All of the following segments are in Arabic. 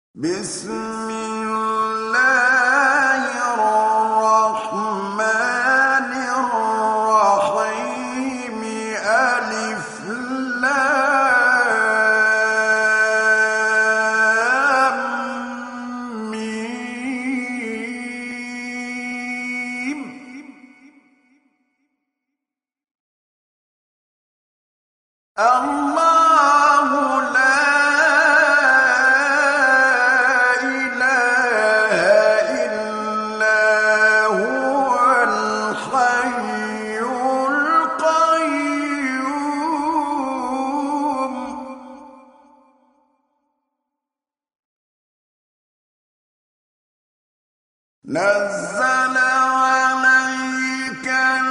بسم الله الرحمن الرحيم ألف لام ميم الله لا إله إلا هو الحي القيوم نزل عليك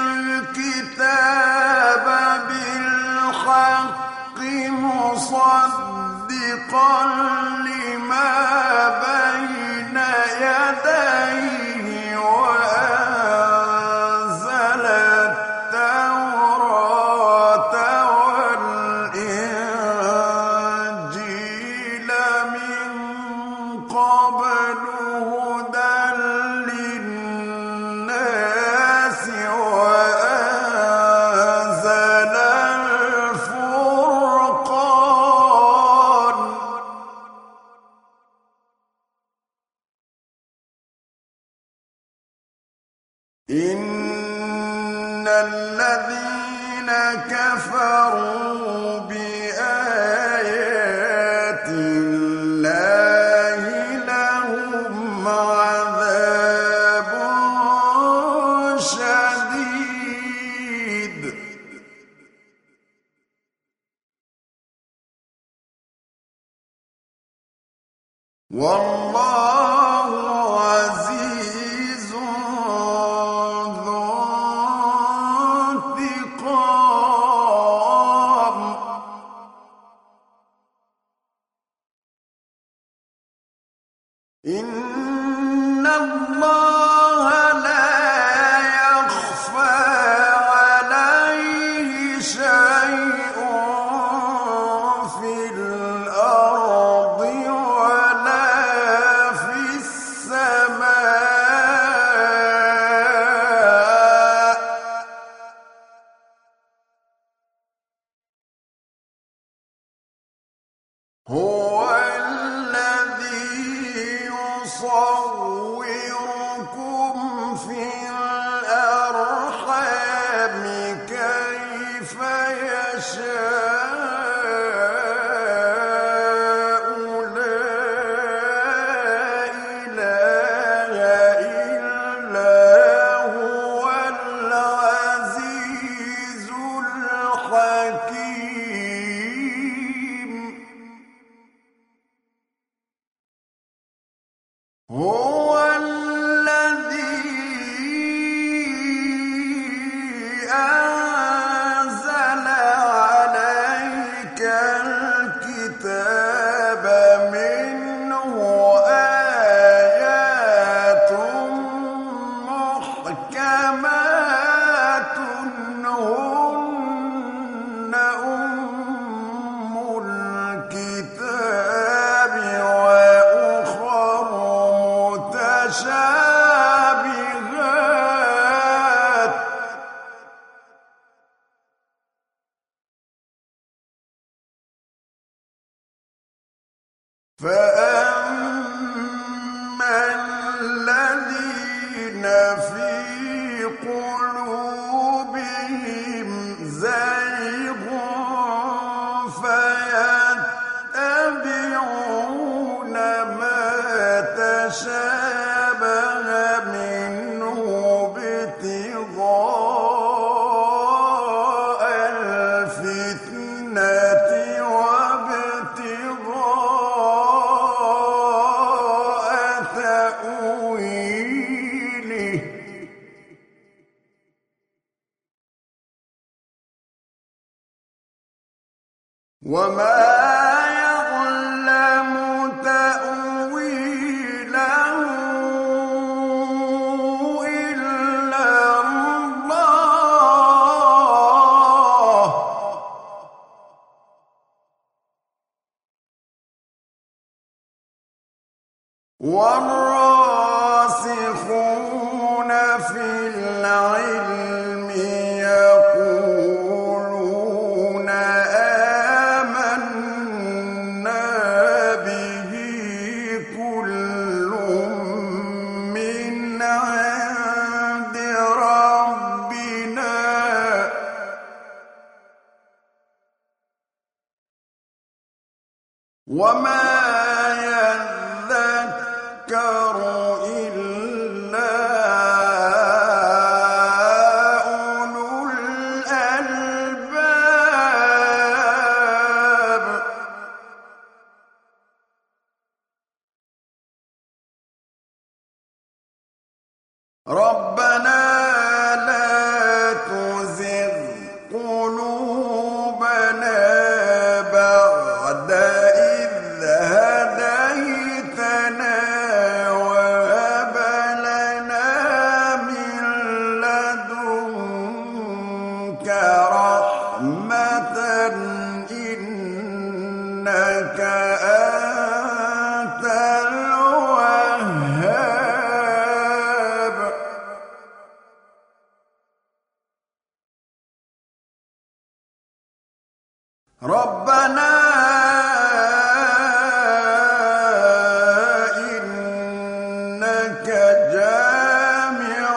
الكتاب بالحق مصدقا لما بين يديه وأنزل التوراة والإنجيل من قبل هدى للناس وأنزل الفرقان إن الذين كفروا بآيات الله لهم عذاب شديد والله عزيز ذو انتقام إن الله لا يخفى عليه شيء في الأرض ولا في السماء هو الذي يصوركم في الأرحام كيف يشاء لا إله إلا هو العزيز الحكيم هو الذي أنزل عليك الكتاب منه آيات محكمات هن أم الكتاب وأخر متشابهات فأما الذين في قلوبهم زيغ فيتبعون ما تشابه منه ابتغاء الفتنة وابتغاء تأويله والراسخون في العلم يقولون آمنا به كل من عند ربنا وما يذكر إلا أولو الألباب ربنا لا تزغ قلوبنا بعد إذ هديتنا وهب لنا من لدنك رحمة إنك أنت الوهاب ربنا إنك جامع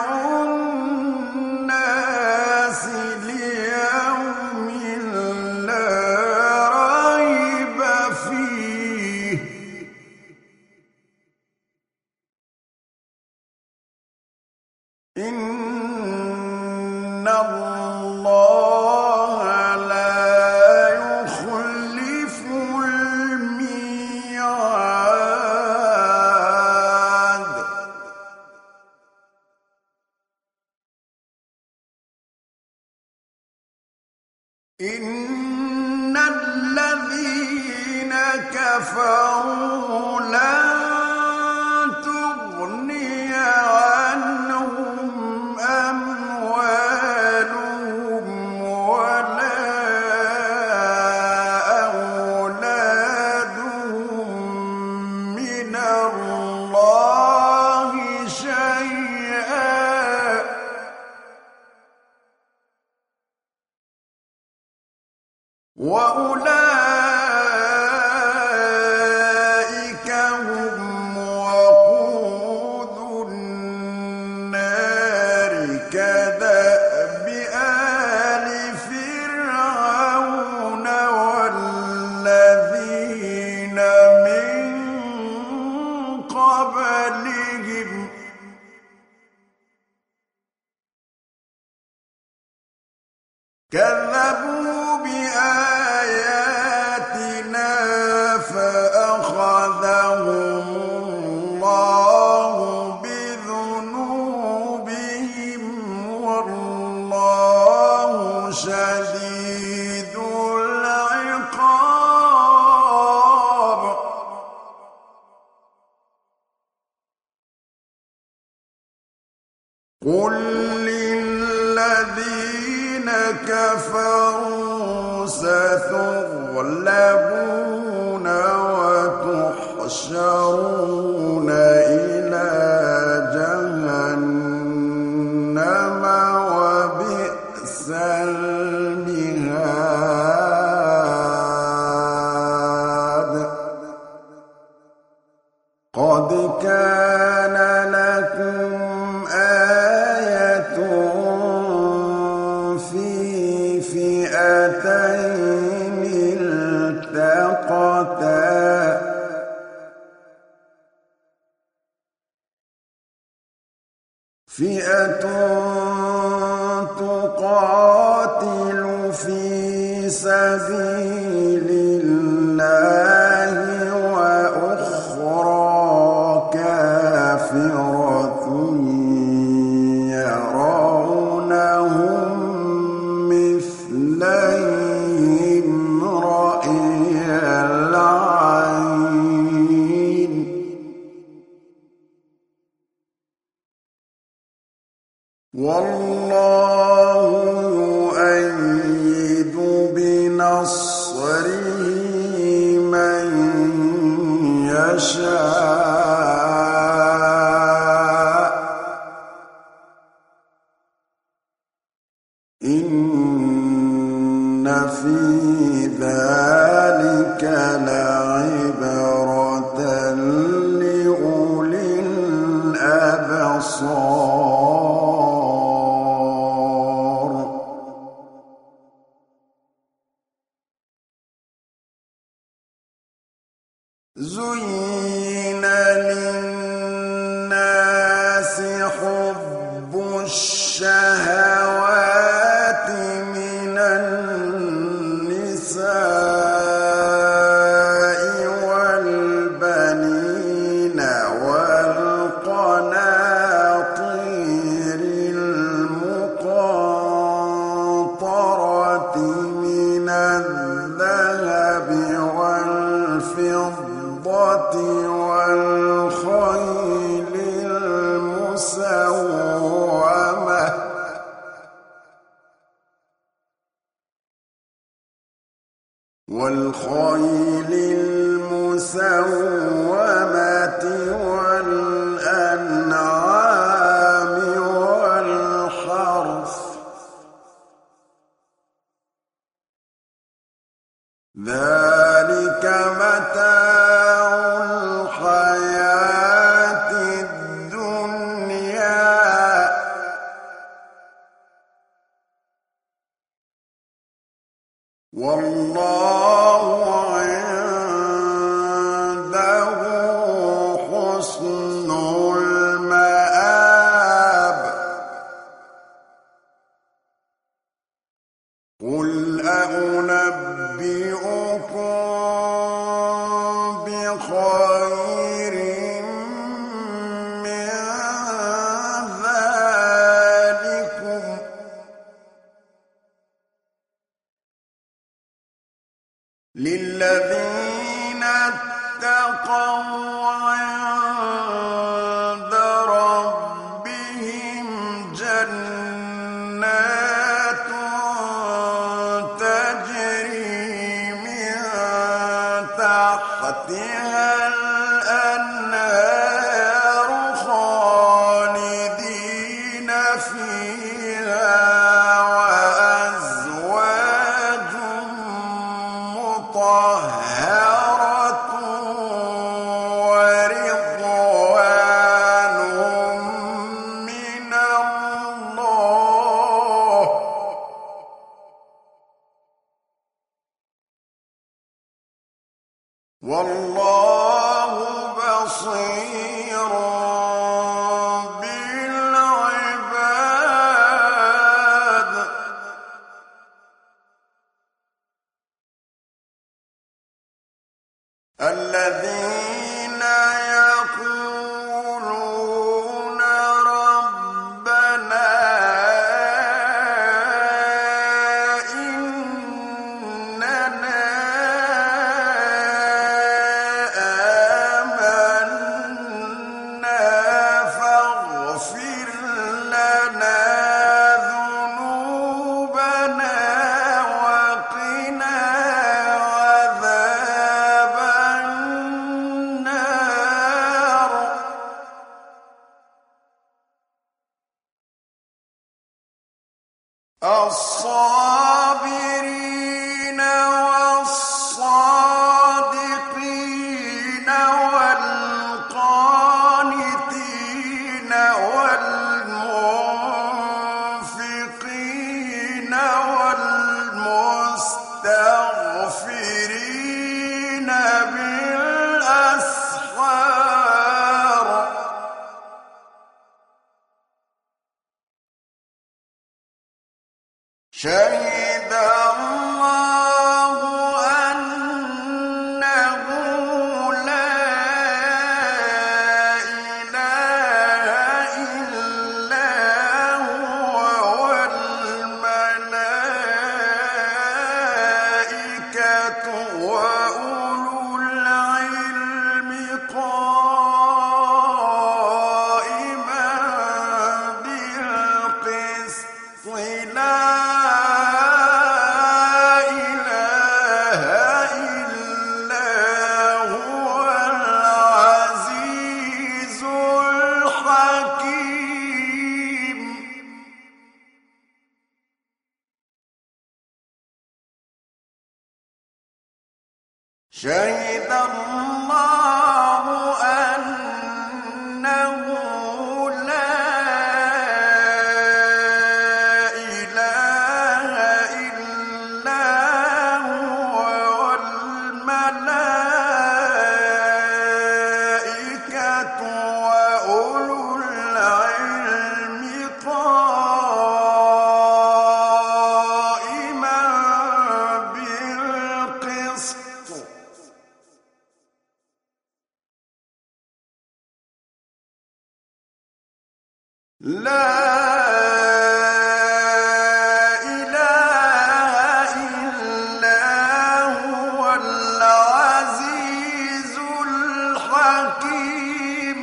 الناس ليوم لا ريب فيه إن الله لا يخلف الميعاد إن الذين كفروا لن تغني عنهم أموالهم ولا أولادهم من الله شيئا وأولئك هم وقود النار كدأب آل فرعون والذين من قبلهم كذبوا بآياتنا فأخذهم الله بذنوبهم والله شديد العقاب قل للذين كفروا ستغلبون وتحشرون إلى جهنم وبئس المهاد قد كان لكم آية في فئتين التقتا فئة تقاتل في سبيل الله وأخرى كافرة يرونهم مثليهم رأي العين والله يؤيد بنصره من يشاء عبرة لأولي الأبصار. زين للناس حب الشهوات من النساء والبنين والقناطير المقنطرة من الذهب والفضة والخيل المسومة والأنعام والحرث، ذلك متاع الحياة الدنيا، والله عنده حسن المآب. قل أنبئكم بخير من ذلكم للذين اتقوا عند ربهم جنات تجري من تحتها الأنهار خالدين فيها، وأزواج مطهرة ورضوان من الله، والله بصير بالعباد. الذين يقولون ربنا إننا آمنا فاغفر لنا ذنوبنا وقنا عذاب النار. الصابرين والصادقين والقانتين والمنفقين والمستغفرين بالأسحار. شهد الله أنه لا إله إلا هو، والملائكة وأولو العلم قائما بالقسط، لا إله إلا هو العزيز الحكيم. شهد اللَّهُ أَنَّهُ لَا إِلَٰهَ إِلَّا هُوَ وَالْمَلَائِكَةُ وَأُولُو الْعِلْمِ قَائِمًا بِالْقِسْطِ ۚ لَا إِلَٰهَ إِلَّا هُوَ الْعَزِيزُ الْحَكِيمُ.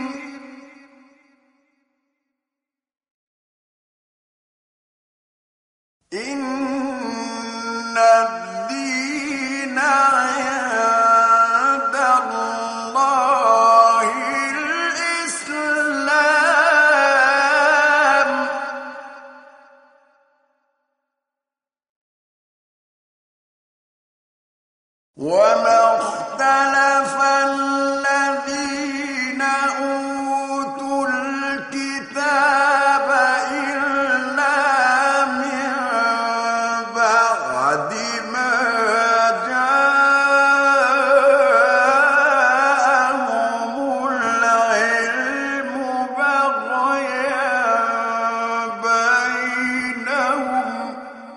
إِنَّ الدِّينَ عِندَ اللَّهِ الْإِسْلَامُ ۗ وَمَا اخْتَلَفَ الَّذِينَ أُوتُوا الْكِتَابَ إِلَّا مِن بَعْدِ مَا جَاءَهُمُ الْعِلْمُ بَغْيًا بَيْنَهُمْ ۚ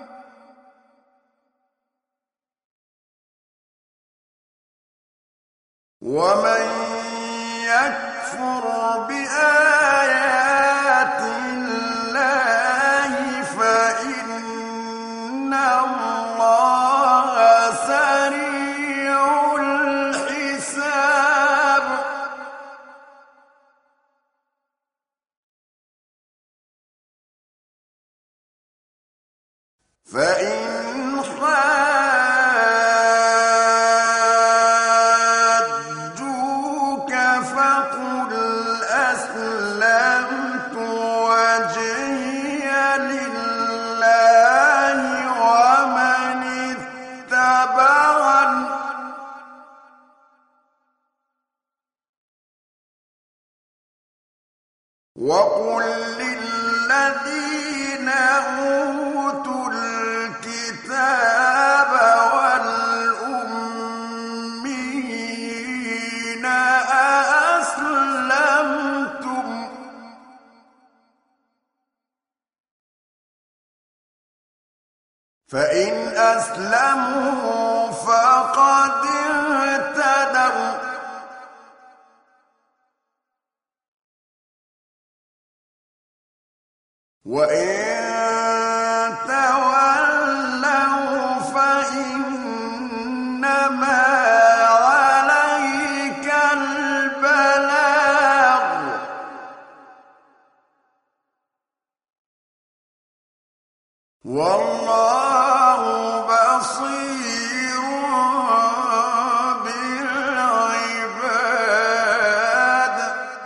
وَمَن يَكْفُرْ بِآيَاتِ اللَّهِ فَإِنَّ اللَّهَ سَرِيعُ الْحِسَابِ. فَإِنْ حَاجُّوكَ فَقُلْ أَسْلَمْتُ وَجْهِيَ لِلَّهِ وَمَنِ اتَّبَعَنِ ۗ وَقُل لِّلَّذِينَ أُوتُوا الْكِتَابَ وَالْأُمِّيِّينَ أَأَسْلَمْتُمْ ۚ فَإِنْ أَسْلَمُوا فَقَدِ اهْتَدَوا ۖ وَإِن تَوَلَّوْا فَإِنَّمَا عَلَيْكَ الْبَلَاغُ ۗ وَاللَّهُ بَصِيرٌ بِالْعِبَادِ.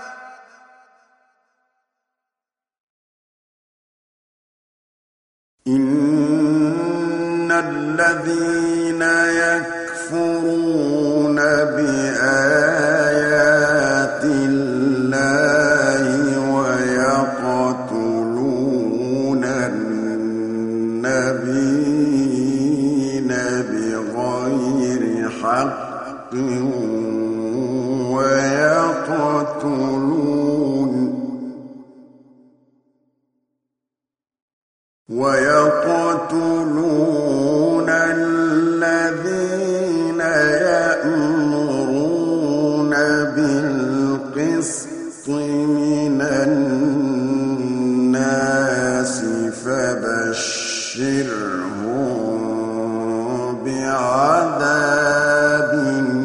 إِنَّ الَّذِينَ يَكْفُرُونَ بِآيَاتِ اللَّهِ وَيَقْتُلُونَ النَّبِيِّينَ بِغَيْرِ حَقٍّ وَيَقْتُلُونَ الَّذِينَ يَأْمُرُونَ بِالْقِسْطِ مِنَ النَّاسِ فَبَشِّرْهُم بِعَذَابٍ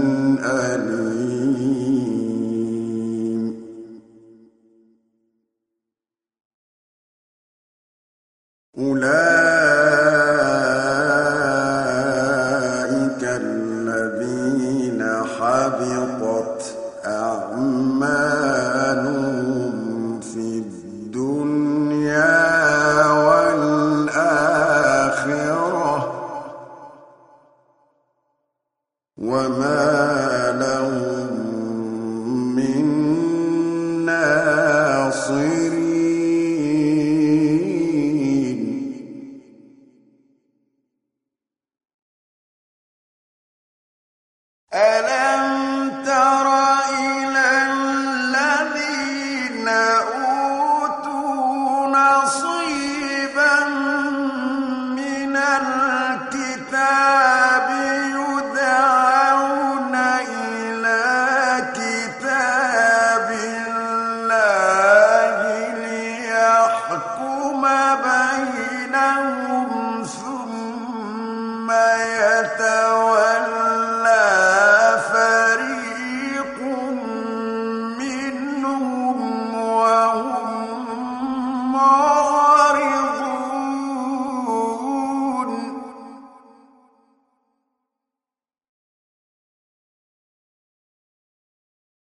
أَلِيمٍ. أُولَٰئِكَ الَّذِينَ حَبِطَتْ أَعْمَالُهُمْ فِي الدُّنْيَا وَالْآخِرَةِ وَمَا لَهُم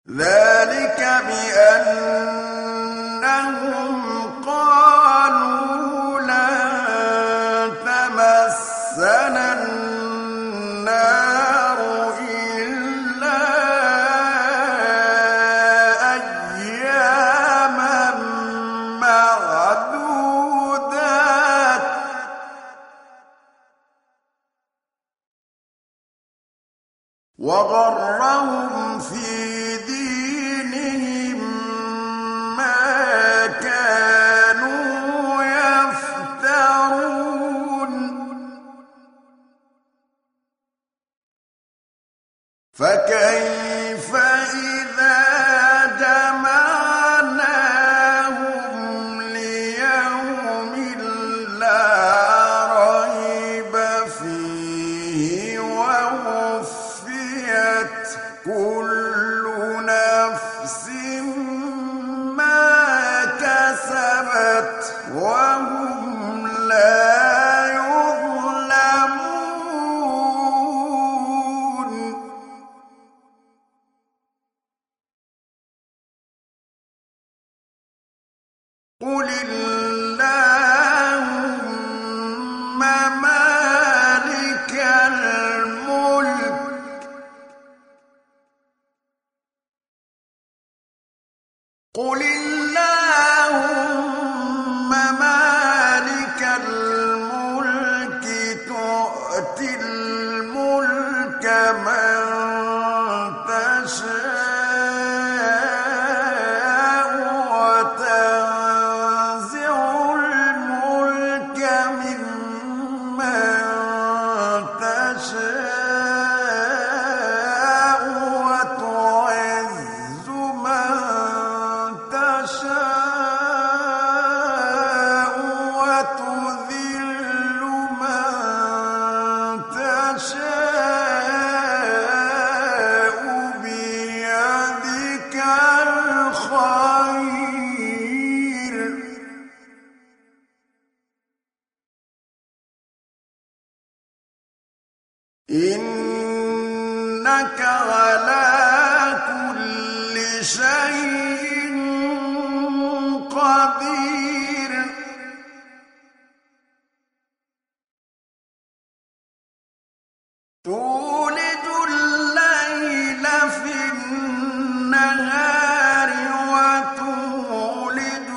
ذلك بأنهم قالوا لن تمسنا النار إلا أياما معدودات وغرهم في دينهم ما كانوا يفترون فكيف إذا جمعناهم ليوم لا ريب فيه ووفيت كل نفس ما كسبت وهم لا يظلمون قل اللهم مالك الملك قل اللهم مالك الملك تؤتي الملك من تشاء وتنزع الملك ممن تشاء وتعز من تشاء وتذل من تشاء بيدك الخير إنك على كل شيء قدير تولج الليل في النهار وتولج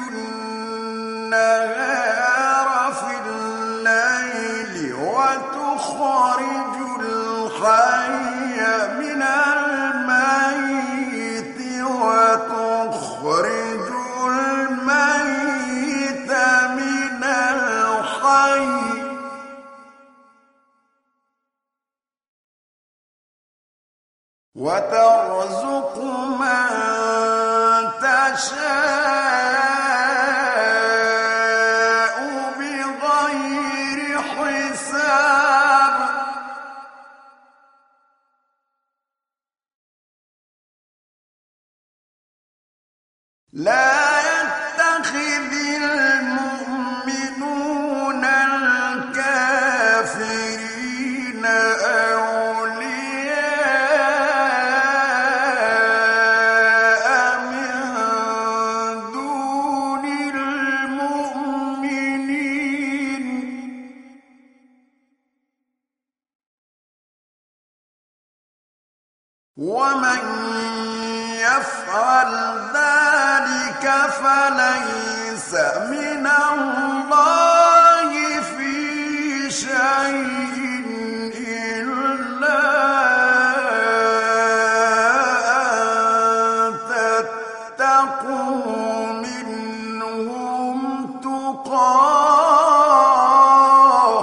النهار في الليل وتخرج الحي من الميت وتخرج الميت من الحي وترزق من تشاء بغير حساب لا يتخذ المؤمنون الكافرين أولياء من دون المؤمنين ومن يفعل ذلك فليس من الله في شيء إلا أن تتقوا منهم تقاه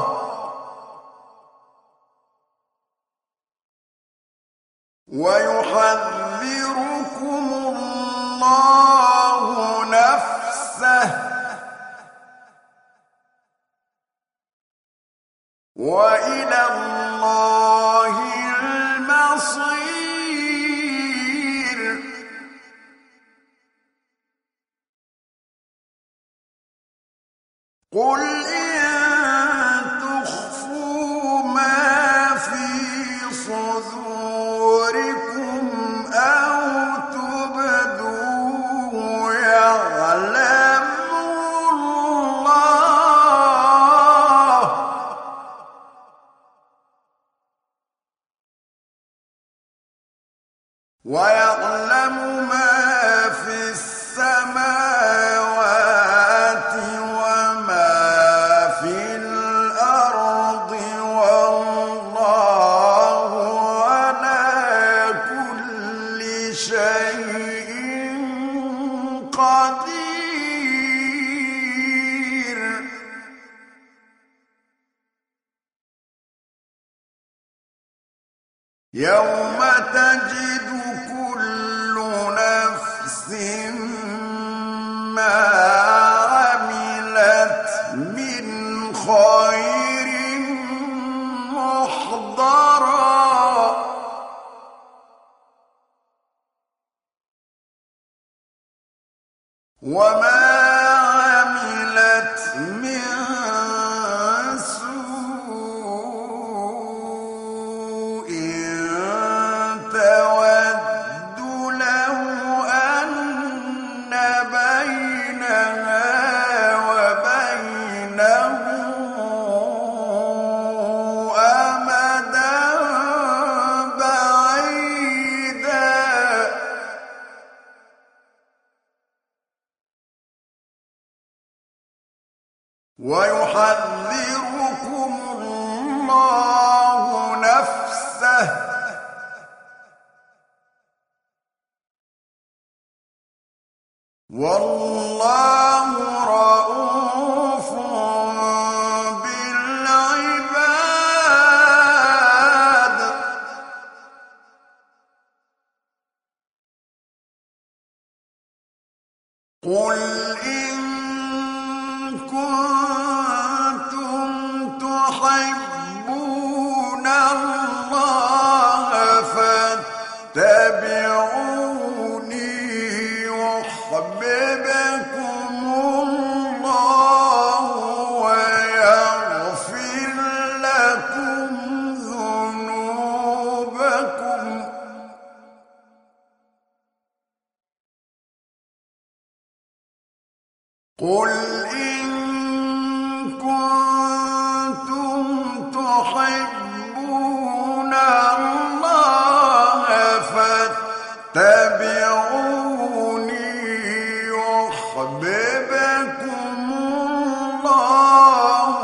ويحذركم الله نفسه وإلى الله المصير قل إن تخفوا ما في صدوركم أو شيء قدير يوم تجد كل نفس ما عملت من خير محضرا وما عملت من سوء تود لو أن بينها وبينه أمدا بعيدا ويحذركم الله نفسه والله رءوف بالعباد قل إن كنتم تحبون الله فاتبعوني يحببكم الله ويغفر لكم ذنوبكم قل إن كنتم تحبون الله فاتبعوني يحببكم الله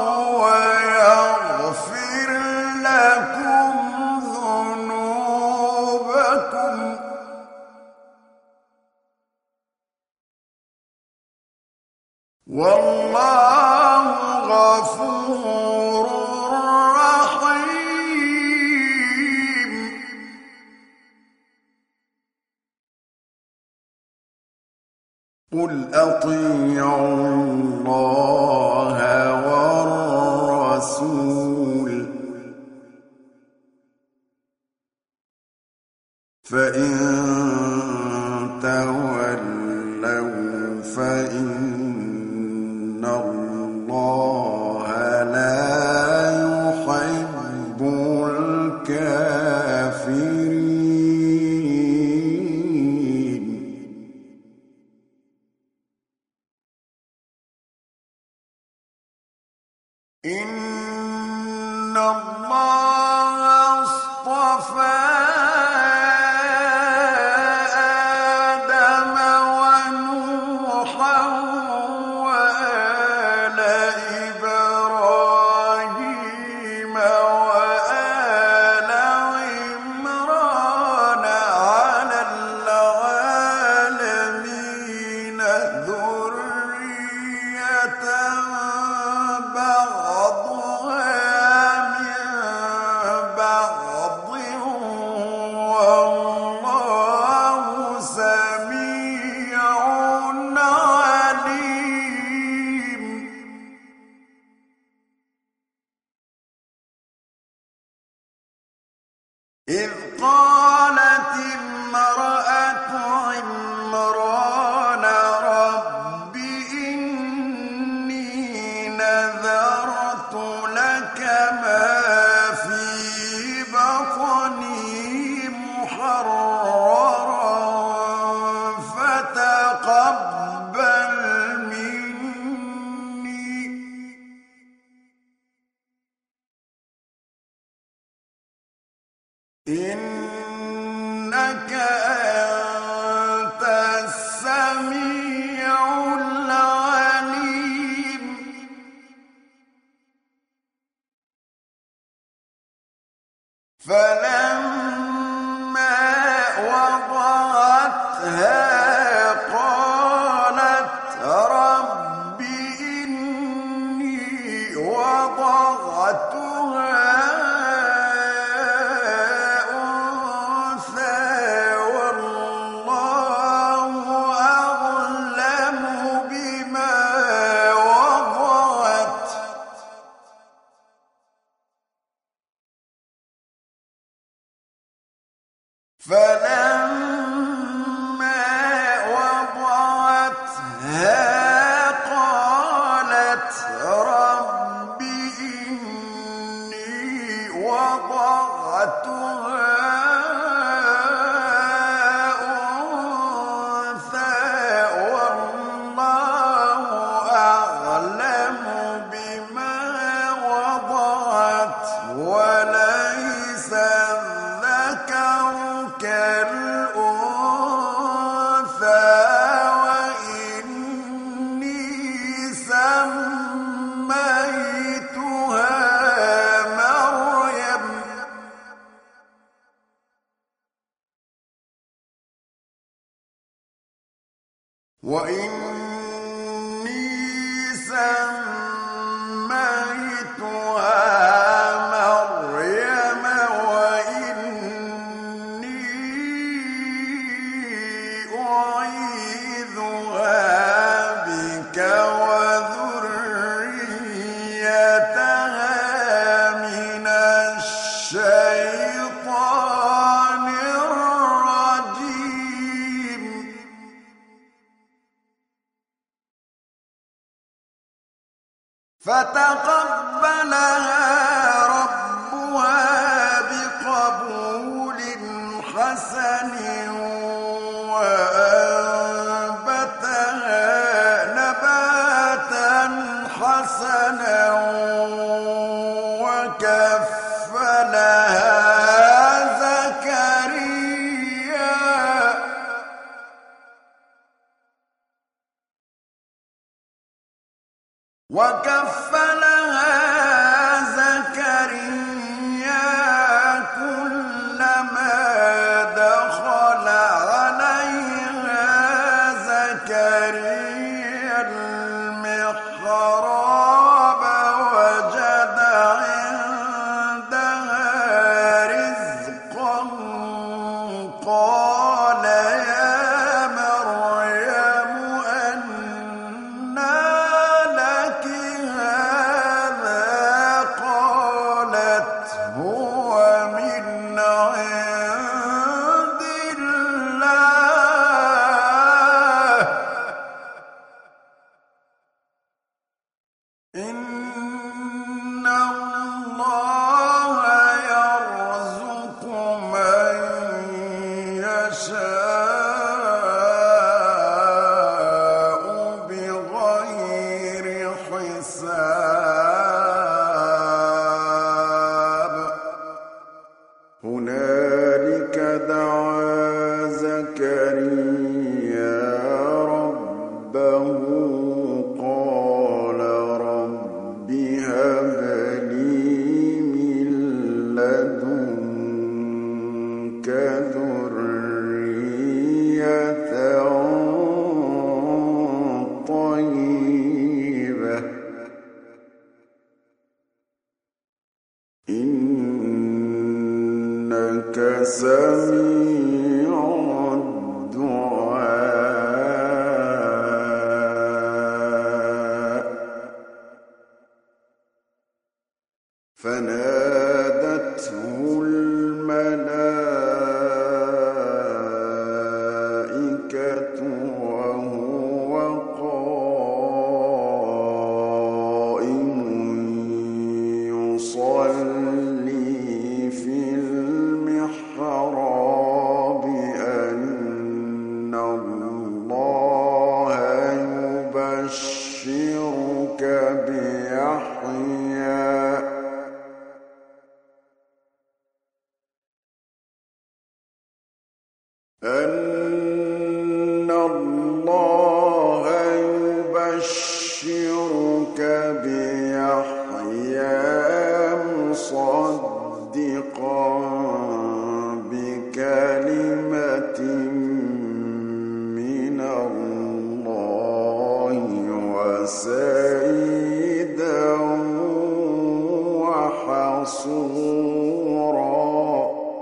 ويغفر لكم ذنوبكم والله غفور رحيم قل أطيعوا الله والرسول فإن تولوا فإن الله لا يحب الكافرين إن الله اصطفى آدم ونوحا وآل إبراهيم وآل عمران على العالمين ذرية بعضها قالت رب إني وضعتها أنثى والله أعلم بما وضعت فلما وضعتها قالت رب إني وضعتها أنثى والله أعلم بما وضعت وليس الذكر كالأنثى وإني سميتها مريم أعيذها بك وذريتها من الشيطان الرجيم فتقبلها ربها بقبول حسن وأنبتها نباتا حسنا وكفلها زكريا كلما دخل عليها زكريا المحراب وجد عندها رزقا قال يا مريم أنى لك هذا قالت هو من عند الله إن الله يرزق من يشاء بغير حساب هنالك دعا زكريا ربه قال رب هب لي من لدنك ذرية طيبة إنك سميع الدعاء فنادته الملائكة وهو قائم يصلي في المحراب أن الله يبشرك بيحيى أن الله يبشرك بيحيى مصدقا بكلمة وسيدا وحصورا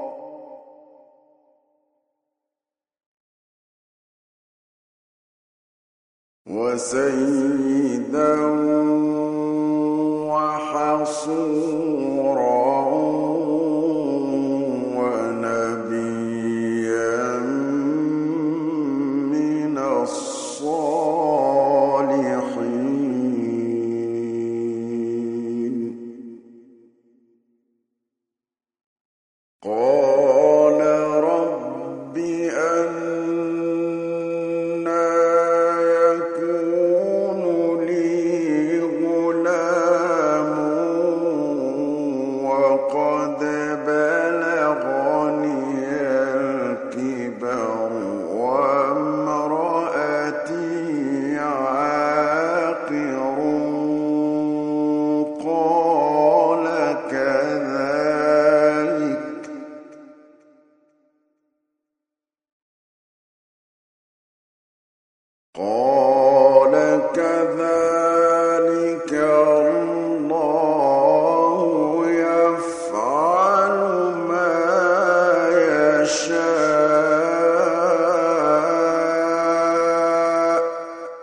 وسيدا وحصورا ونبيا من الصالحين قال رب أنى يكون لي غلام وقد بلغني الكبر وامرأتي عاقر قال كذلك الله يفعل ما يشاء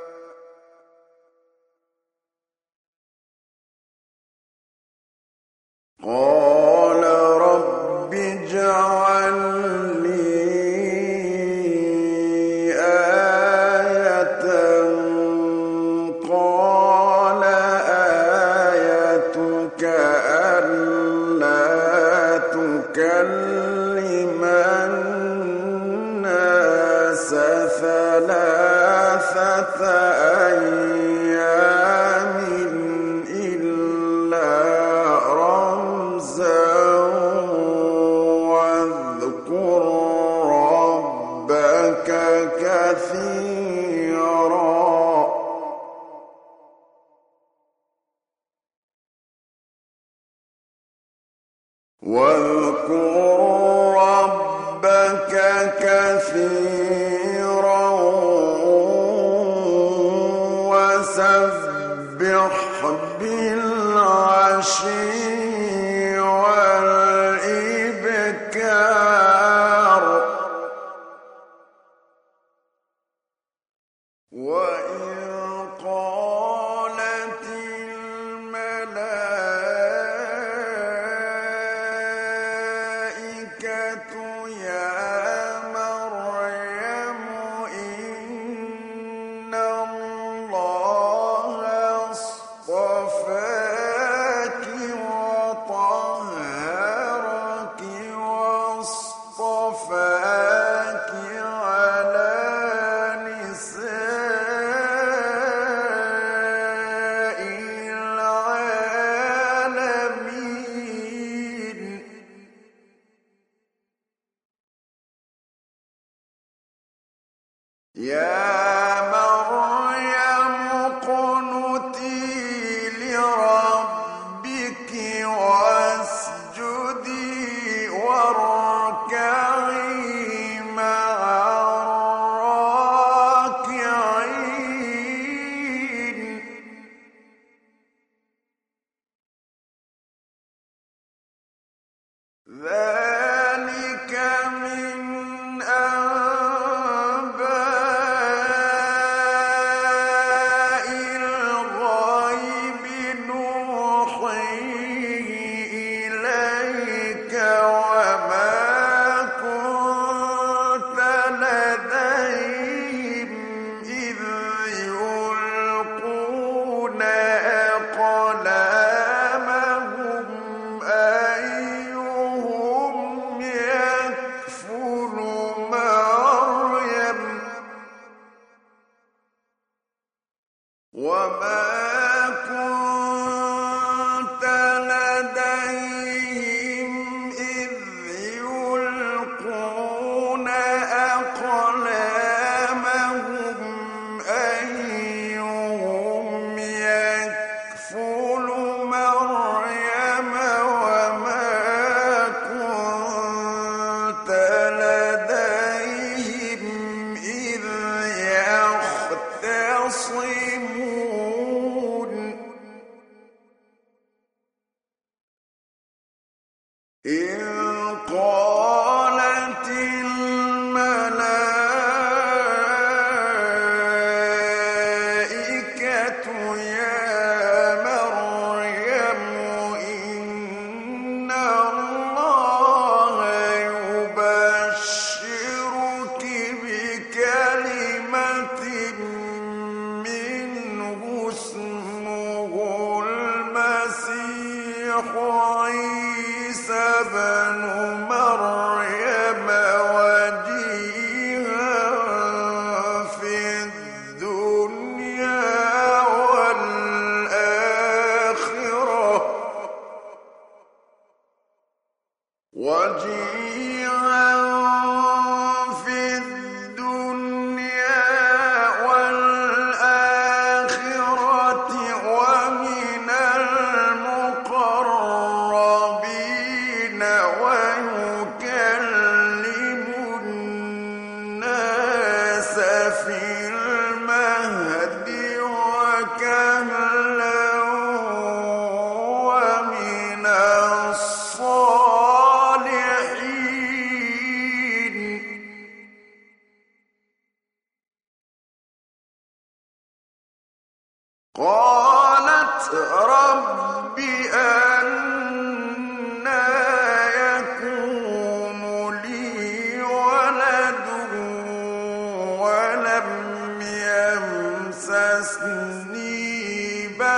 قال رب اجعل لي آية قال آيتك ألا تكلم الناس ثلاثة أيام إلا رمزا واذكر ربك كثيرا واذكر ربك كثيرا وسبح بالعشي والإبكار وإذ قالت الملائكة يا مريم إن الله اصطفاك وطهرك واصطفاك على نساء العالمين يا مريم اقنتي لربك واسجدي واركعي مع الراكعين ذلك من أنباء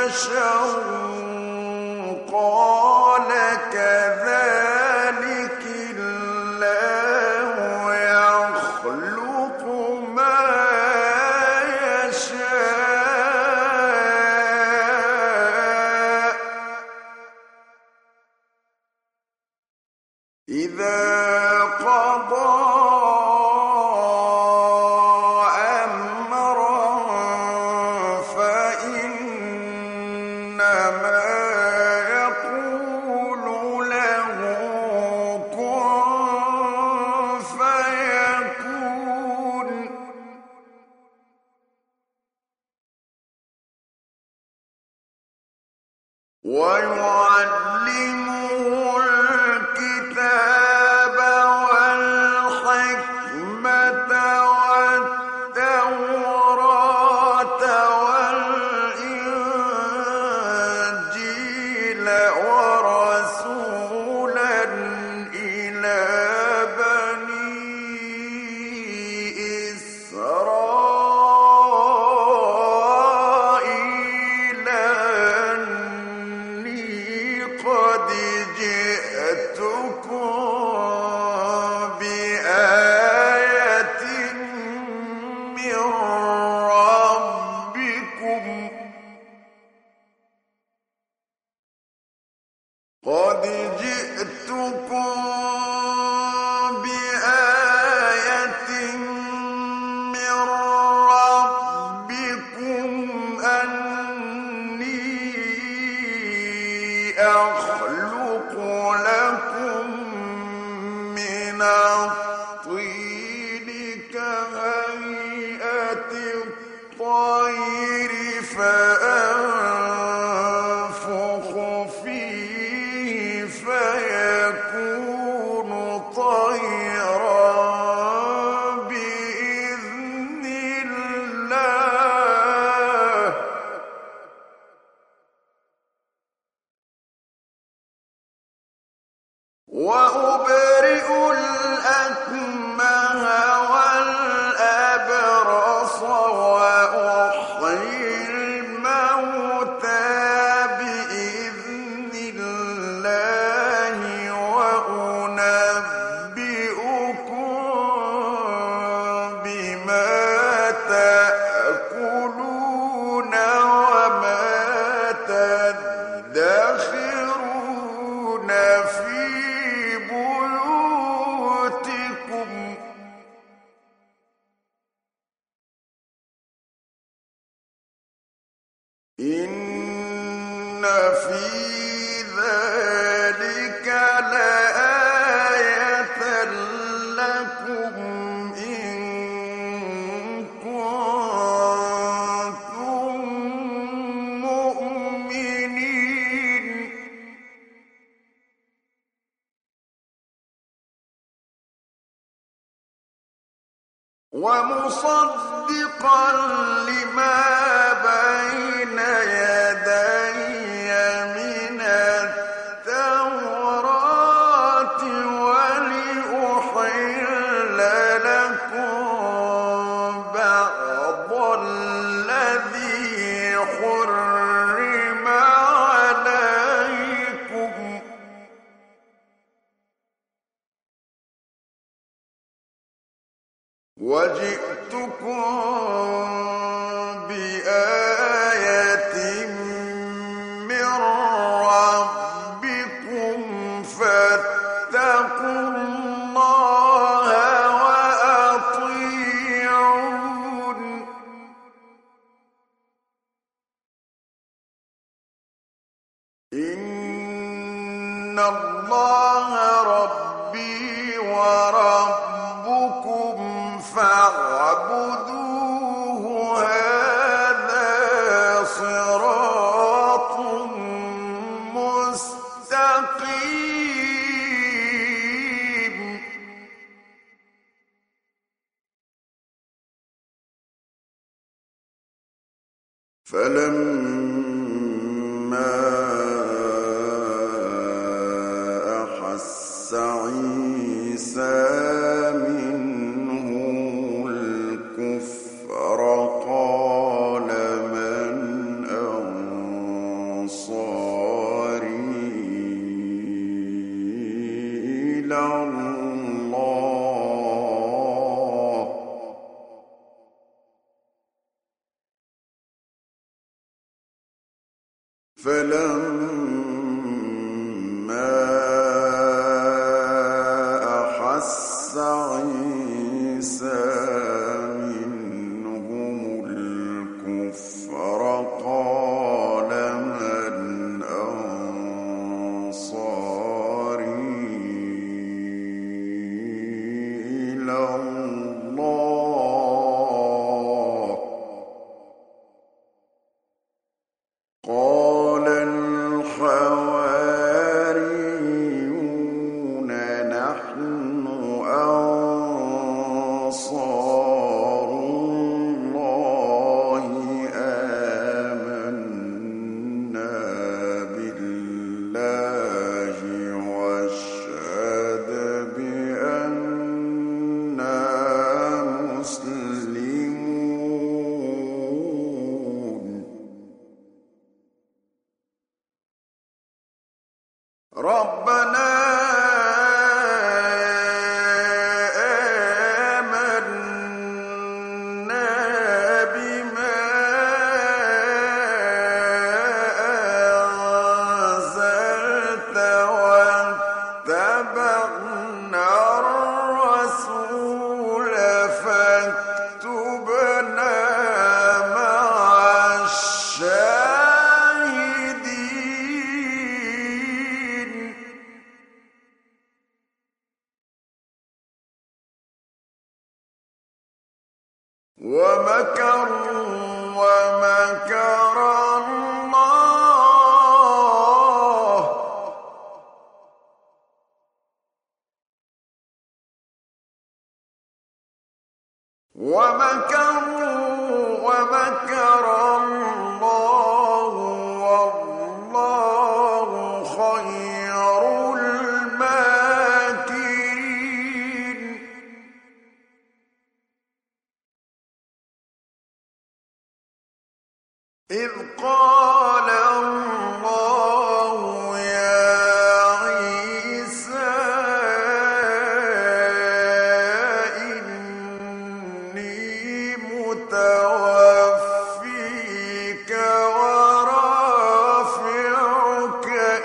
بشر قال كذلك الله يخلق ما يشاء إذا قضى أمرا فإنما يقول له كن فيكون ويعلمه الكتاب والحكمة والتوراة والإنجيل ورسولا إلى بني إسرائيل أني قد جئتكم بآية من ربكم قد جئتكم بآية من ربكم أني أخلق لكم من الطين كهيئة الطير فأنفخ فيه فيكون طيرا بإذن الله وأبرئ الأكمه والأبرص وأحيي الموتى بإذن الله وأنبئكم بما تأكلون وما تدخرون في بيوتكم إن في ذلك لآية لكم إن كنتم مؤمنين ومصدقا لما بين يدي من التوراة ولأحل لكم بعض الذي حرم عليكم وجئتكم بآية من ربكم فاتقوا الله وأطيعون إن الله ربي وربكم فاعبدوه هذا صراط مستقيم فلما أحس عيسى منهم الكفر قال من فلما أحس عيسى منهم الكفر قال من أنصاري إلى الله قال الحواريون نحن أنصار الله آمنا بالله واشهد بأننا مسلمون ربنا آمنا بما أنزلت واتبعنا الرسول فاكتبنا مع الشاهدين ومكروا ومكر الله والله خير الماكرين إذ قال الله يا عيسى إني متوفيك ورافعك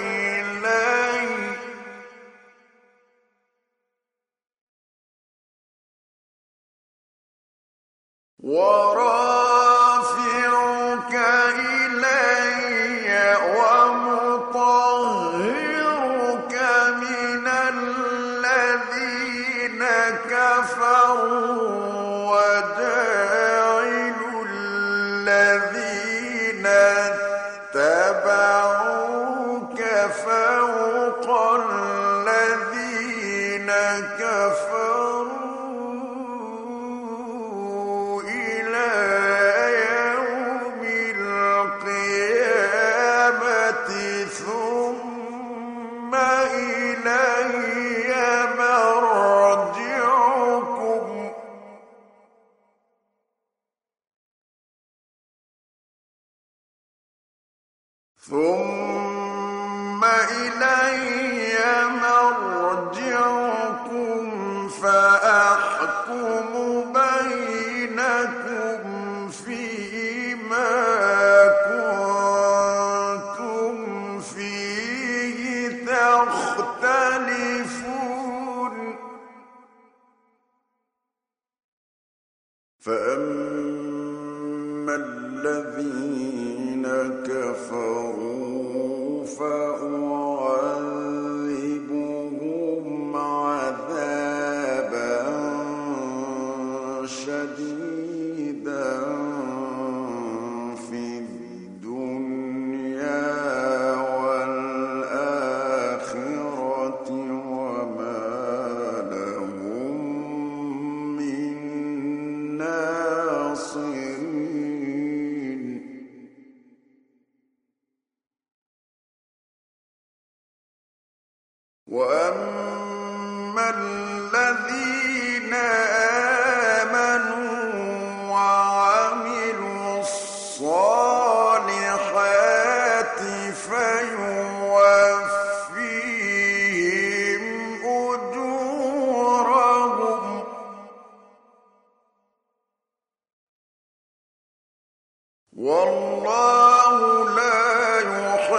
إلي ومطهرك من الذين كفروا وجاعل الذين اتبعوك فوق الذين كفروا ثم إلي مرجعكم فأحكم بينكم فيما كنتم فيه تختلفون فأما الذين كفروا فأعذبهم عذابا شديدا في الدنيا والآخرة وما لهم من ناصرين وأما الذين آمنوا وعملوا الصالحات فيوفيهم أجورهم والله لا يحب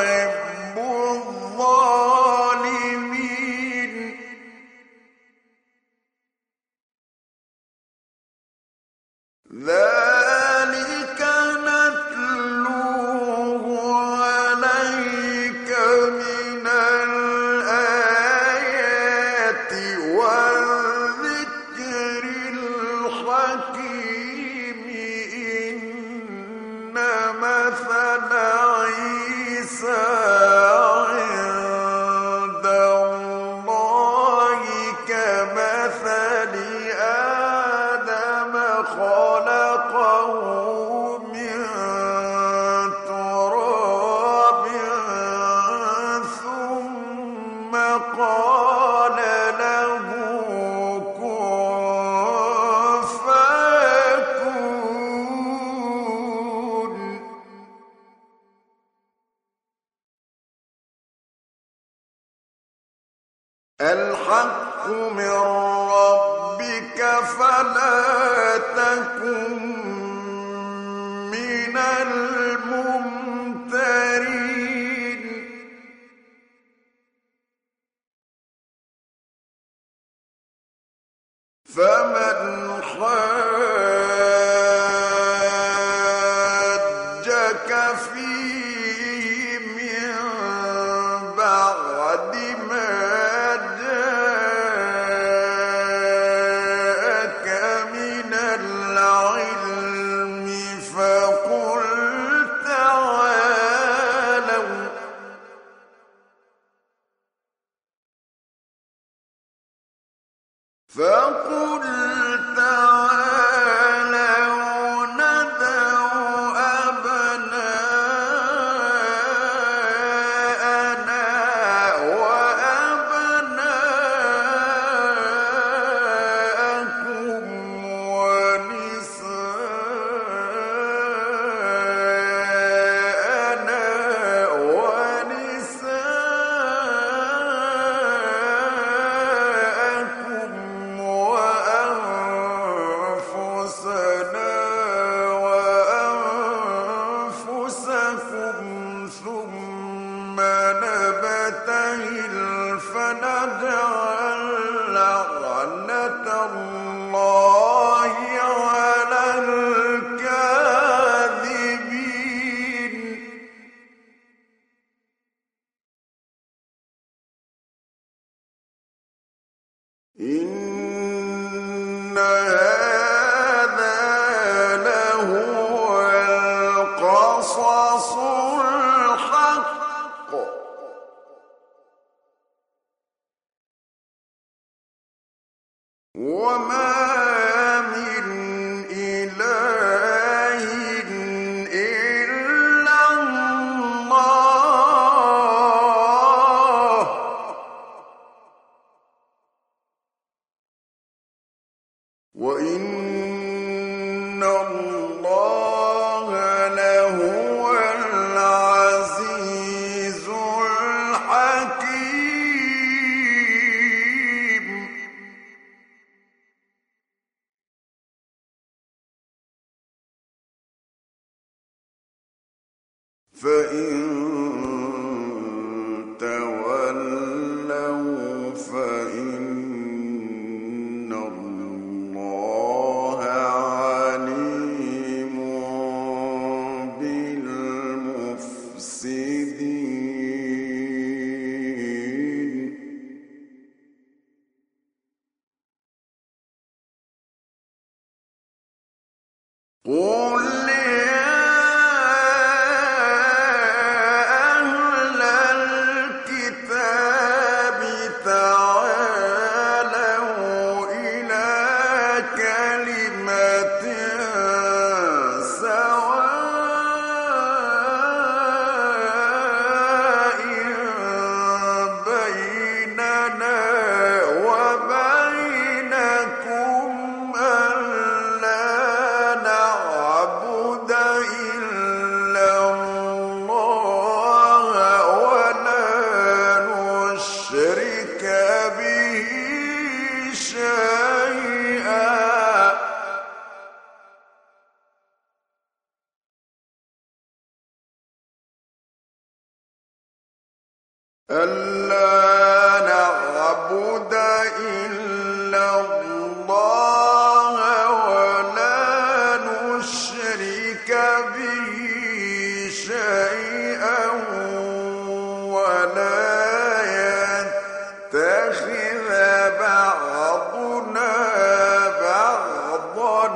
من تراب ثم قال له كن فيكون. الحق من ربك فلا تكن من الممترين. فمن حاجك فيه من بعد ما جاءك من العلم فقل تعالوا ندع أبناءنا وأبناءكم ونساءنا ونساءكم وأنفسنا وأنفسكم ثم نبتهل فنجعل لعنة الله على الكاذبين. إن هذا لهو القصص الحق وما من إله إلا الله وإن الله لهو العزيز الحكيم. فإن تولوا فإن الله عليم بالمفسدين. قل يا أهل الكتاب تعالوا إلى كلمة سواء بيننا وبينكم ألا نعبد إلا الله ولا نشرك به شيئا ولا يتخذ بعضنا بعضا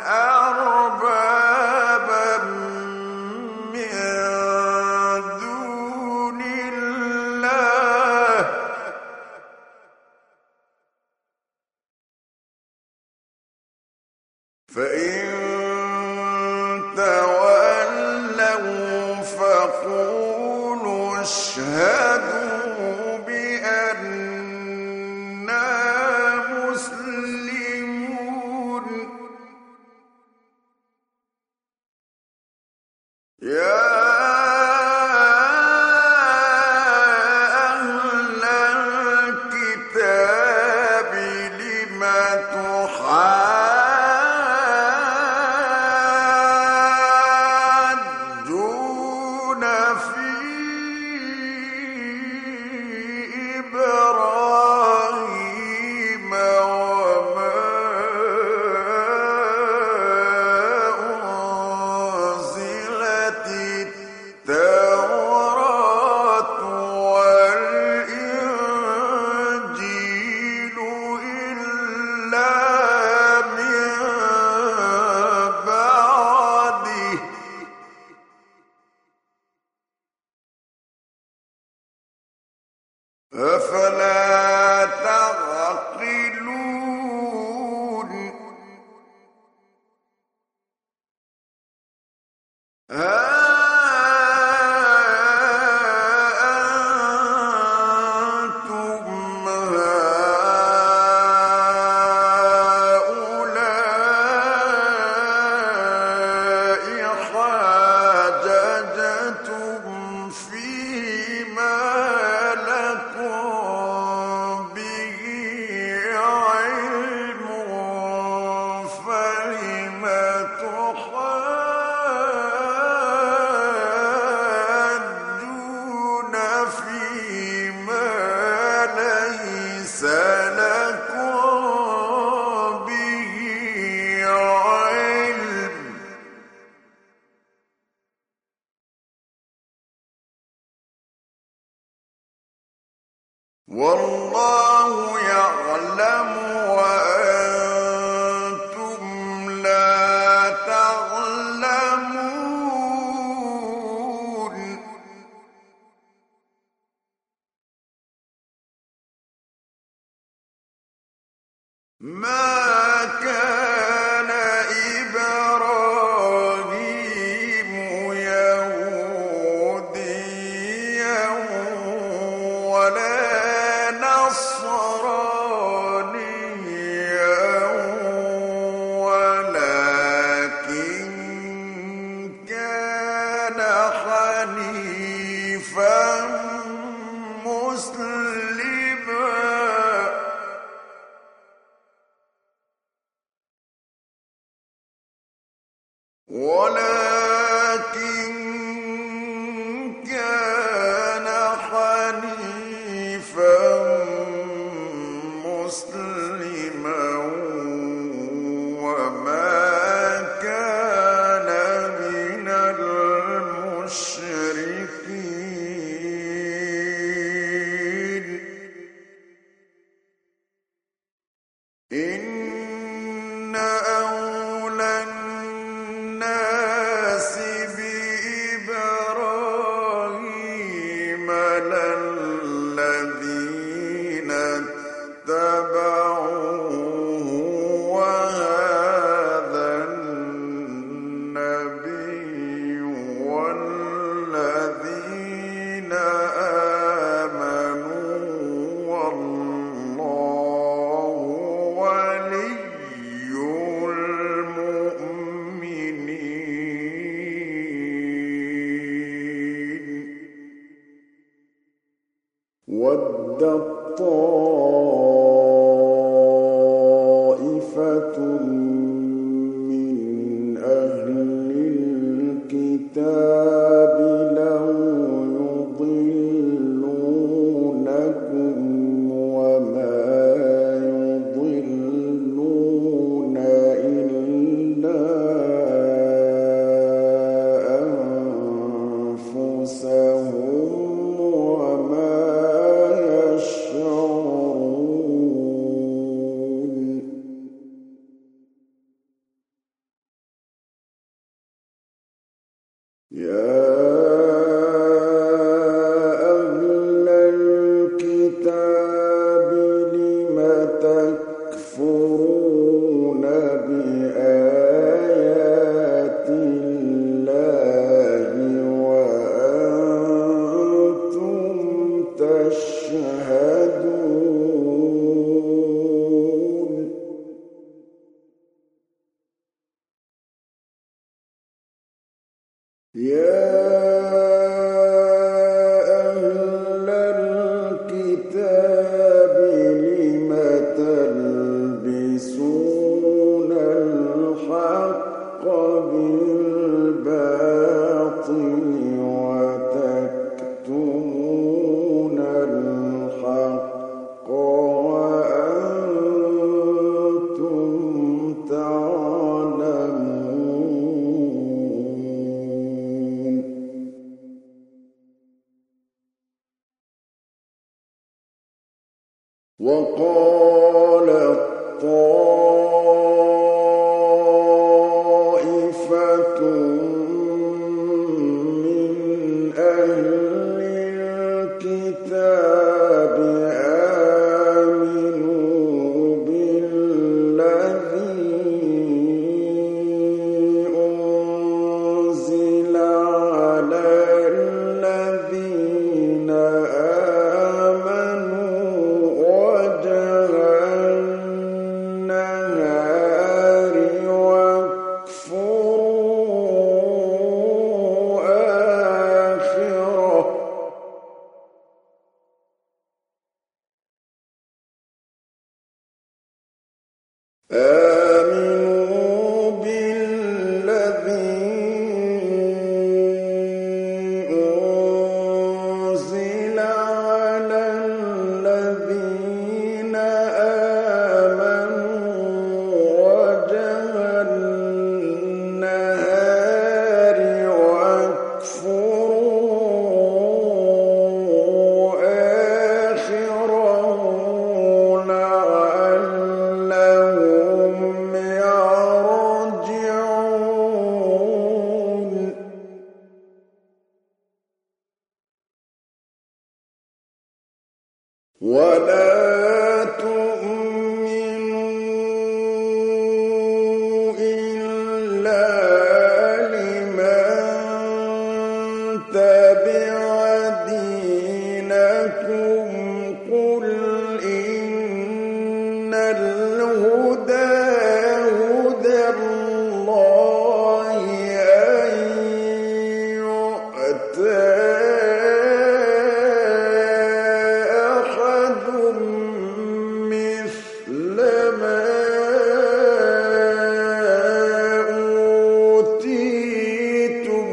أربابا من دون الله فإن يا أهل الكتاب لم تحاجون في إبراهيم وما أنزلت التوراة والإنجيل إلا من بعده أفلا تعقلون ها أنتم هؤلاء حاججتم فيما لكم به علم فلم تحاجون فيما ليس لكم به علم والله يعلم وأنتم لا تعلمون ما كان إبراهيم يهوديا ولا نصرانيا ولكن كان حنيفا مسلما وما كان من المشركين إن أولى الناس بإبراهيم للذين اتبعوه وهذا النبي والذين آمنوا والله ولي المؤمنين ودت طائفة من أهل الكتاب لو يضلونكم وما يضلون إلا أنفسهم وما يشعرون يا أهل الكتاب لم تكفرون بآيات الله وأنتم تشهدون يا أهل الكتاب لم تلبسون الحق بالباطل وتكتمون الحق وأنتم تعلمون. وقالت طائفة من أهل الكتاب آمنوا بالذي أنزل على الذين آمنوا وجه النهار واكفروا آخره. آمنوا بالذي أنزل على الذين آمنوا وجه النهار واكفروا آخره لعلهم يرجعون. ولا تؤمنوا إلا لمن تبع دينكم قل إن الهدى هدى الله أن يؤتى أحد مثل ما أوتيتم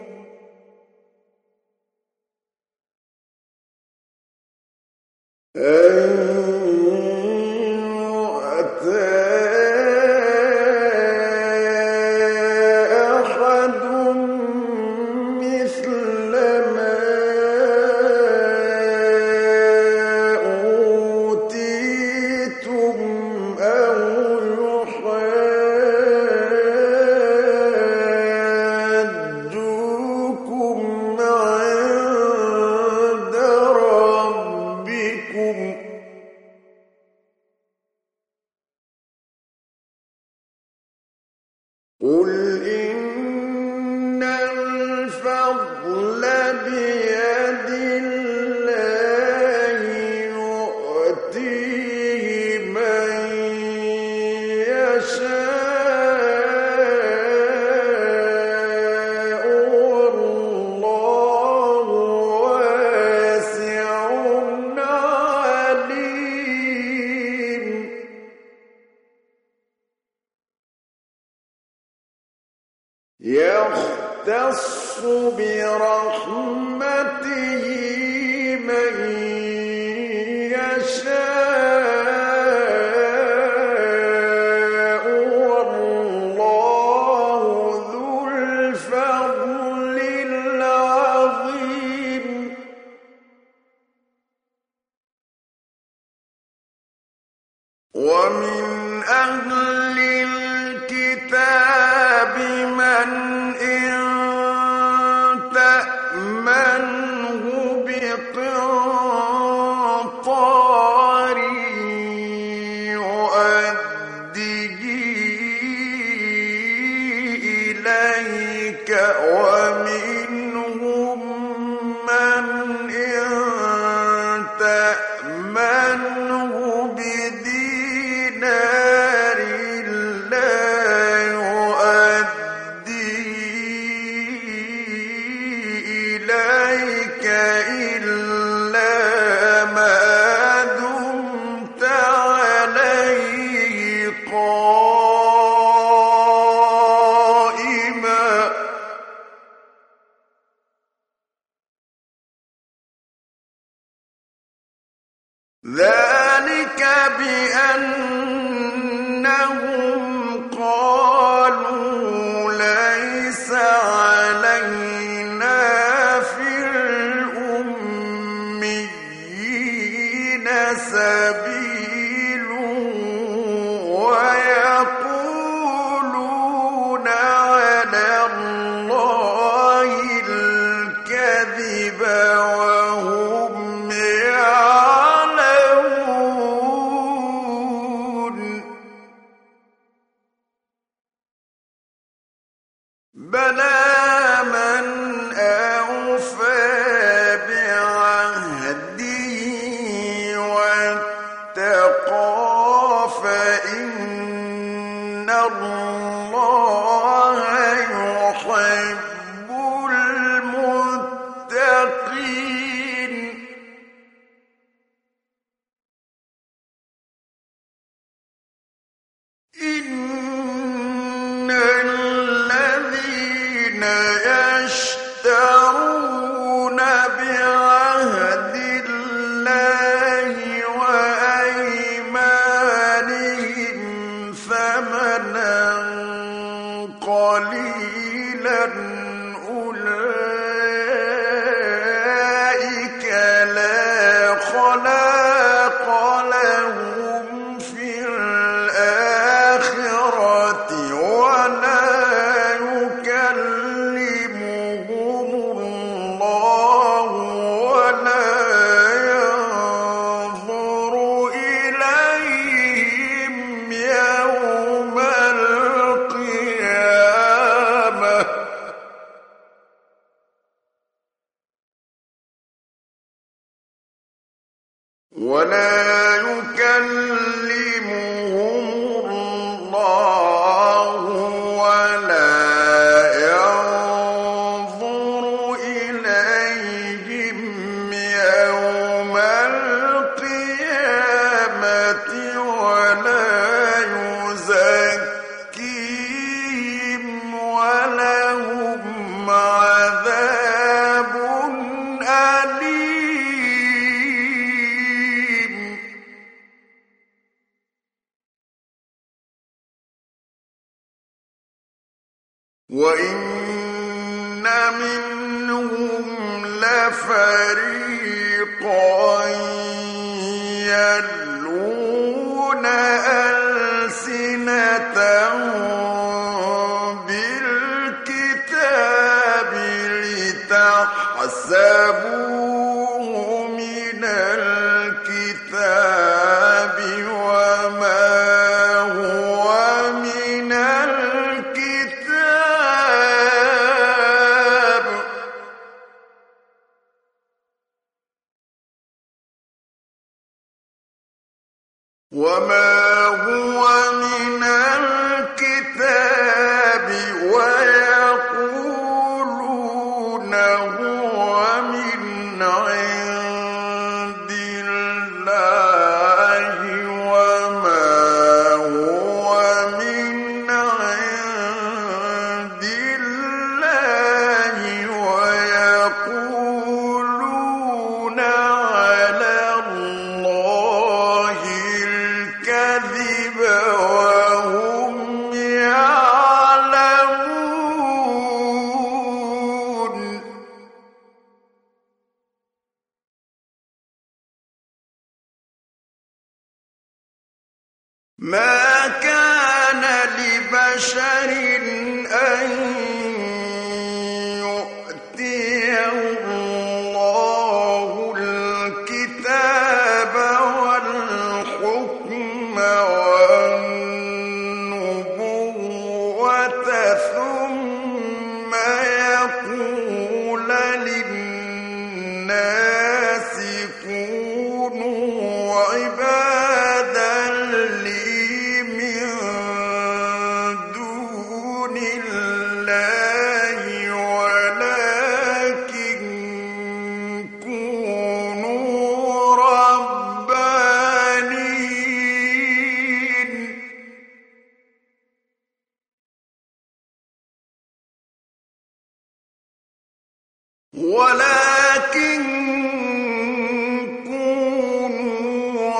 أن يؤتى أحد مثل ما أوتيتم أو يحاجوكم عند ربكم. قل إن الفضل بيد الله يؤتيه من يشاء والله واسع عليم. يختص برحمته من يشاء والله ذو الفضل العظيم. ومن أهل الكتاب من إن تأمنه بقنطار يؤديه إليك ومنهم من إن تأمنه بدينار لا يؤديه ذلك بأنهم قالوا ليس علينا في الأميين سبيل ويقولون على الله الكذب وهم يعلمون بلى من أوفى بعهده واتقى فإن الله يحب المتقين إن الذين يشترون بعهد الله وأيمانهم ثمنا قليلا أولئك لا خلاق لهم في الآخرة ولا يكلمهم الله ولا ينظر إليهم يوم القيامة ولا يزكيهم ولهم عذاب أليم وإن منهم لفريقا يلوون ألسنتهم بالكتاب لتحسبوه من الكتاب وما هو من الكتاب ويقولون هو من عند الله وما هو من عند الله ويقولون على الله الكذب وهم يعلمون ما كان لبشر أن يؤتيه الله الكتاب والحكم والنبوة ثم يقول للناس كونوا عبادا لي من دون الله ولكن كونوا ربانين ولكن كونوا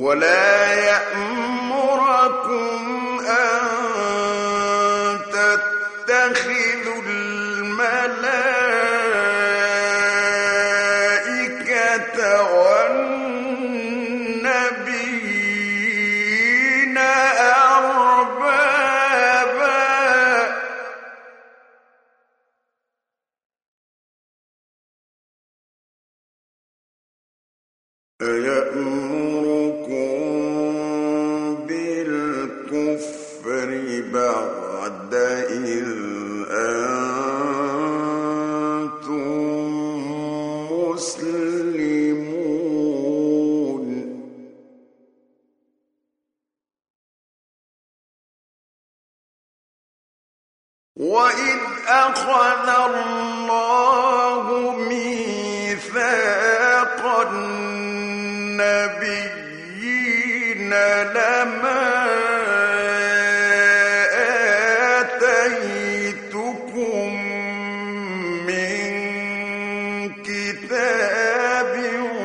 ولا يأمركم أن تتخذوا الملائكة والنبيين أربابا أيأمركم بالكفر بعد إذ أنتم مسلمون وإذ أخذ الله ميثاق النبيين لما آتيتكم من كتاب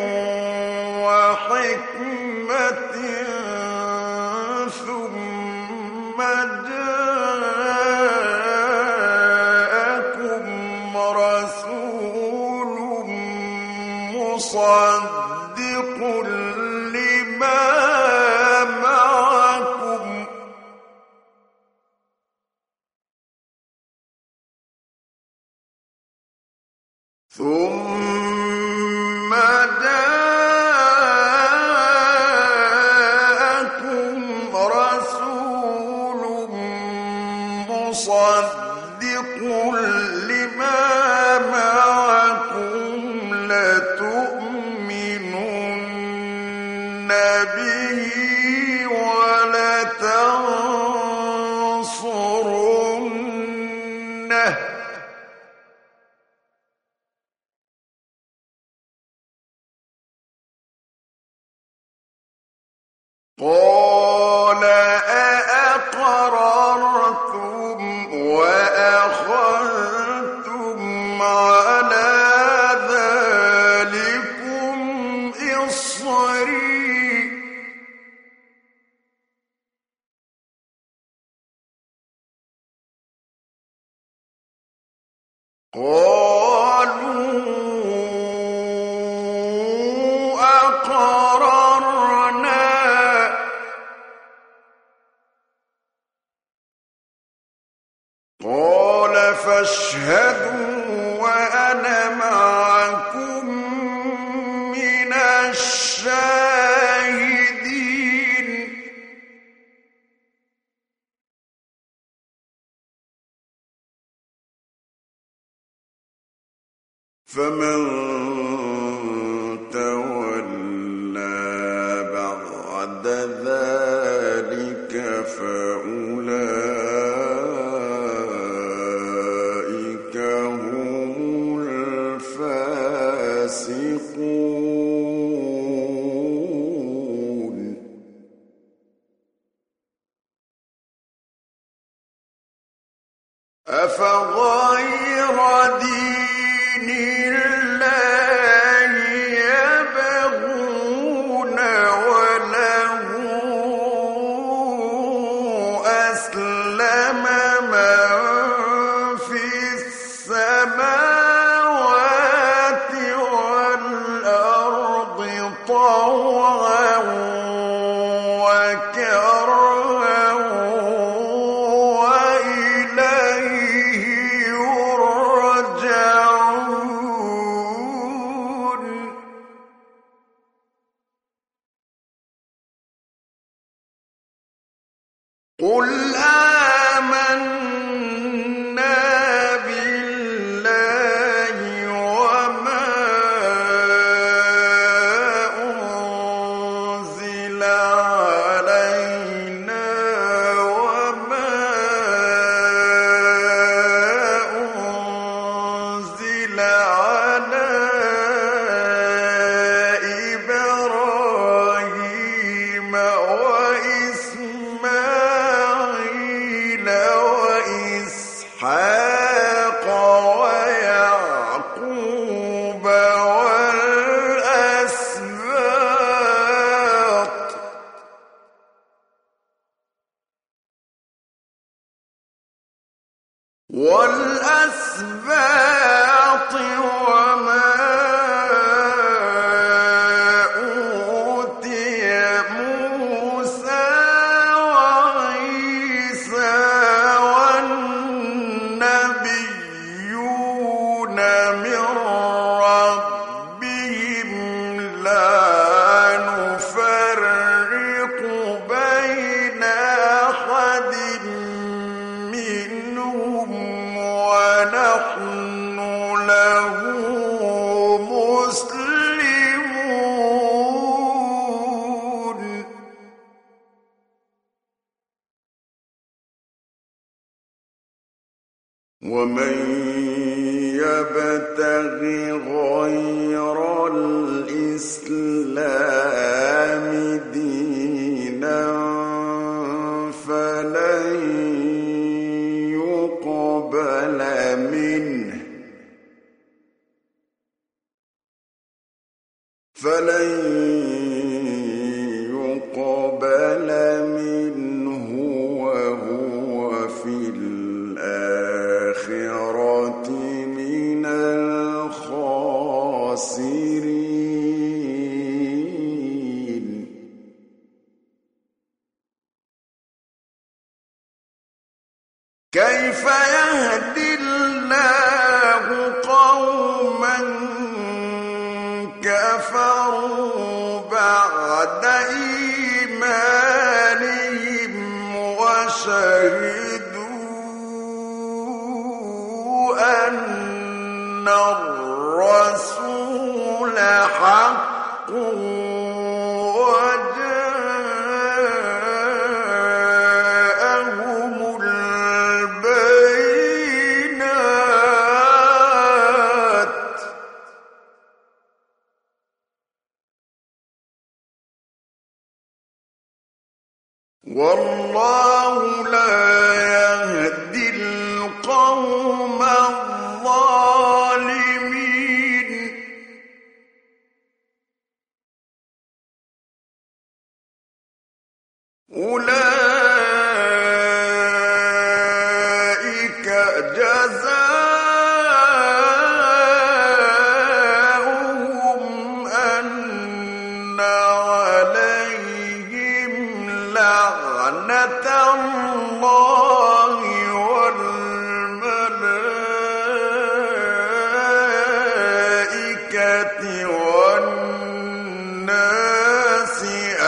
وحكمة ثم جاءكم رسول مصدق لما معكم ثم جاءكم رسول مصدق لما معكم لتؤمنن به ولتنصرنه قال أأقررتم وأخذتم على ذلكم إصري قالوا أقررنا قال فاشهدوا وأنا معكم من الشاهدين فمن تولى بعد ذلك فأولئك هم الفاسقون أفغير دين الله يبغون وله أسلم من في السماوات والأرض طوعا وكرها وإليه يرجعون الأسباط وما أوتي موسى وعيسى والنبيون من ربهم لا نفرق بين أحد منهم ونحن له مسلمون ومن يبتغ غير الإسلام دينا فلن يقبل منه وهو في الآخرة من الخاسرين كيف يهدي الله قوما كفروا بعد إيمانهم وشهدوا أن الرسول حق وجاءهم البينات والله لا يهدي القوم الظالمين أولئك جزاؤهم أن عليهم لعنة الله والملائكة والناس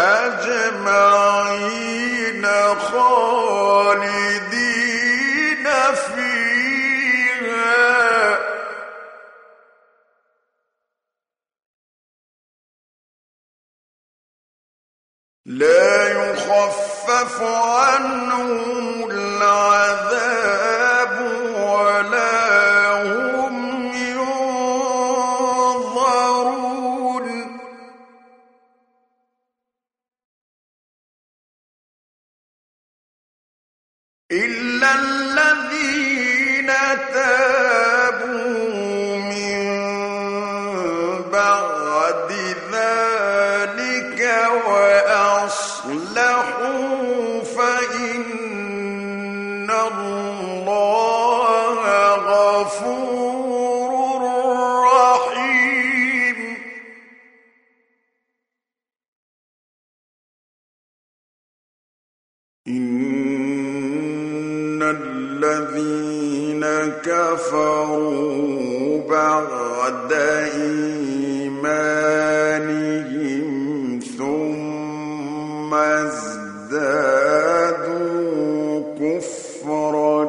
أجمعين خالدين فيها لا يخفف عنهم العذاب ولا هم ينظرون إلا الذين تابوا من بعد ذلك وأصلحوا فإن الله غفور رحيم إن الذين كفروا بعد إيمانهم ثم ازدادوا كفرا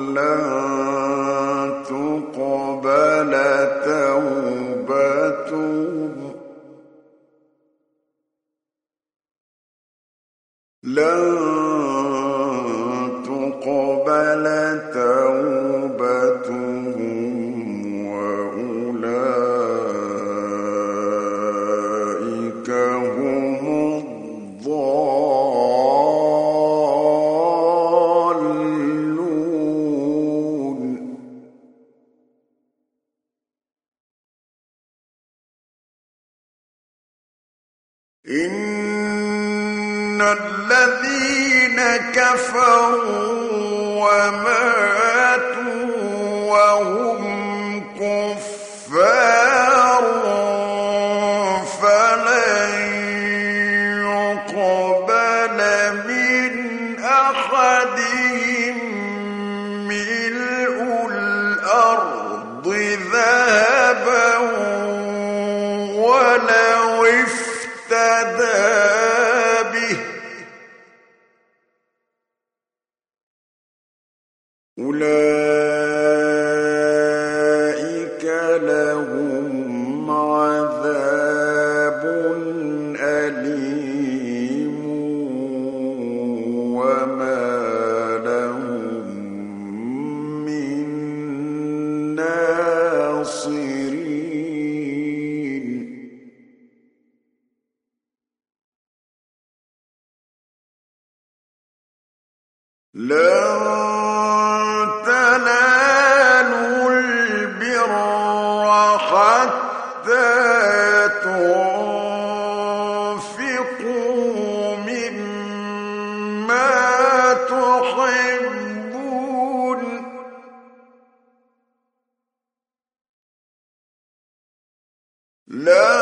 لن تقبل توبتهم وأولئك هم الضالون إن الذين كفروا وماتوا وهم كفار فلن يقبل من أحدهم ملء الأرض ذهبا ولو افتدى به أولئك لهم عذاب أليم وما لهم من ناصرين لن تنالوا البر حتى تنفقوا مما تحبون لن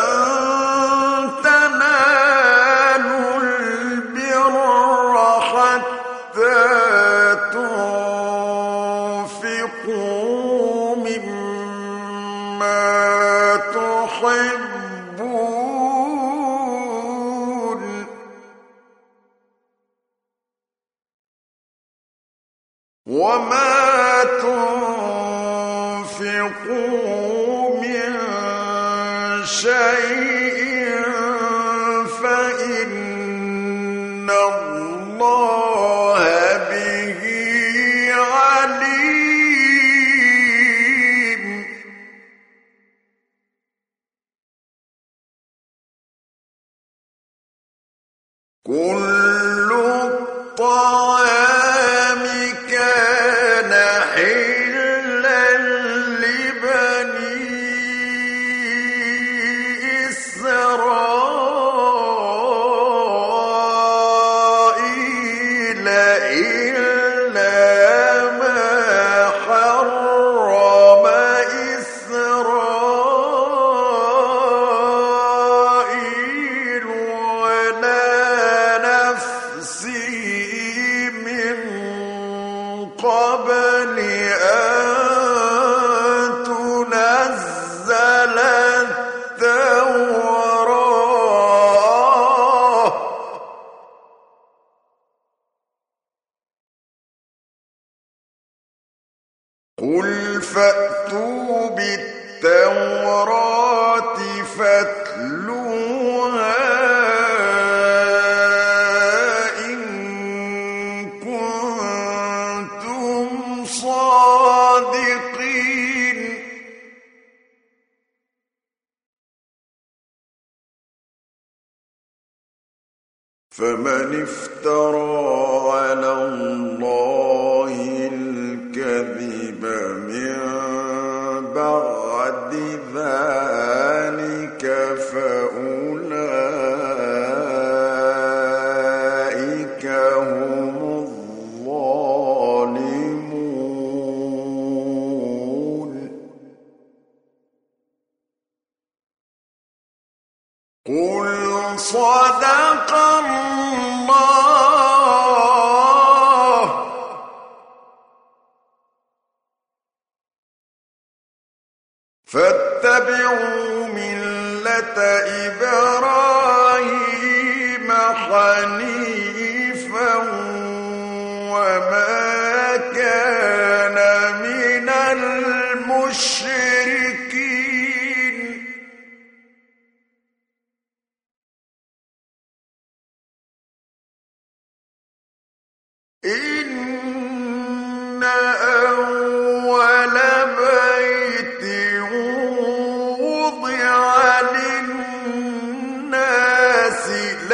تنالوا البر حتى تنفقوا مما تحبون وما تنفقوا من شيء فإن الله به عليم كل الطعام كان حلا لبني إسرائيل إلا ما حرم إسرائيل ولا نفسي من قبل أن تنزل التوراة قل فأتوا بالتوراة فاتلوها إن كنتم صادقين فمن افترى على الله الكذب من بعد ذلك فأولئك هم الظالمون قل صدق الله فاتبعوا ملة إبراهيم حنيفا وما كان من المشركين إن أول بيت وضع للناس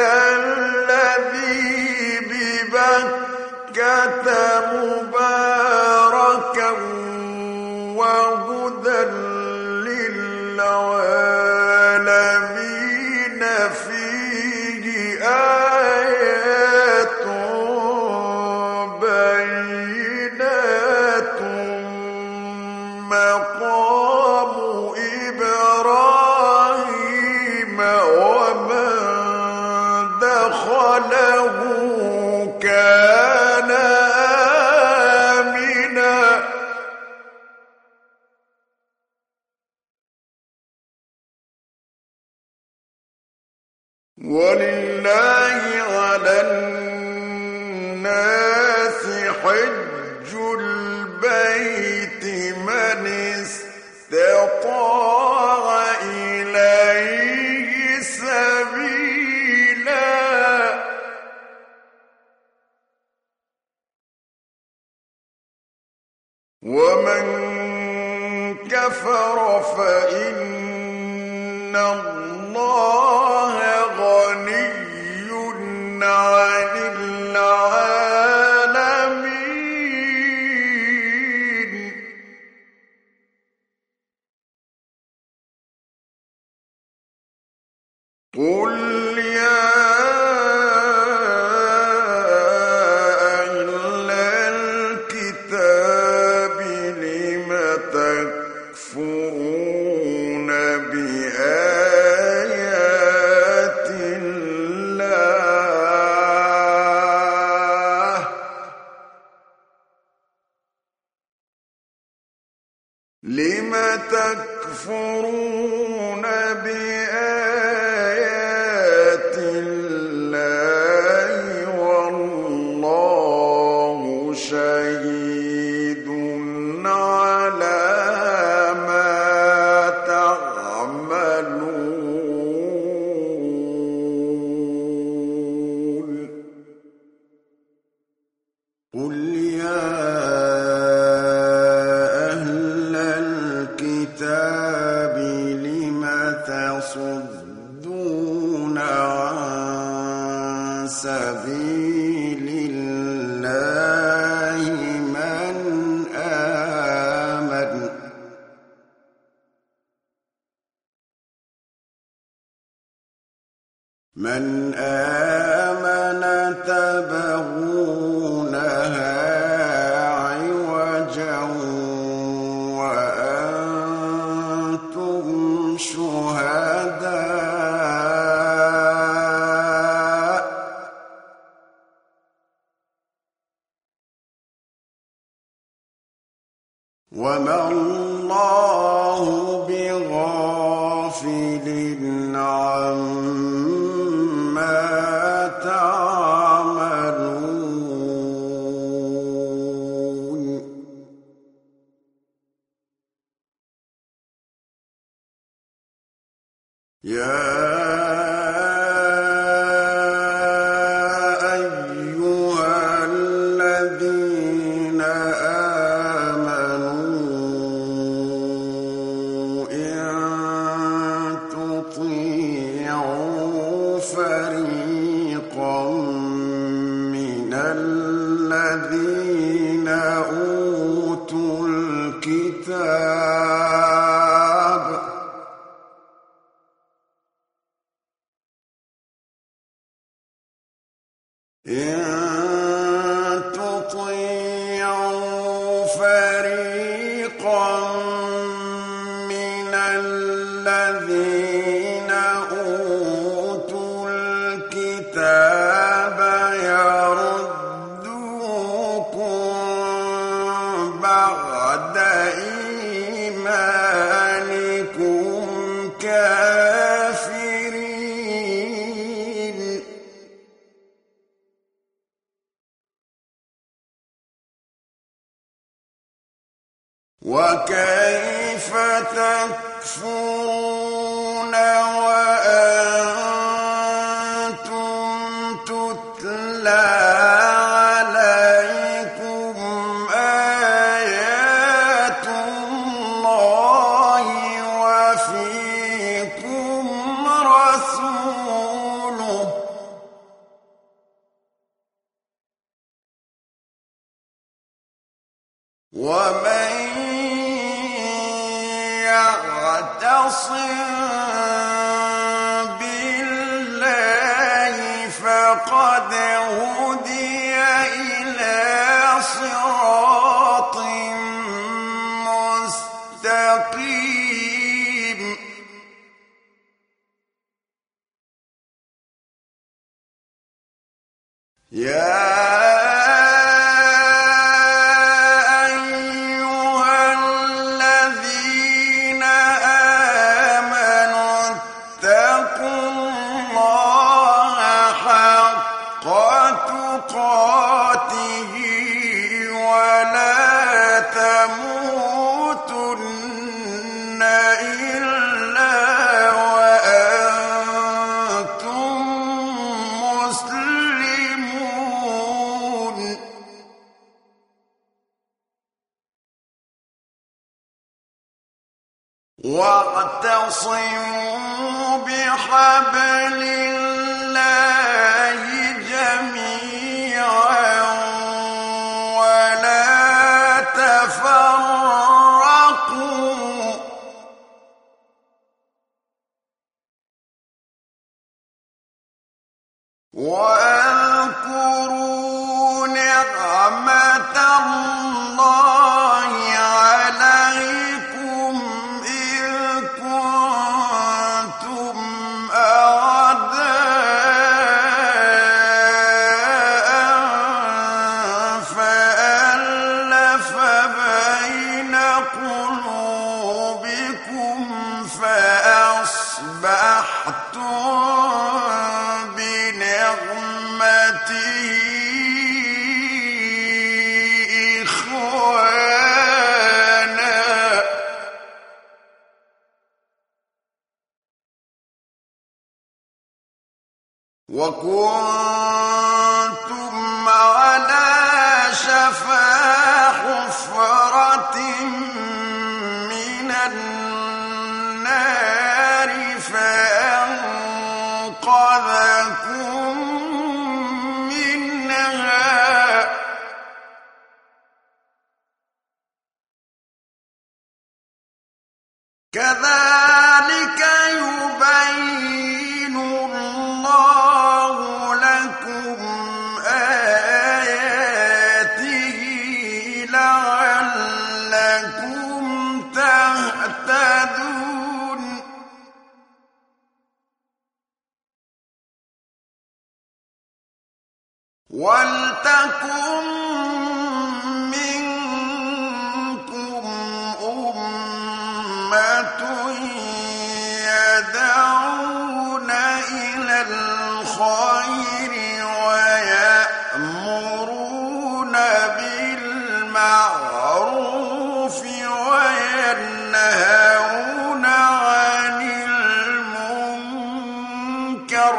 للذي ببكة مباركا وهدى للعالمين فيه آيات مقام إبراهيم ومن دخله كان آمنا ولله على الناس حج البيت من استطاع إليه سبيلا ومن كفر فإن الله غني عن العالمين قل يا أهل الكتاب لم تكفرون بآيات الله لم تكفرون بآيات الله والله شهيد على ما تعملون قل يا أهل الكتاب لم تصدون عن سبيل الله من آمن تبغونها عوجا وأنتم شهداء وما الله بغافل عما تعملون يا أيها الذين آمنوا إن تطيعوا فريقا من الذين أوتوا الكتاب إن تطيعوا فريقا من الذين أوتوا الكتاب يردوكم بعد إيمانكم كافرين وكيف تكفرون وأنتم تتلى عليكم آيات الله وفيكم رسوله ومن يعتصم بالله فقد هدي إلى صراط مستقيم يا واعتصموا بحبل الله جميعا ولا تفرقوا واذكروا نعمة الله عليكم إذ كنتم أعداء فألف بين قلوبكم فأصبحتم وكنتم على شفا حفرة من النار فأنقذكم منها كذلك يبين الله لكم آياته لعلكم تهتدون ولتكن منكم أمة يدعون إلى الخير ويأمرون بالمعروف وينهون عن المنكر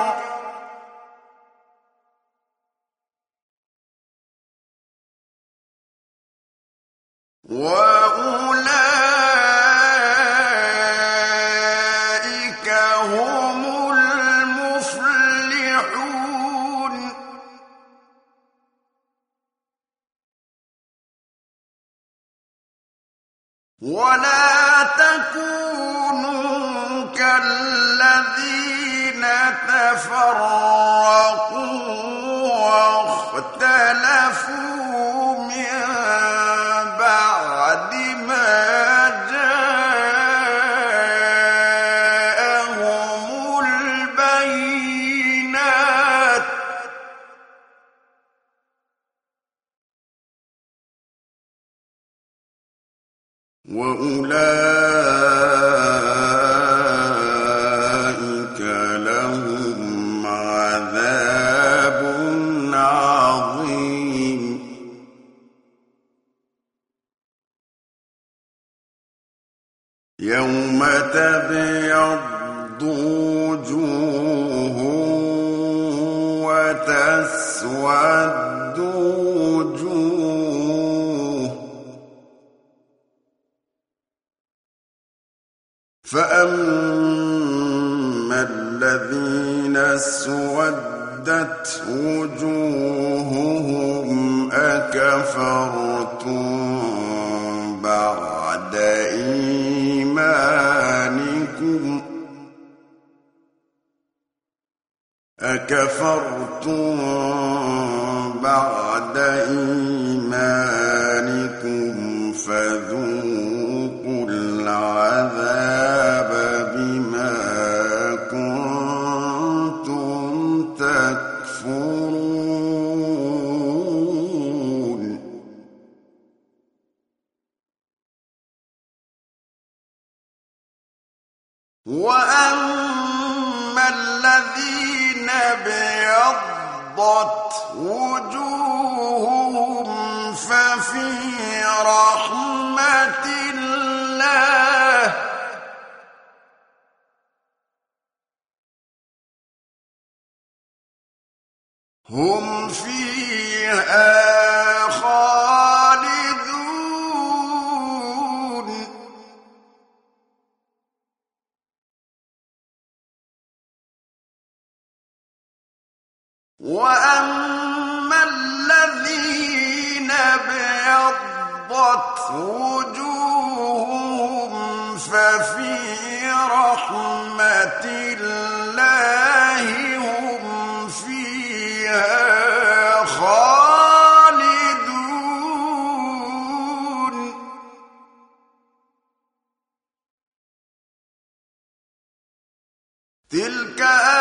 وأولئك هم المفلحون ولا تكونوا كالذين تفرقوا واختلفوا من بعد ما جاءهم البينات وأولئك لهم عذاب عظيم يوم تبيض وجوه وتسود وجوه فأما الذين اسودت وجوههم أكفرتم بعد إيمانكم فذوقوا وأما الذين ابيضت وجوههم ففي رحمة الله هم فيها خالدون وأما الذين ابيضت وجوههم ففي رحمة الله هم فيها خالدون تلك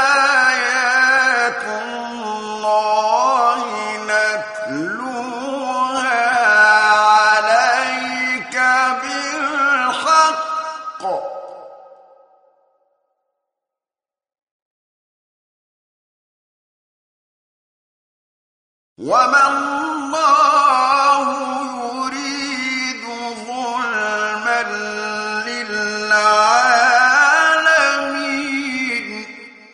آيات الله نتلوها عليك بالحق وما الله يريد ظلما للعالمين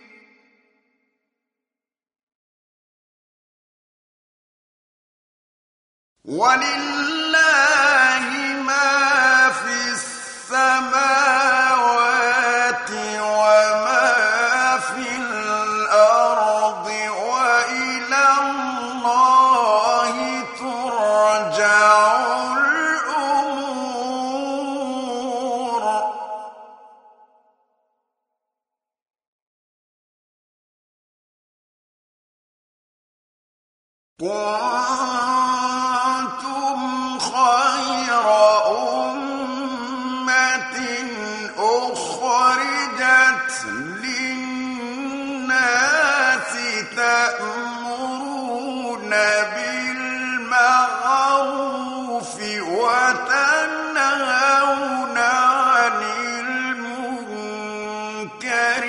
ولله ما في السماوات وما في الأرض وإلى الله ترجع الأمور كنتم خير أمة أخرجت للناس تأمرون بالمعروف وتنهون عن المنكر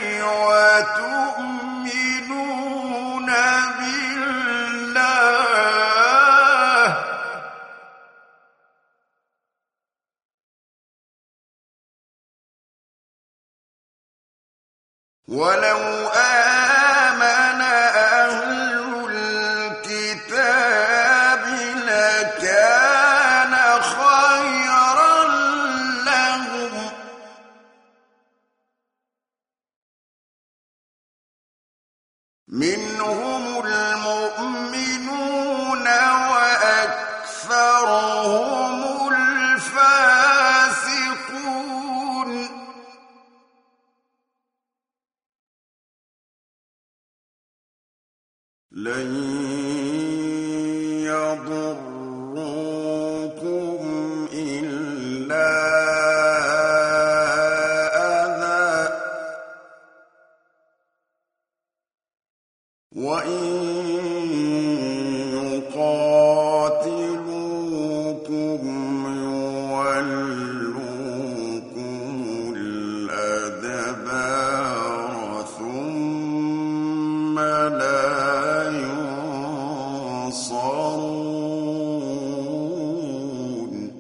وتؤمنون بالله ولو آمن أهل الكتاب لكان خيرا لهم منهم المؤمنون وأكثرهم الفاسقون لن يضروكم إلا أذى وإن يقاتلوكم يولوكم الأدبار ثم لا ينصرون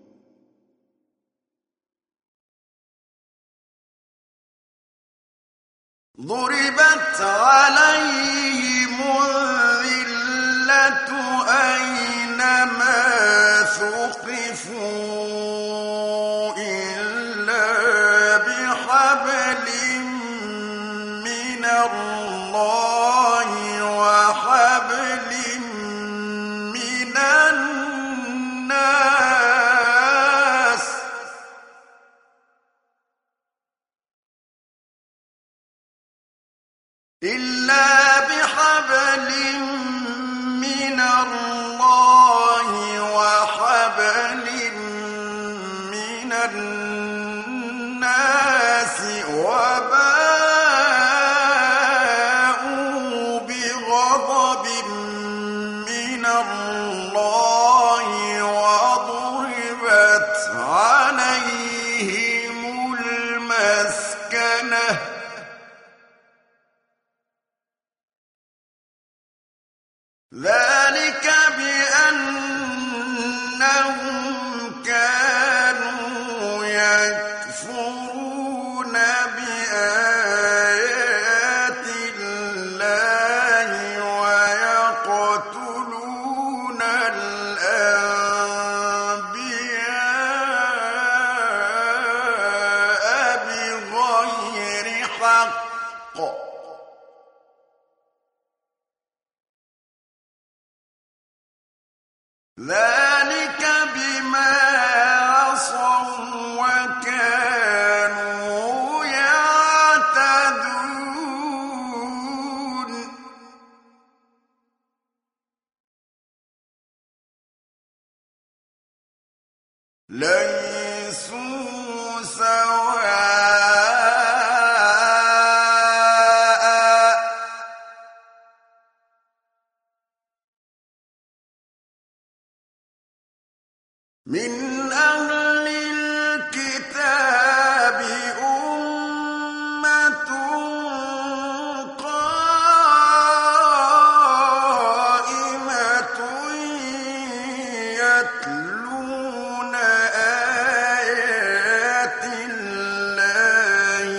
ضربت عليهم الذلة أينما ثقفوا إلا بحبل من الله وحبل من الناس إلا بحبل من الله وحبل من الناس وباءوا بغضب من الله وضربت عليهم المسكنة بينه ذلك بأنهم كانوا يكفرون بآيات الله ويقتلون الأنبياء بغير حق ذلك بما عصوا وكانوا يعتدون ليسوا سواء من أهل الكتاب أمة قائمة يتلون آيات الله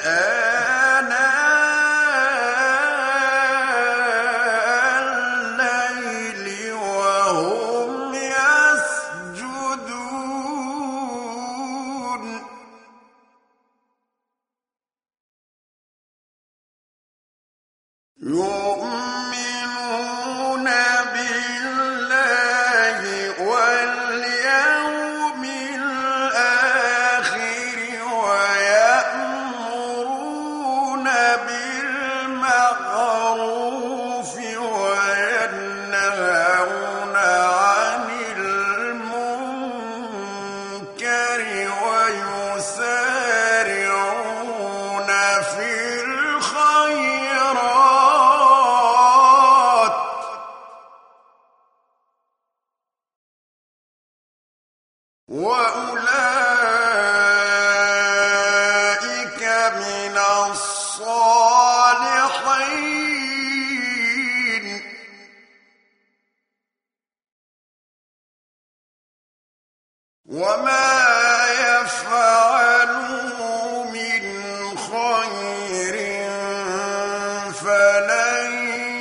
آناء الليل وهم يسجدون يؤمنون بالله واليوم الآخر ويأمرون بالمعروف وينهون عن المنكر ويسارعون في الخيرات وأولئك من الصالحين وما يفعلوا من خير فلن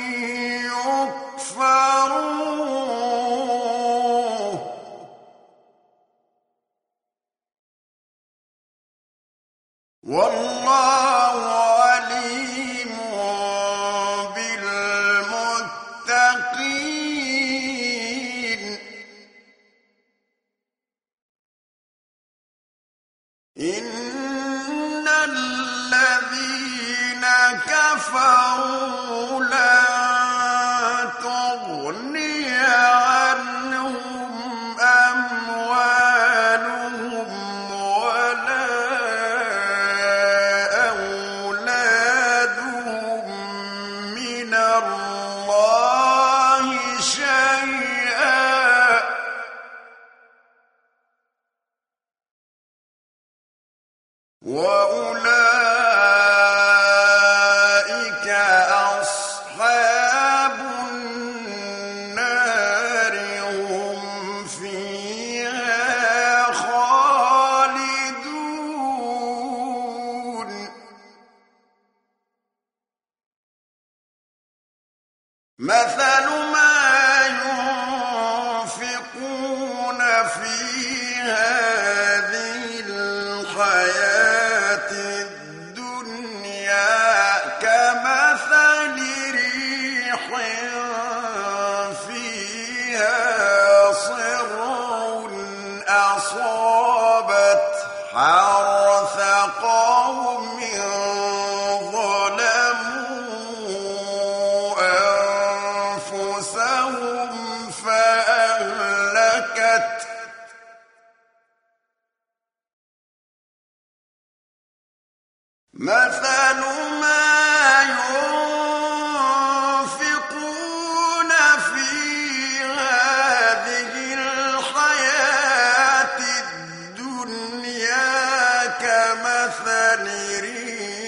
يكفروه والله عليم بالمتقين إن الذين كفروا لن تغني عنهم أموالهم ولا أولادهم من الله شيئا وأولئك أصحاب النار هم فيها خالدون مثل ما ينفقون في هذه الحياة الدنيا كمثل ريح فيها صر أصابت حرث قوم ظلموا أنفسهم فأهلكت مثل ما ينفقون في هذه الحياة الدنيا كمثل ريح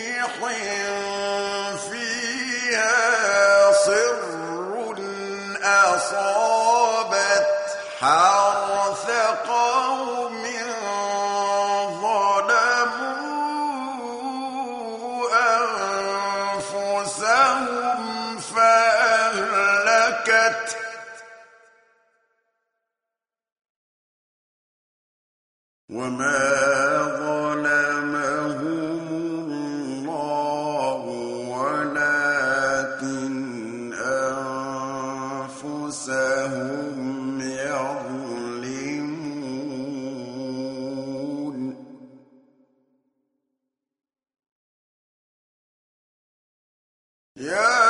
يا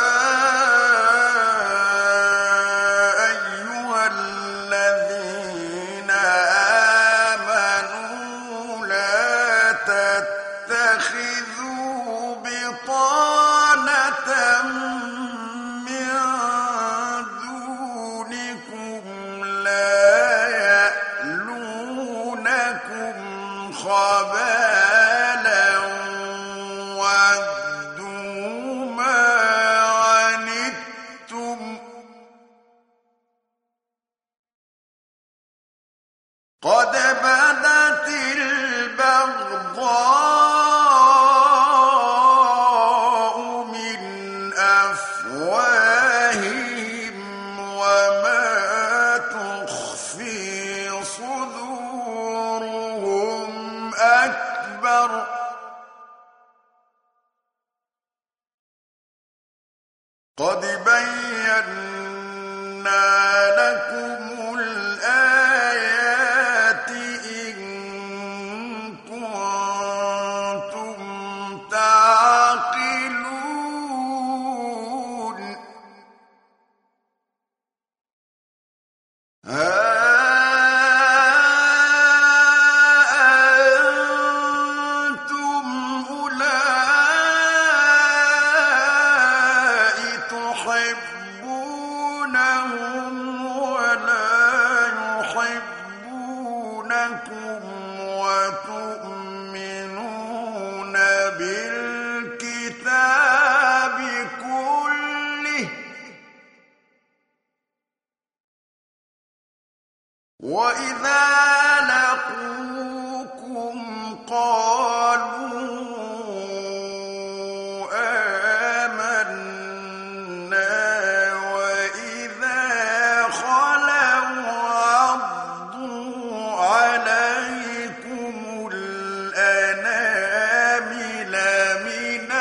أيها الذين آمنوا لا تتخذوا بطانة من دونكم لا يألونكم خبالا ودوا ما عنتم قد بدت البغضاء من أفواههم وما تخفي صدورهم أكبر قد بينا لكم الآيات إن كنتم تعقلون ها أنتم أولئك تحبونهم ولا يحبونكم وتؤمنون بالكتاب كله وإذا لقوكم قالوا آمنا وإذا خلوا عضوا عليكم الأنامل من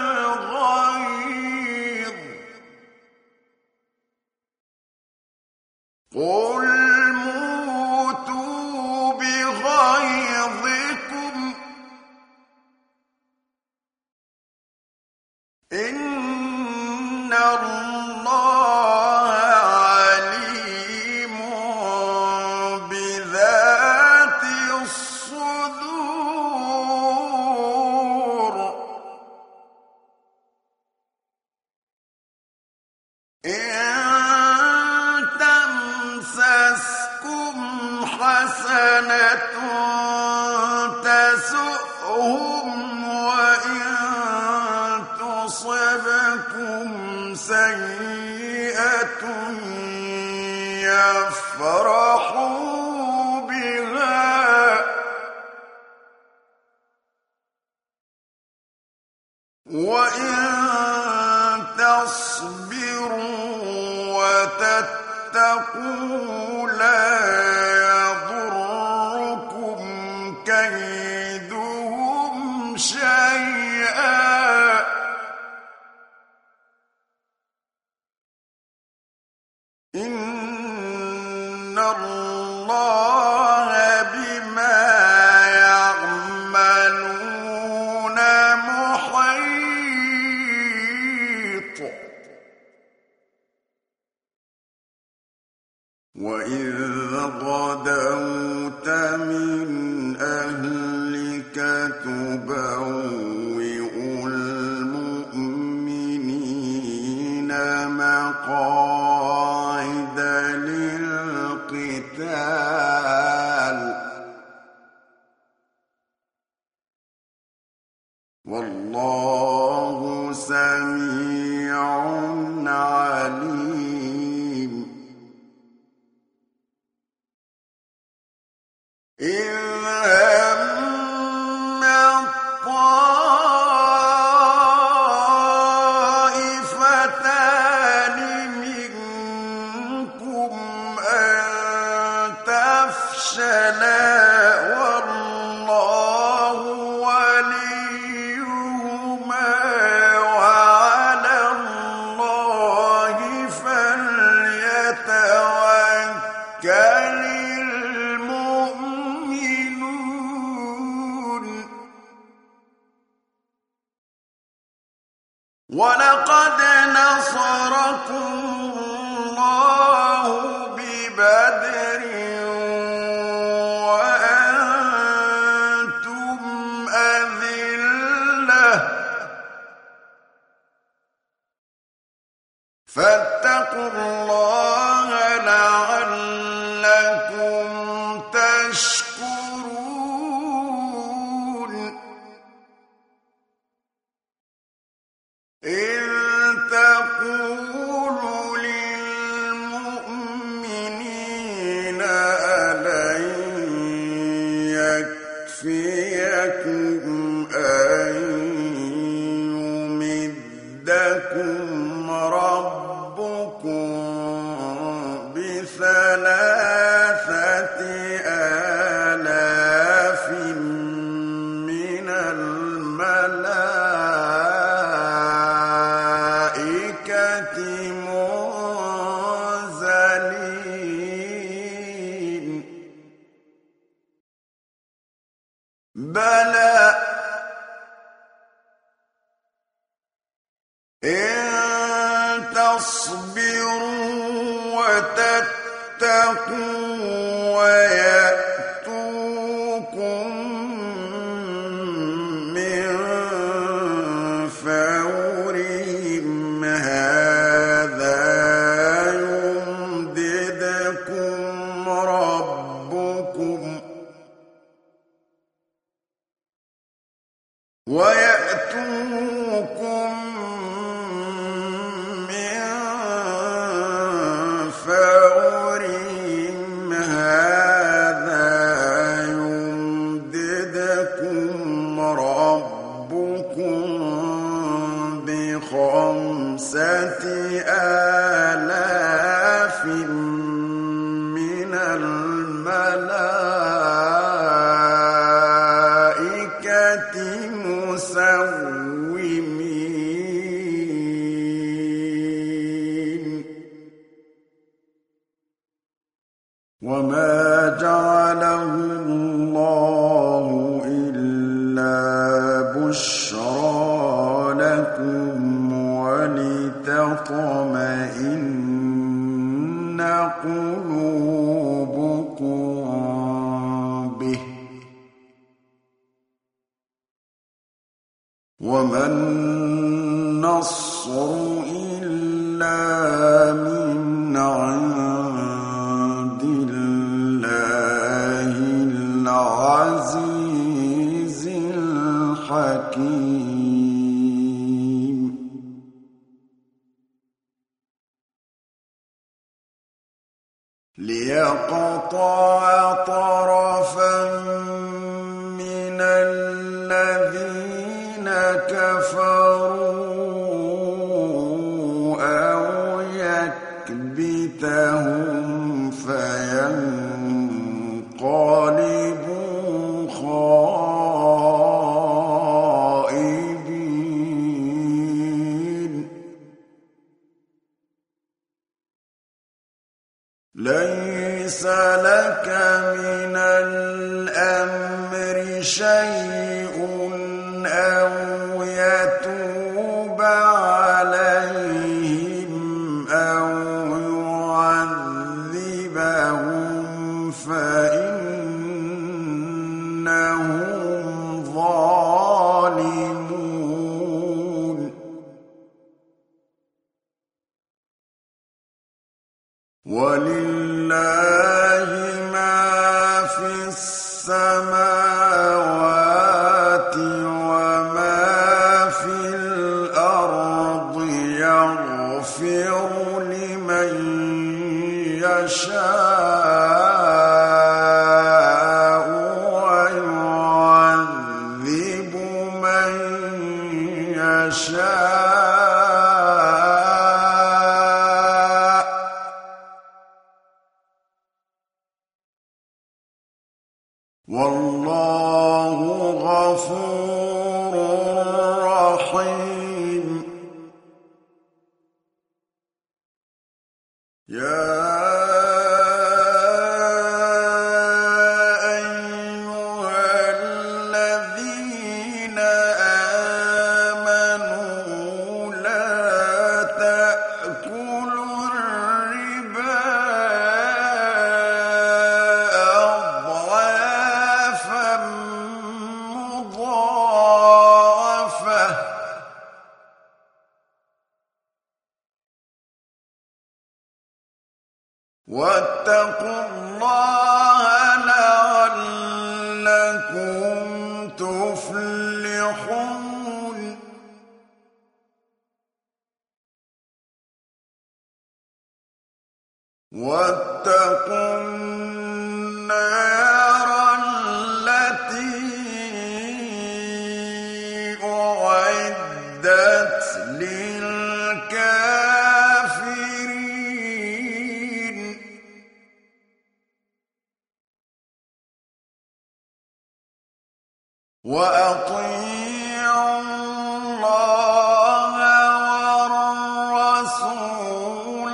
الغيظ قل موتوا بغيظكم إن الله عليم بذات الصدور إن تمسسكم حسنة تسؤهم وإن تصبكم سيئة يفرحوا بها وإن تصبروا وتتقوا لا يضركم كيدهم شيئا إن الله بما يعملون محيط وإذ غدوت من أهلك تبوئ المؤمنين مقاعد للقتال والله سميع عليم إذ هم الطائفتان منكم أن تفشلا والله وليهما وعلى وَلَقَدْ نَصَرَكُمُ اللَّهُ بِبَدْرٍ وَأَنتُمْ أَذِلَّةٌ ۖ فَاتَّقُوا اللَّهَ لَعَلَّكُمْ تَشْكُرُونَ إِذْ تَقُولُ لِلْمُؤْمِنِينَ أَلَن يَكْفِيَكُمْ أَن يُمِدَّكُمْ رَبُّكُم ب3,000,000 مِّنَ الْمَلَائِكَةِ مُنزَلِينَ بَلَىٰ إِن تَصْبِرُوا وَتَتَّقُوا وَيَأْتُوكُم مِّن فَوْرِهِمْ هَٰذَا يُمْدِدْكُمْ رَبُّكُم ب5,000,000 مِّنَ الْمَلَائِكَةِ مُسَوِّمِينَ وَمَا جَعَلَهُ اللَّهُ إِلَّا بُشْرَىٰ لَكُمْ وَلِتَطْمَئِنَّ قُلُوبُكُم بِهِ ۗ وَمَا النَّصْرُ إِلَّا مِنْ عِندِ اللَّهِ الْعَزِيزِ الْحَكِيمِ لِيَقْطَعَ طَرَفًا مِّنَ الَّذِينَ كَفَرُوا أَوْ يَكْبِتَهُمْ فَيَنقَلِبُوا خَائِبِينَ لَيْسَ لَكَ مِنَ الْأَمْرِ شَيْءٌ أَوْ يَتُوبَ عَلَيْهِمْ أَوْ يُعَذِّبَهُمْ فَإِنَّهُمْ ظَالِمُونَ وَلِلَّهِ مَا فِي السَّمَاوَاتِ وَمَا فِي الْأَرْضِ يَغْفِرُ لِمَن يَشَاءُ وَيُعَذِّبُ مَن يَشَاءُ ۗ وَاللَّهُ غَفُورٌ رَّحِيمٌ يَا أَيُّهَا الَّذِينَ آمَنُوا واتقوا الله لعلكم تفلحون واتقوا النار التي أعدت للكافرين وأطيعوا الله والرسول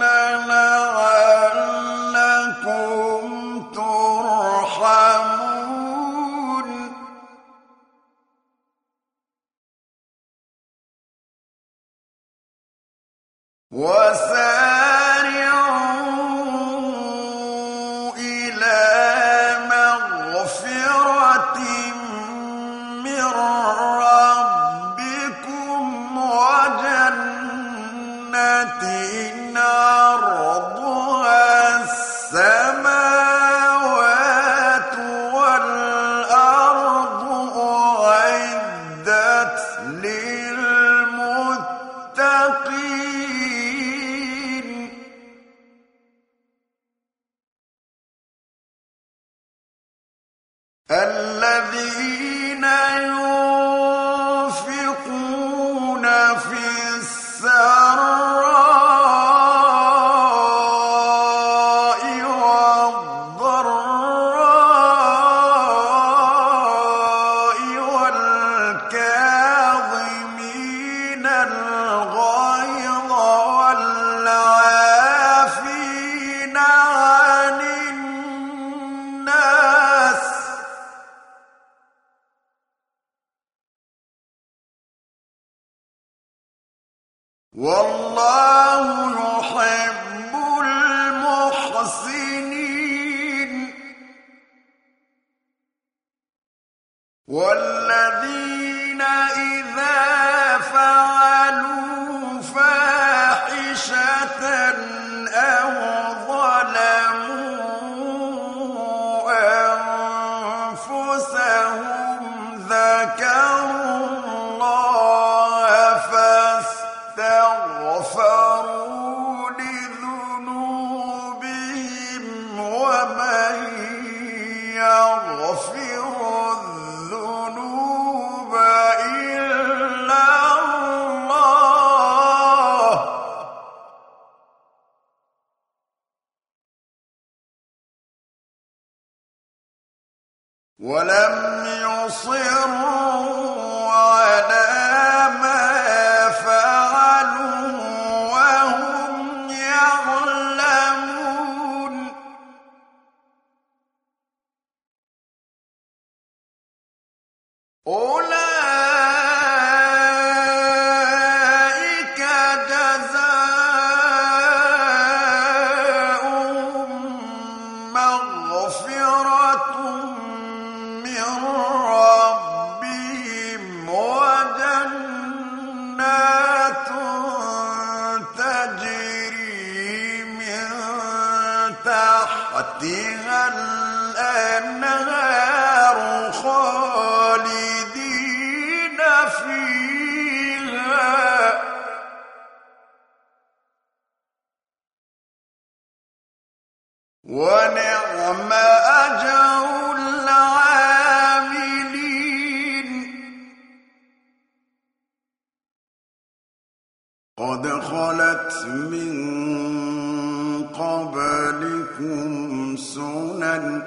لعلكم ترحمون وسارعوا إلى مغفرة من ربكم وجنة عرضها السماوات والأرض أعدت للمتقين الذين ينفقون في السراء والضراء والكاظمين الغيظ والعافين عن الناس والله يحب المحسنين والذين إذا فعلوا فاحشة أو ظلموا أنفسهم ذكروا الله فاستغفروا لذنوبهم ومن يغفر الذنوب إلا الله ولم يصروا على ما فعلوا وهم يعلمون أولئك جزاؤهم مغفرة من ربهم وجنات تجري من تحتها الأنهار خالدين فيها ونعم أجر العاملين قد خلت من قبلكم سنن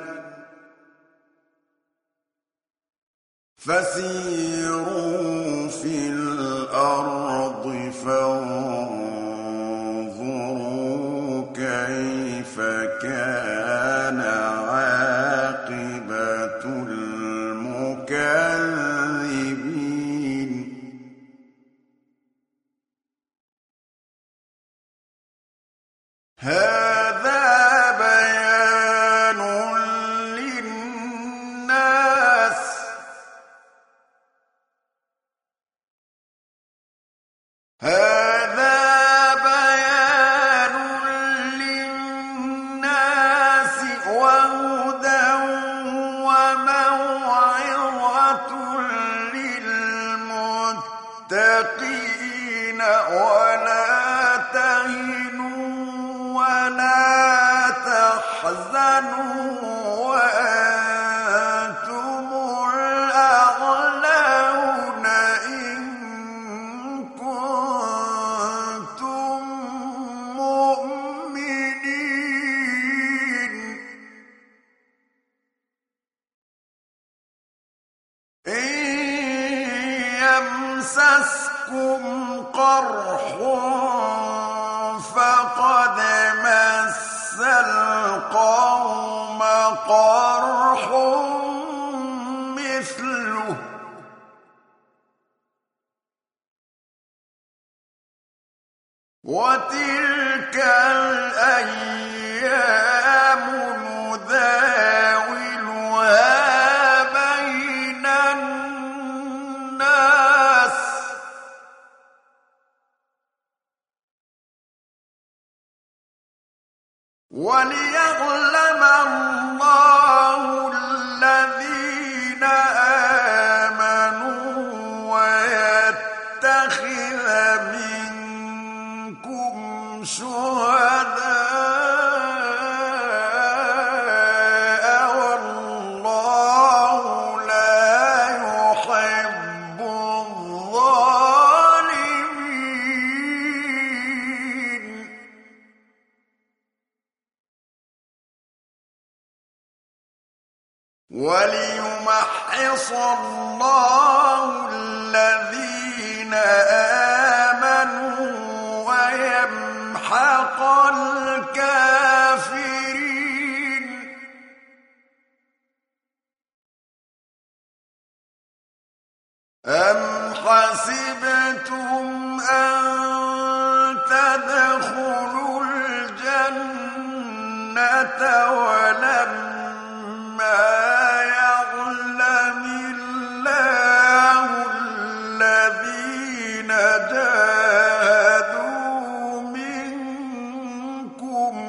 فسيروا في الأرض فانظروا كيف كان عاقبة المكذبين هذا بيان للناس هذا بيان للناس للمتقين ولا تهنوا ولا تحزنوا وأنتم الأعلون إن كنتم مؤمنين إن يمسسكم قرح فقد مس القوم قرح مثله وتلك الأيام نداولها بين الناس وليعلم الله الذين آمنوا ويتخذ منكم شهداء والله لا يحب الظالمين وليمحص الله الذين آمنوا ويمحق الكافرين أم حسبتم أن تدخلوا الجنة ولما يعلم الله الذين جاهدوا منكم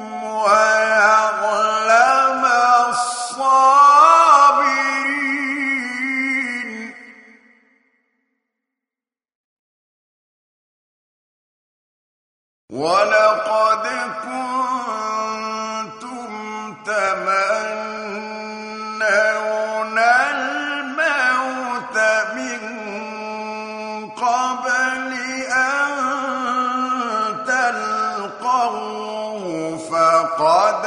ويعلم الصابرين ولقد كنتم تمنون الموت من قبل أن تلقوه فقد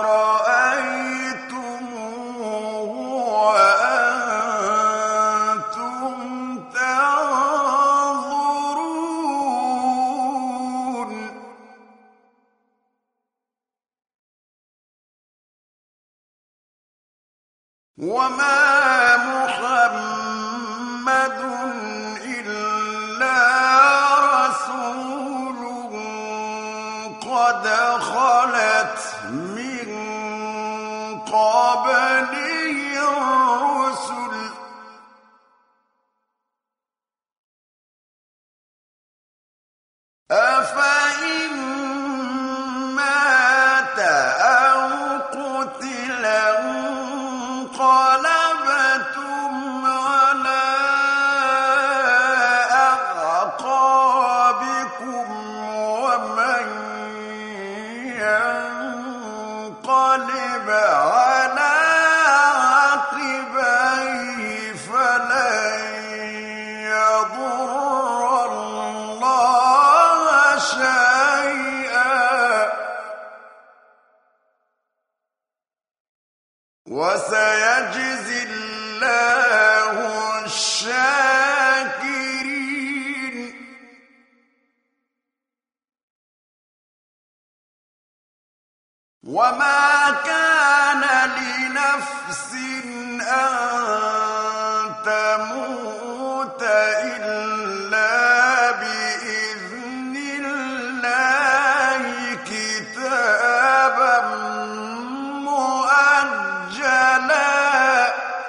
رأيتموه وأنتم تنظرون وما محمد إلا رسول قد خلت من قبله الرسل أفإن مات أو قتل انقلبتم على أعقابكم ومن ينقلب على عقبيه فلن يضر الله شيئا وسيجزي الله الشاكرين وما كان لنفس أن تموت إلا بإذن الله كتابا مؤجلا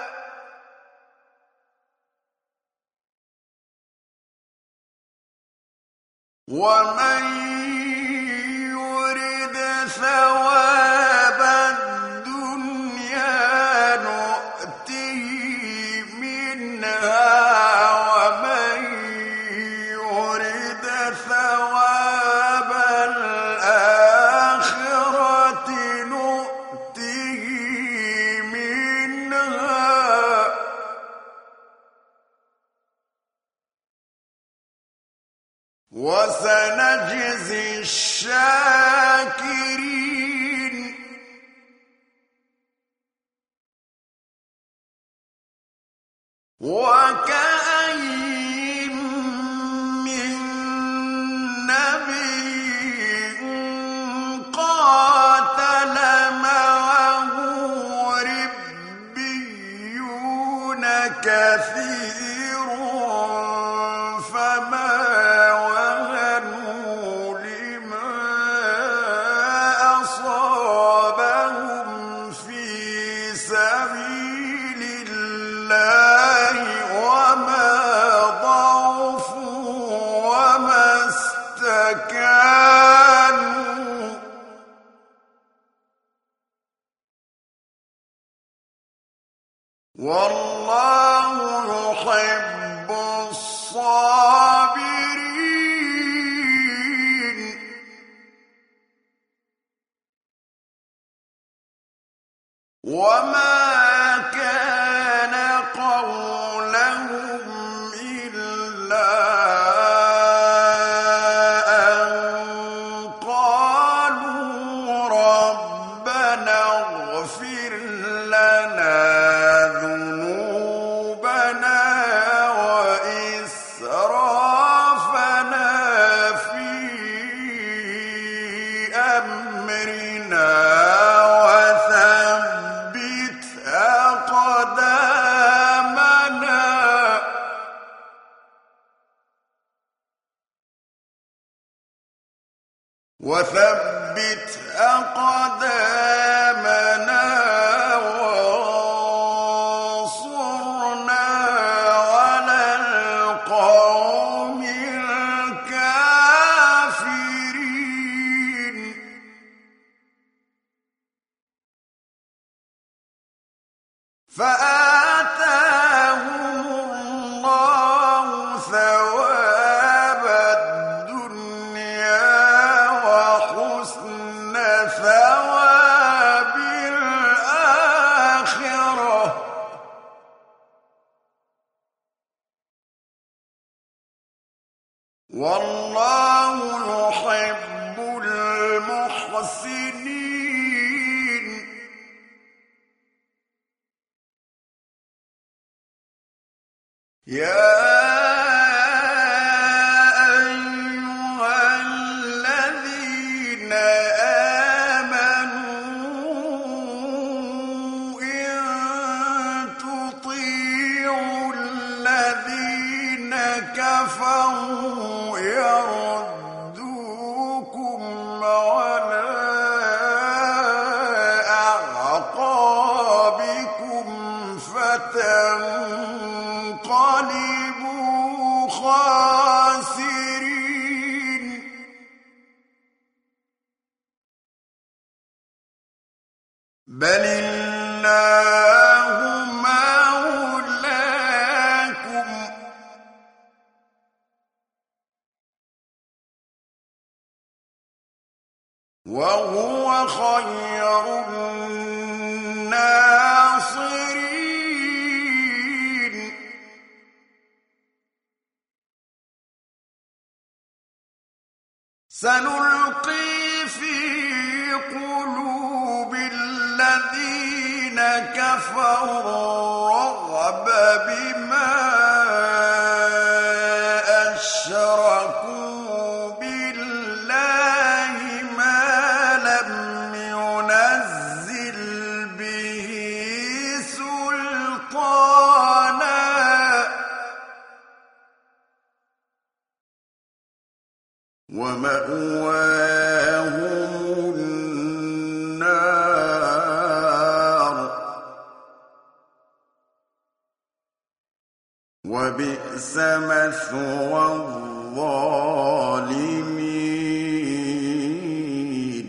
ومن يرد ثواب الدنيا نؤته منها ومن وسنجزي الشاكرين وكأين من نبي قاتل معه ربيون كثير فما وهنوا لما أصابهم في سبيل الله وما ضعفوا وما استكانوا والله يحب الصابرين وما كان قولهم إلا أن قالوا ربنا اغفر لنا ذنوبنا وإسرافنا في أمرنا وثبت أقدامنا وانصرنا على القوم الكافرين فآتاهم الله ثواب الدنيا وحسن ثواب الآخرة والله يحب المحسنين يا أيها الذين آمنوا إن تطيعوا الذين كفروا يردوكم على أعقابكم فتنقلبوا خاسرين بل الله مولاكم وهو خير الناصرين سنلقي في قلوب الذين كفروا الرعب بما أشركوا بالله ما لم ينزل به سلطانا ومأواهم النار وبئس مثوى الظالمين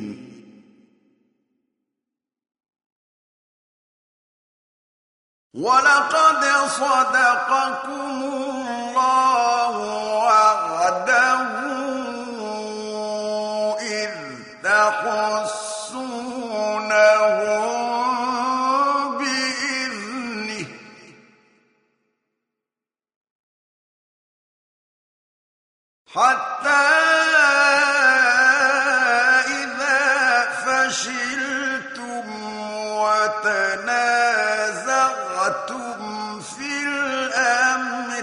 ولقد صدقكم الله وعده إذ تحسونهم بإذنه حتى إذا فشلتم وتنازعتم في الأمر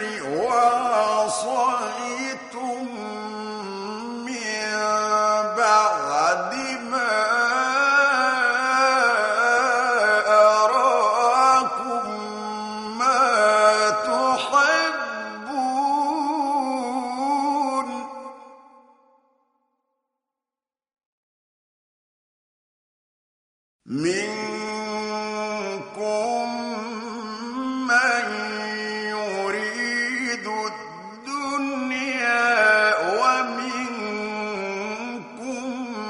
وعصيتم من بعد ما أراكم ما تحبون منكم من يريد الدنيا ومنكم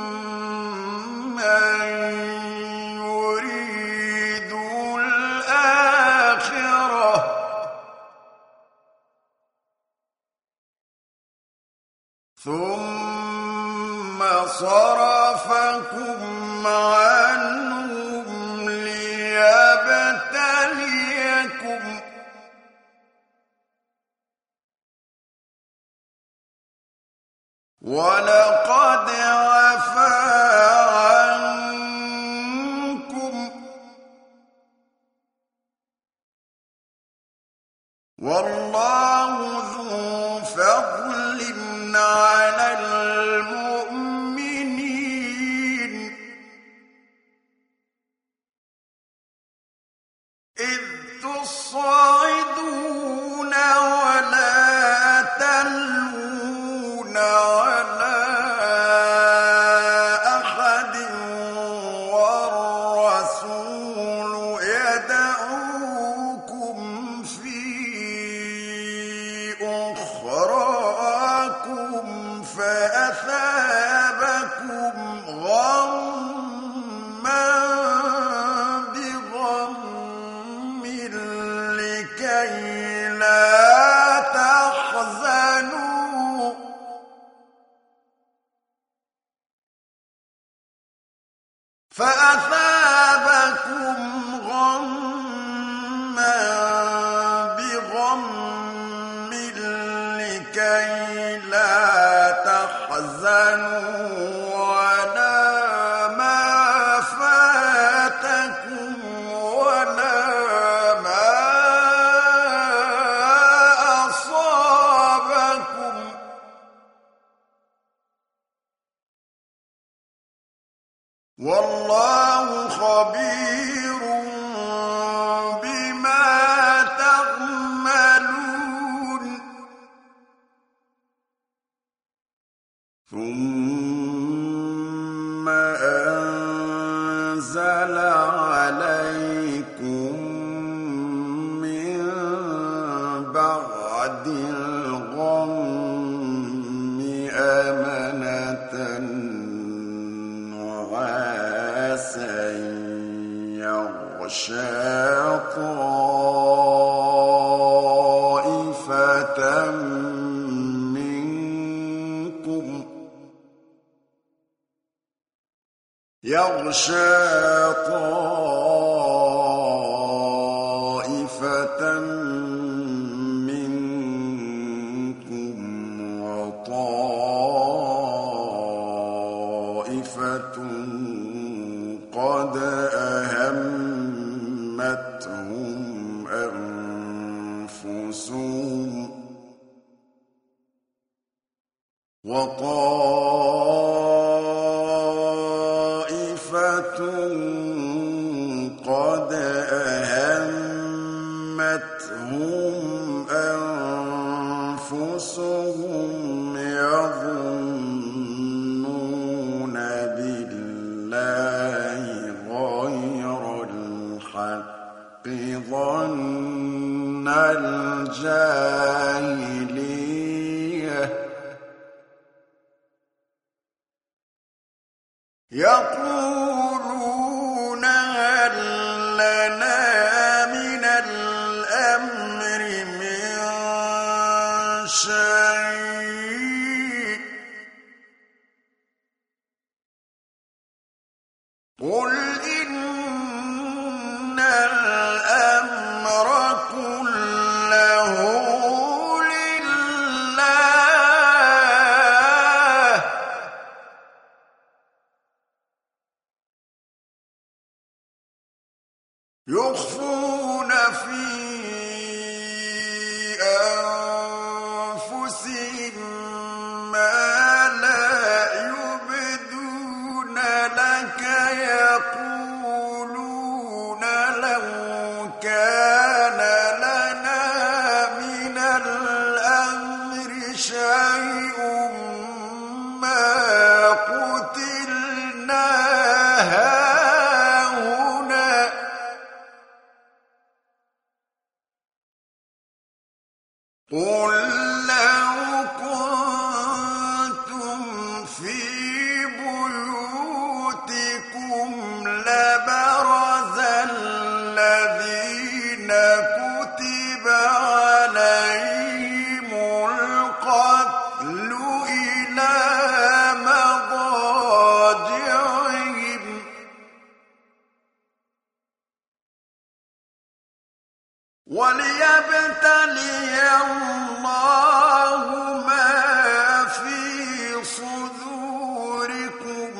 من يريد الآخرة ثم صرفكم عنهم ليبتليكم ولقد عفا عنكم والله ذو فضل على المؤمنين إذ تصعدون ولا تلوون على أحد والرسول يدعوكم في أخراكم فأثابكم غمّا بغم لكي لا تحزنوا فأثابكم غمّا بغم لكي لا تحزنوا على ما فاتكم ولا ما أصابكم والله خبير بما تعملون ثم أنزل عليكم من بعد الغم أمنة نعاسا يغشى طائفة منكم وطائفة قد أهمتهم أنفسهم وطائفة قد أهمتهم أنفسهم يظنون بالله غير الحق ظن الجاهلية يقولون هل لنا من الأمر من شيء قل إن الأمر كله لله شيء ما قتلنا هاهنا قل لو كنتم في بيوتكم لبرز الذين كتب عليهم القتل إلى مضاجعهم وليبتلي الله ما في صدوركم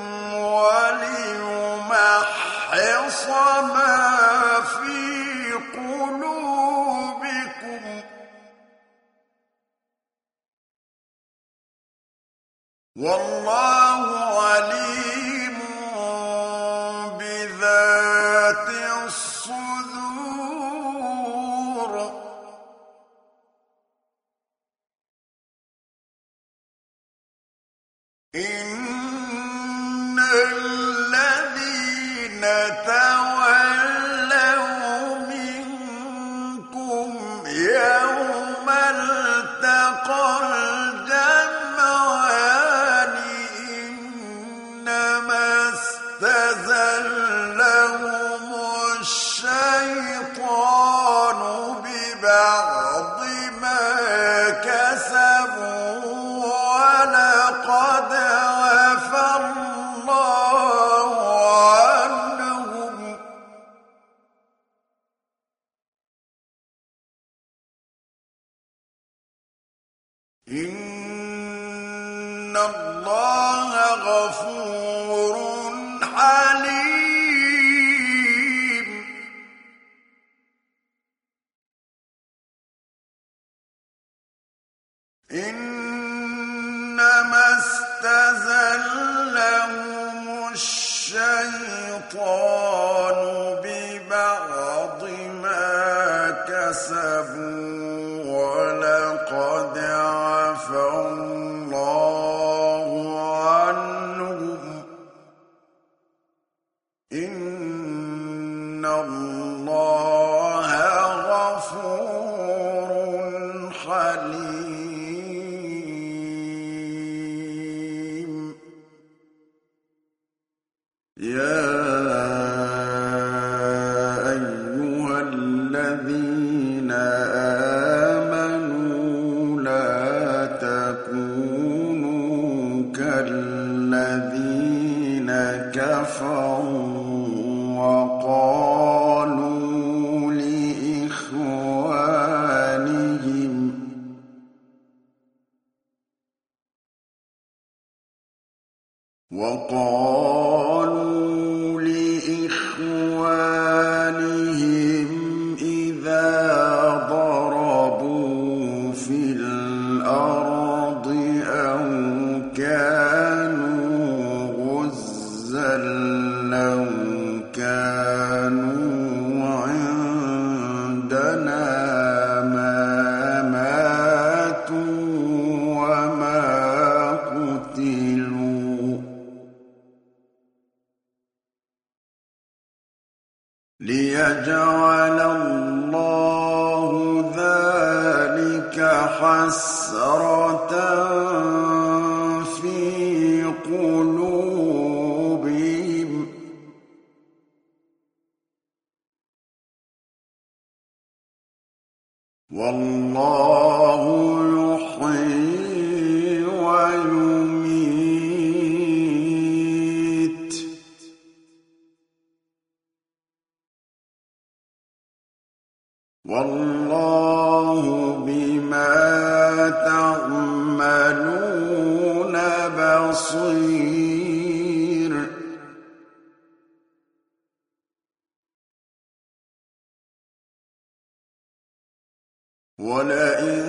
وليمحص ما في قلوبكم والله عليم بذات الصدور إن الذين تولوا منكم يوم التقى الجمعان إنما استزلهم الشيطان ببعض ما كسبوا ولقد عفى الله عنهم إن الله غفور حليم إنما استزلهم الشيطان ببعض ما كسبوا ولقد عفى الله عنهم إن الله غفور حليم يا أيها الذين آمنوا لا تكونوا كالذين كفروا وقالوا لإخوانهم إذا ضربوا في الأرض أو كانوا غزا لو كانوا عندنا ما ماتوا وما قتلوا ليجعل الله ذلك حسرة في قلوبهم والله يحيي ويميت والله بما تعملون بصير ولئن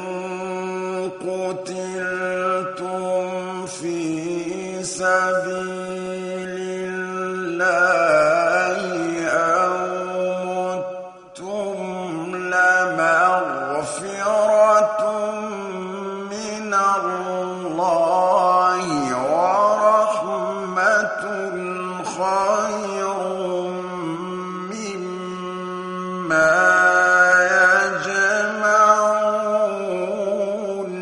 قتلتم في سبيل الله أو متم لمغفرة من اللَّهِ وَرَحْمَةٌ خَيْرٌ مِّمَّا يَجْمَعُونَ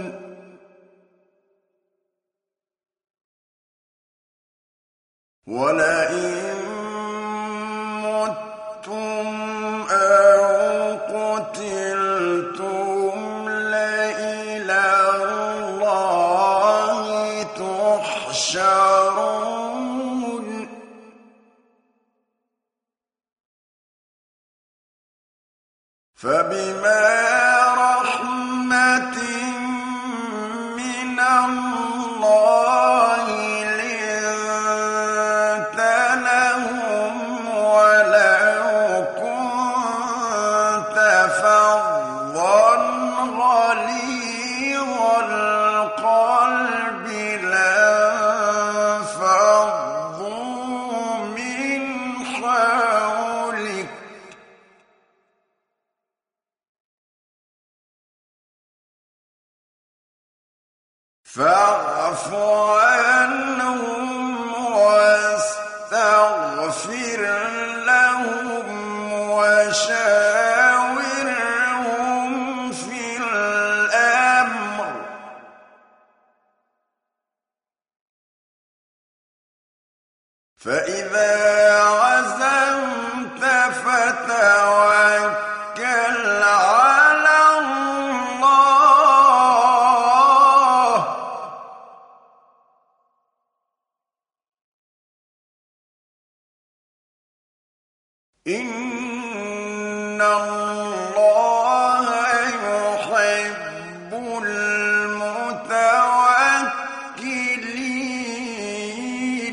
وَلَئِن مُّتُّمْ أَوْ قُتِلْتُمْ لَإِلَى اللَّهِ تُحْشَرُونَ فَبِمَا رَحْمَةٍ مِّنَ اللَّهِ لِنتَ لَهُمْ وَلَوْ كُنتَ فَظًّا غَلِيظَ الْقَلْبِ لَانفَضُّوا مِنْ حَوْلِكَ فاعف عنهم واستغفر لهم وشاورهم في الأمر فإذا عزمت فتوكل على الله إِنَّ اللَّهَ يُحِبُّ الْمُتَوَكِّلِينَ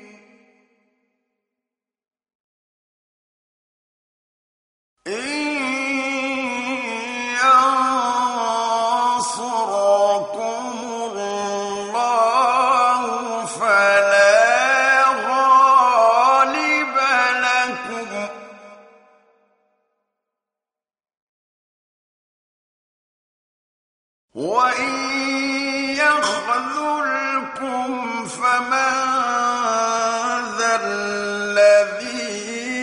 إِن يَنصُرْكُمُ اللَّهُ فَلَا غَالِبَ لَكُمْ وَإِن يَخْذُلْكُمْ فَمَن ذَا الَّذِي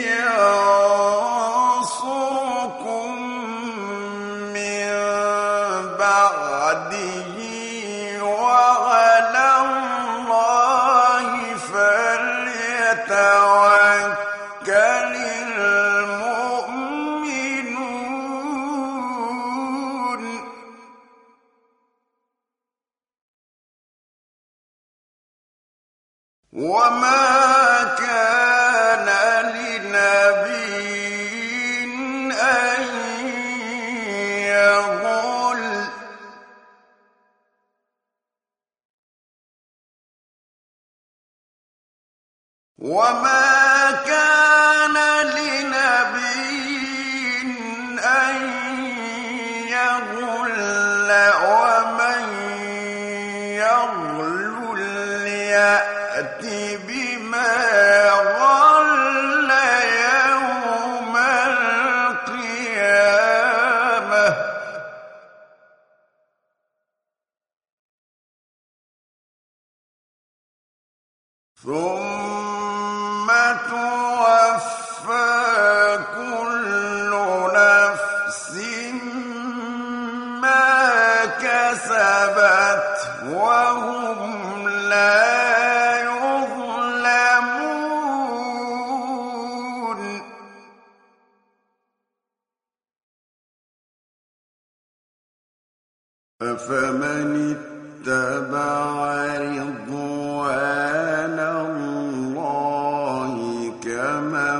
يَنصُرُكُم مِّن بَعْدِهِ وَعَلَى اللَّهِ فَلْيَتَوَكَّلِ الْمُؤْمِنُونَ وَمَا كَانَ لِنَبِيٍّ أَن يَغُلَّ وَمَن يَغْلُلْ يَأْتِ بِمَا غَلَّ يَوْمَ الْقِيَامَةِ ثُمَّ تُوَفَّىٰ كُلُّ نَفْسٍ مَّا كَسَبَتْ وَهُمْ لَا يُظْلَمُونَ أَفَمَنِ اتَّبَعَ رِضْوَانَ اللَّهِ كَمَن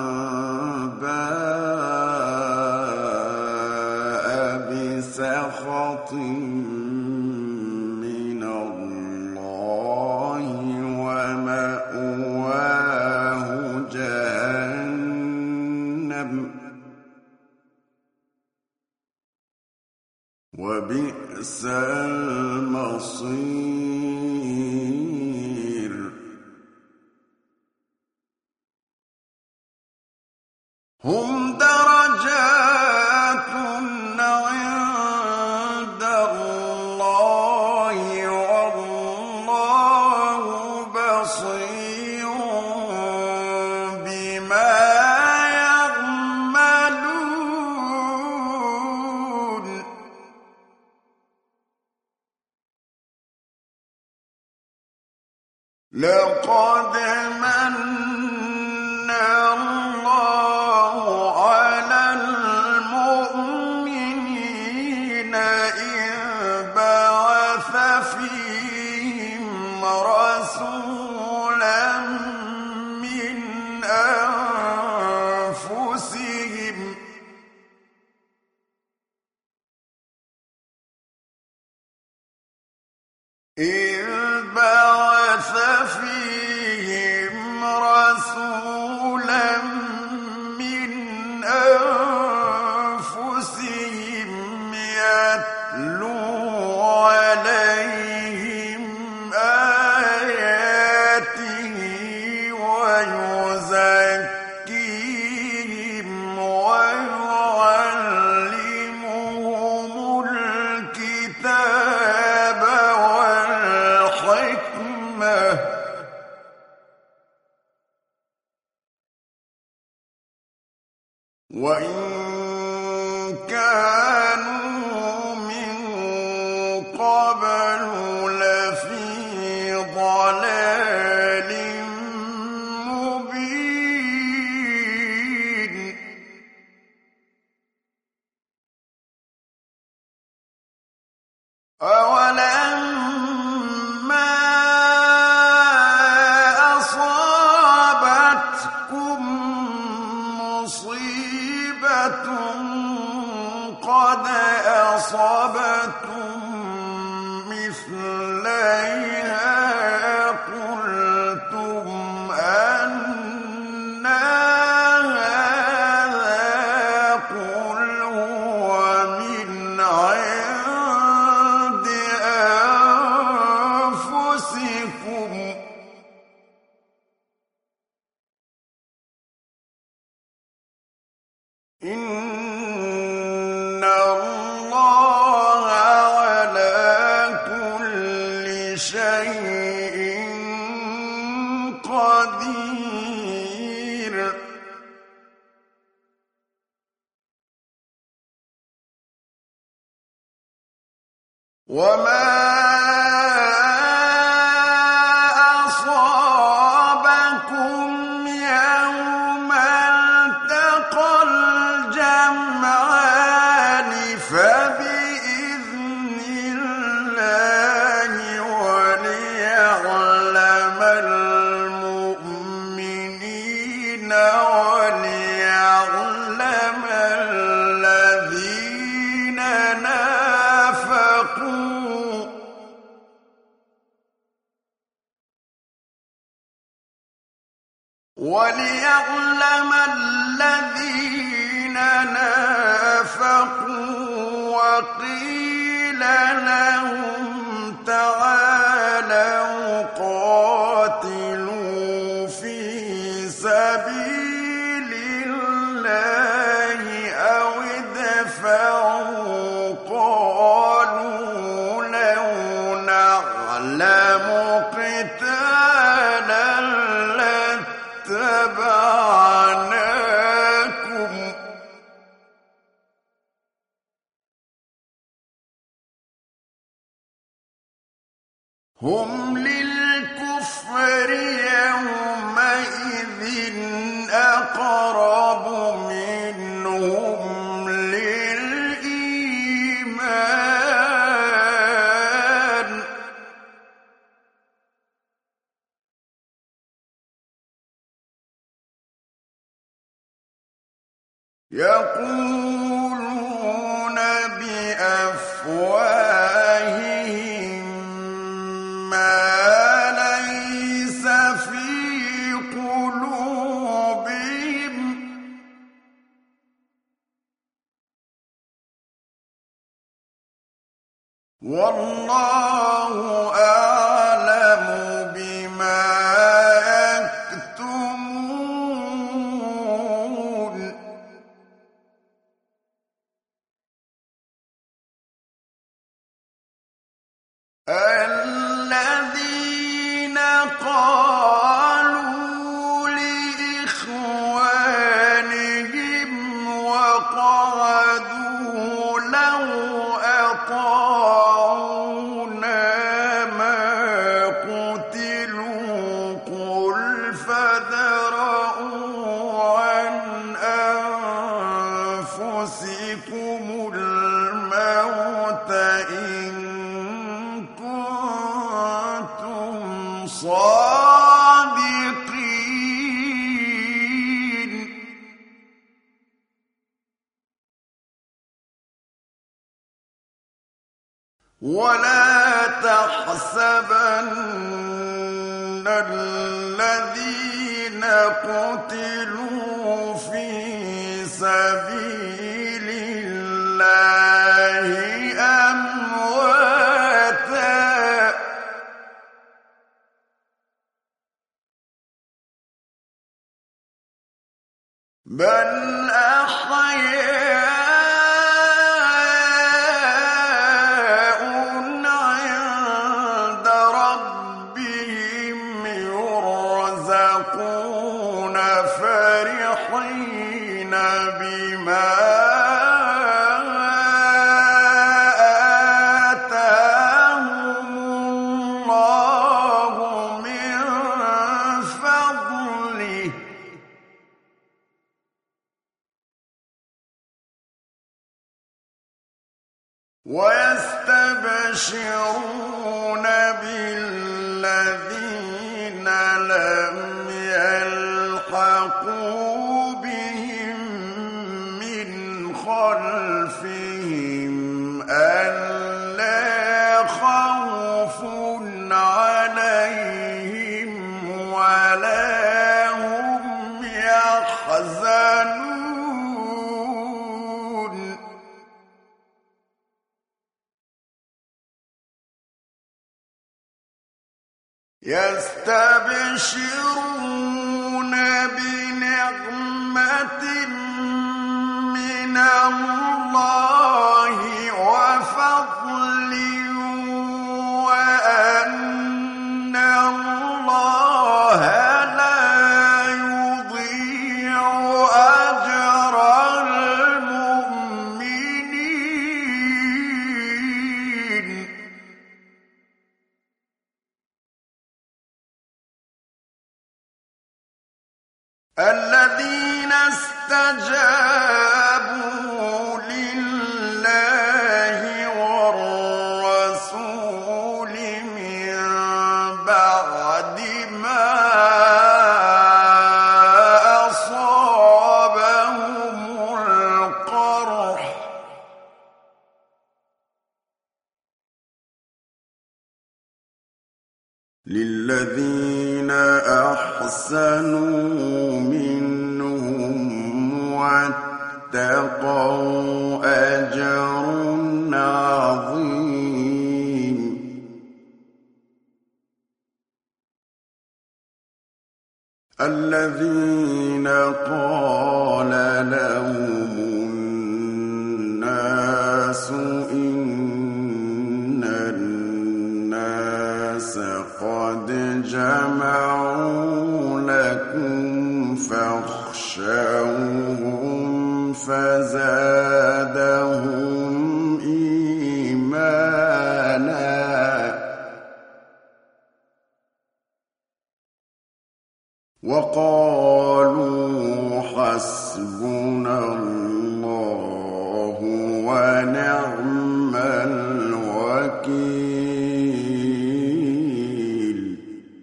بَاءَ بِسَخَطٍ مِّنَ اللَّهِ وَمَأْوَاهُ جَهَنَّمُ وَبِئْسَ الْمَصِيرُ هُمْ دَرَجَاتٌ عِندَ اللَّهِ لقد مَنَّ اللَّهُ عَلَى الْمُؤْمِنِينَ إِذْ بَعَثَ فِيهِمْ رَسُولًا مِّنْ أَنفُسِهِمْ يَتْلُو عَلَيْهِمْ آيَاتِهِ وَيُزَكِّيهِمْ وَيُعَلِّمُهُمُ الْكِتَابَ وَالْحِكْمَةَ وَإِن كَانُوا مِن قَبْلُ لَفِي ضَلَالٍ مُّبِينٍ أَوَلَمَّا أَصَابَتْكُم مُّصِيبَةٌ قَدْ أَصَبْتُم مِّثْلَيْهَا قُلْتُمْ أَنَّىٰ هَٰذَا ۖ قُلْ هُوَ مِنْ عِندِ أَنفُسِكُمْ ۗ إِنَّ اللَّهَ عَلَىٰ كُلِّ شَيْءٍ قَدِيرٌ وَمَا أَصَابَكُمْ يَوْمَ الْتَقَى الْجَمْعَانِ فَبِإِذْنِ اللَّهِ وَلِيَعْلَمَ الْمُؤْمِنِينَ وَلِيَعْلَمَ الَّذِينَ نَافَقُوا وَقِيلَ لَهُمْ تَعَالَوْا قَاتِلُوا فِي سَبِيلِ اللَّهِ أَوِ ادْفَعُوا ۖ قَالُوا لَوْ نَعْلَمُ قِتَالًا لَّاتَّبَعْنَاكُمْ ۗ هُمْ لِلْكُفْرِ يَوْمَئِذٍ أَقْرَبُ مِنْهُمْ لِلْإِيمَانِ يَقُولُونَ بِأَفْوَاهِهِم مَّا لَيْسَ فِي قُلُوبِهِمْ ۗ وَاللَّهُ أَعْلَمُ بِمَا يَكْتُمُونَ الَّذِينَ قَالُوا لِإِخْوَانِهِمْ وَقَعَدُوا لَوْ أَطَاعُونَا مَا قُتِلُوا الصادقين ولا تحسبن الذين قتلوا في سبيل الله أمواتا بل أحياء عند ربهم يرزقون فرحين بما آتاهم الله من فضله ويستبشرون بالذين لم يلحقوا بهم من خلفهم ألا خوف عليهم ولا هم يحزنون يستبشرون بنعمة من الله وفضل وأن الله لا يضيع أجر المؤمنين الذين استجابوا لله والرسول من بعد ما أصابهم القرح للذين أحسنوا منهم واتقوا أجر عظيم الذين قال لهم الناس إن الناس قد جمعوا لكم فاخشوهم فزادهم إيمانا وقالوا حسبنا الله ونعم الوكيل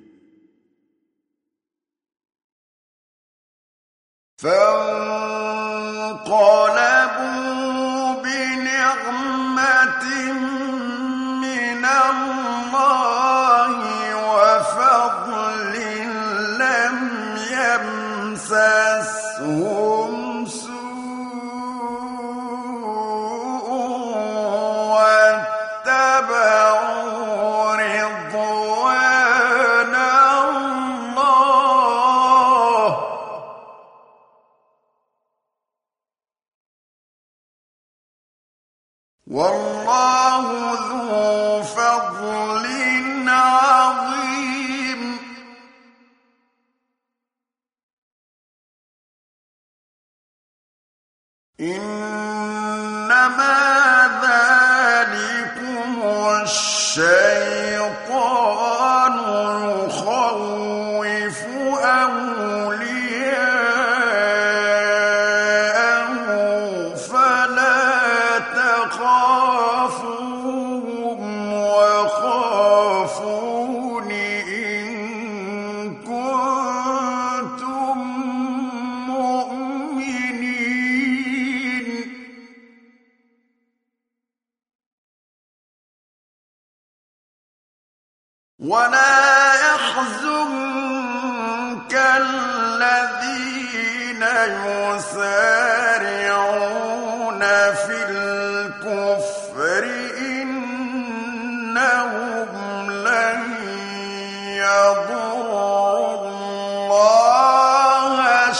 فانقلبوا بنعمة من الله وفضل لم يمسسهم سوء واتبعوا رضوان الله والله ذو فضل عظيم إنما ذلكم الشيطان يخوف أولياءه فلا تخافوهم وخافون إن ولا يحزنك الذين يسارعون في الكفر إنهم لن يضروا الله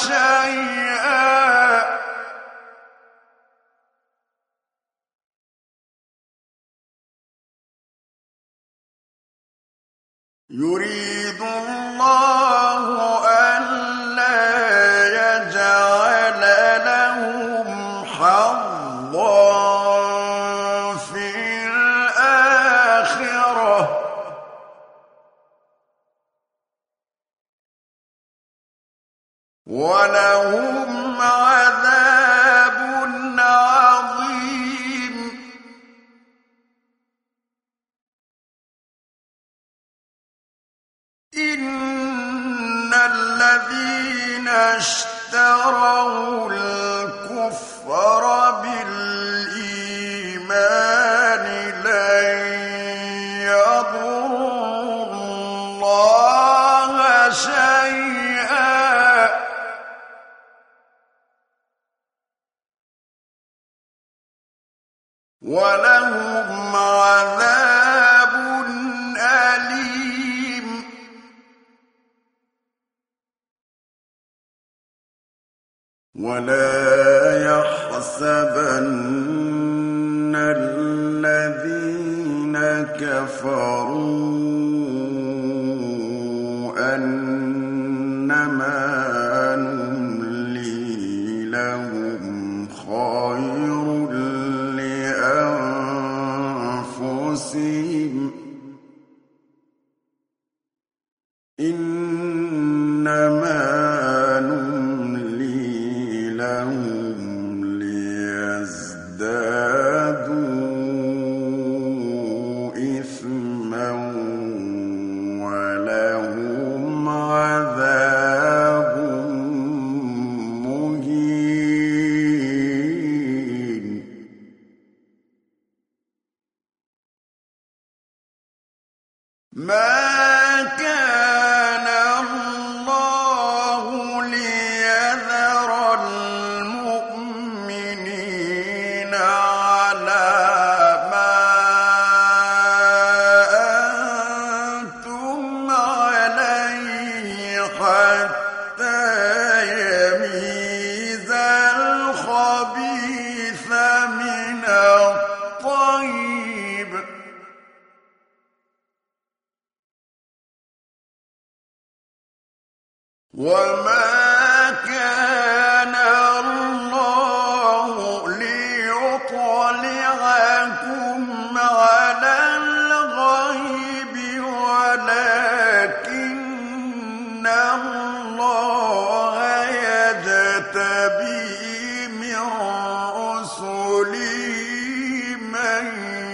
شيئا يريد الله ألا يجعل لهم حظا في الآخرة ولهم عذاب عظيم إن الذين اشتروا الكفر بالإيمان لن يضروا الله شيئا ولهم عذاب أليم ولا يحسبن الذين كفروا أنما نملي لهم خير لأنفسهم إنما نملي لهم ليزدادوا إثما ولهم عذاب مهين ما كان الله ليذر المؤمنين على ما أنتم عليه حتى يميز الخبيث من الطيب وما كان الله ليطلعكم على الغيب ولكن الله يجتبي من رسله من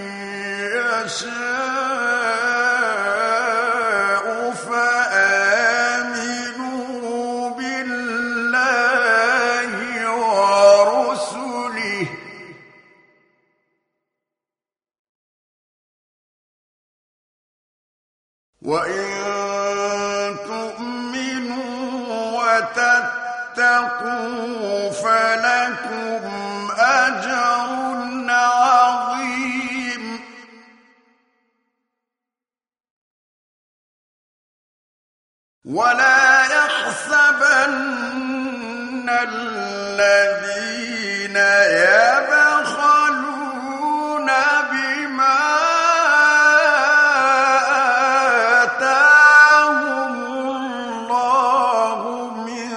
يشاء فآمنوا بالله ورسله وإن تؤمنوا وتتقوا فلكم أجر عظيم ولا يحسبن الذين يبخلون بما آتاهم الله من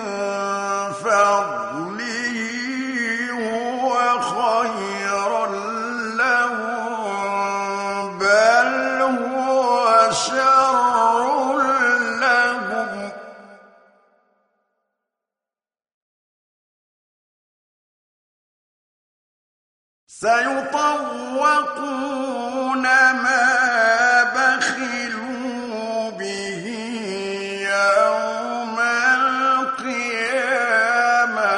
فضله هو خيرا لهم بل هو شر لهم سيطوقون ما بخلوا به يوم القيامة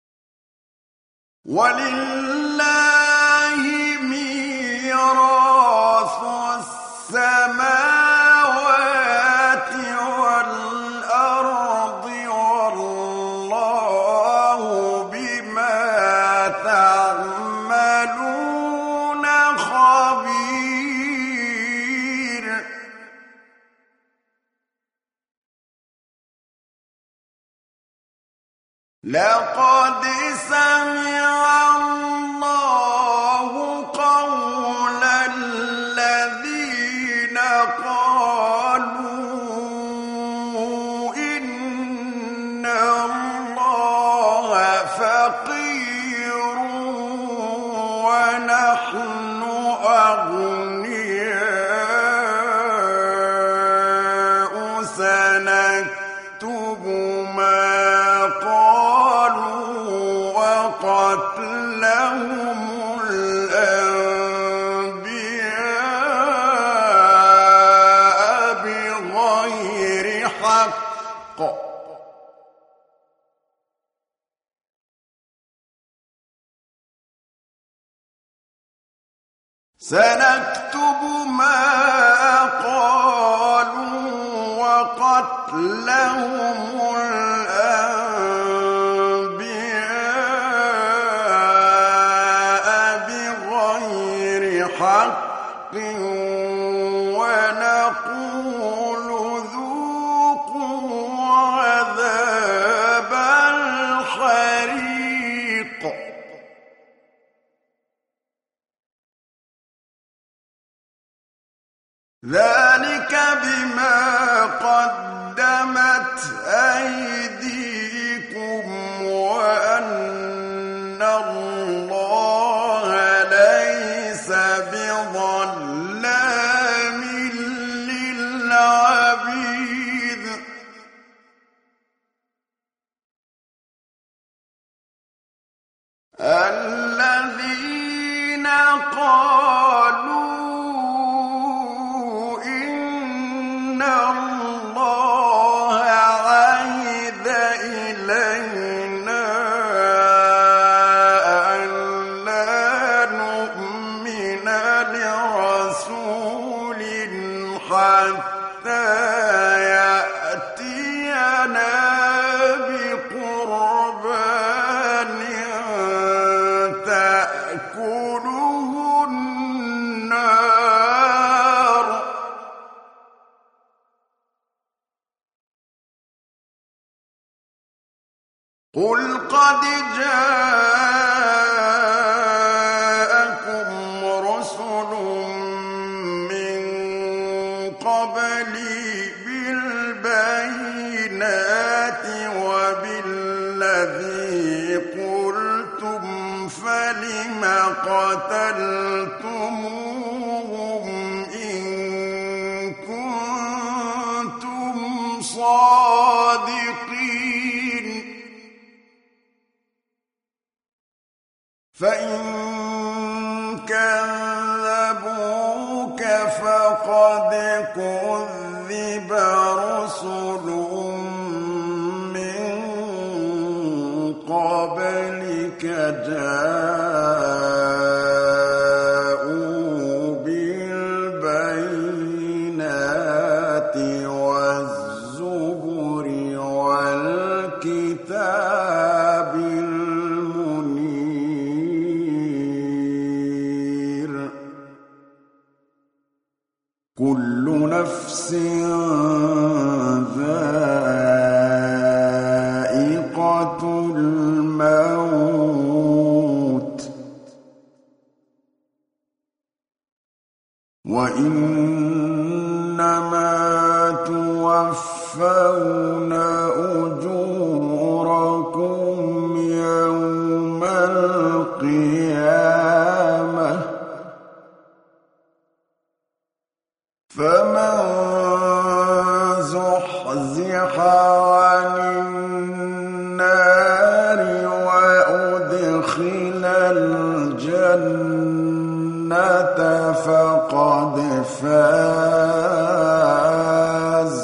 ولله ميراث خبير لقد سمع الله قول الذين قالوا إن الله فقير ونحن أغنياء سنكتب ما وقتلهم الأنبياء بغير حق سنكتب ما قالوا وقتلهم حق ونقول ذوقوا عذاب الحريق ذلك بما قدمت أيديكم وأن الله ليس بظلام للعبيد الذين قالوا إن الله عهد إلينا ألا نؤمن لرسول حتى يأتينا بقربان تأكله النار قل قد جاءكم رسل من قبلي بالبينات وبالذي قلتم فلم قتلتموهم إن كنتم صادقين فإن كذبوك فقد كذب رسل من قبلك جاءوا بالبينات والزبر والكتاب المنير كل نفس ذائقة الموت وإنما توفون أجوركم يوم القيامة فمن زحزح عن النار وأدخل الجنة فقد فاز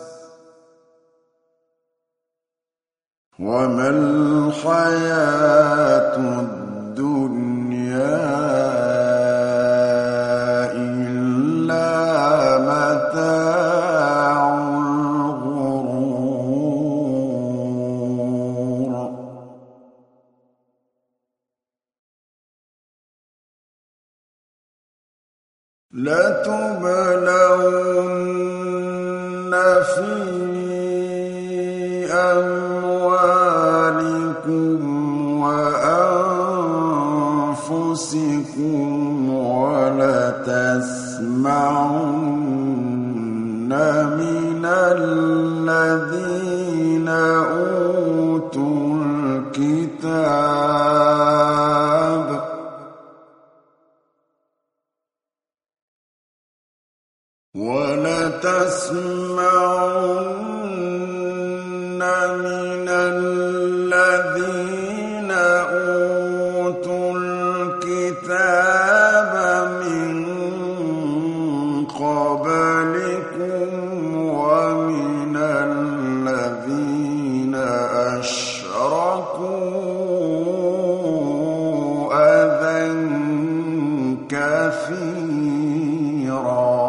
وما الحياة الدنيا لَتُبْلَوُنَّ فِي أَمْوَالِكُمْ وَأَنفُسِكُمْ وَلَتَسْمَعُنَّ مِنَ الَّذِينَ أُوتُوا الْكِتَابَ مِن قَبْلِكُمْ وَمِنَ الَّذِينَ أَشْرَكُوا أَذًى كَثِيرًا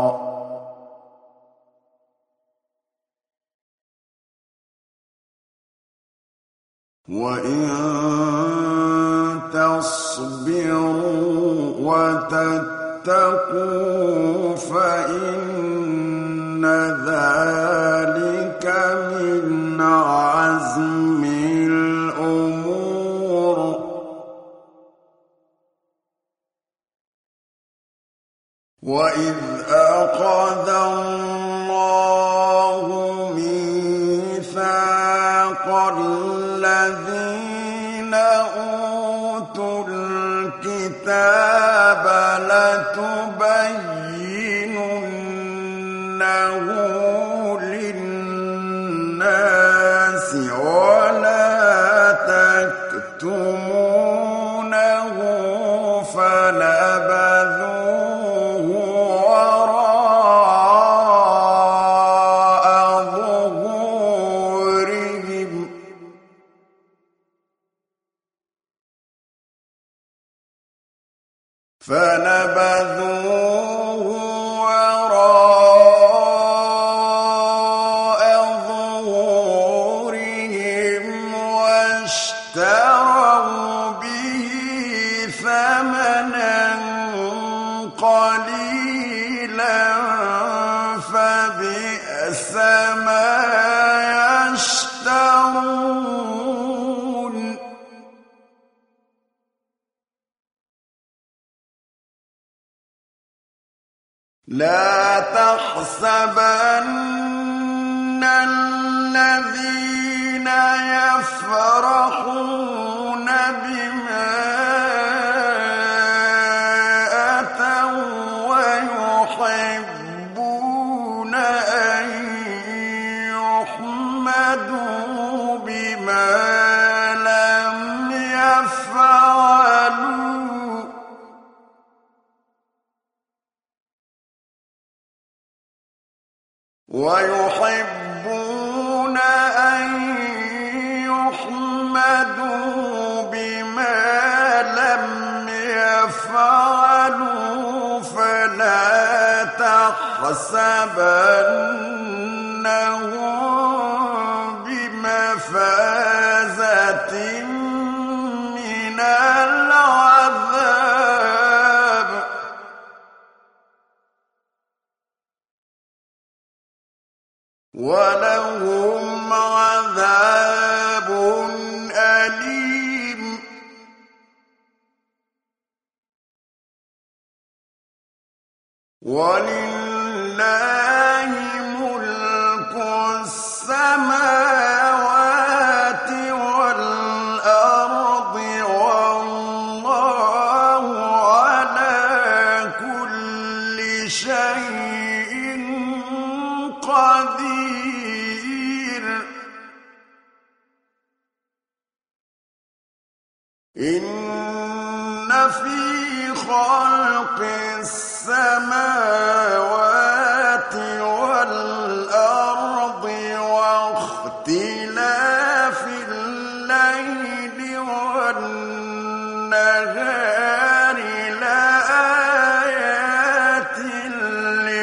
وَإِن تَصْبِرُوا وَتَتَّقُوا فَإِنَّ ذَلِكَ مِنْ عَزْمِ الْأُمُورِ وَإِذْ أَخَذَ اللَّهُ مِيثَاقَ الَّذِينَ أُوتُوا الْكِتَابَ لَتُبَيِّنُنَّهُ لِلنَّاسِ وَلَا تَكْتُمُونَهُ فَنَبَذُوهُ وَرَاءَ ظُهُورِهِمْ وَاشْتَرَوْا بِهِ ثَمَنًا قَلِيلًا فَبِئْسَ مَا يَشْتَرُونَ لَا تَحْسَبَنَّ الَّذِينَ يَفْرَحُونَ بِمَا أَتَوا وَّيُحِبُّونَ أَن يُحْمَدُوا بِمَا لَمْ يَفْعَلُوا فَلَا تَحْسَبَنَّهُم بِمَفَازَةٍ مِّنَ الْعَذَابِ وَلَهُمْ عَذَابٌ أَلِيمٌ وَلِلَّهِ مُلْكُ السَّمَاوَاتِ وَالْأَرْضِ وَاللَّهُ عَلَىٰ كُلِّ شَيْءٍ قَدِيرٌ إِنَّ فِي خَلْقِ السَّمَاوَاتِ وَالْأَرْضِ وَاخْتِلَافِ اللَّيْلِ وَالنَّهَارِ لَآيَاتٍ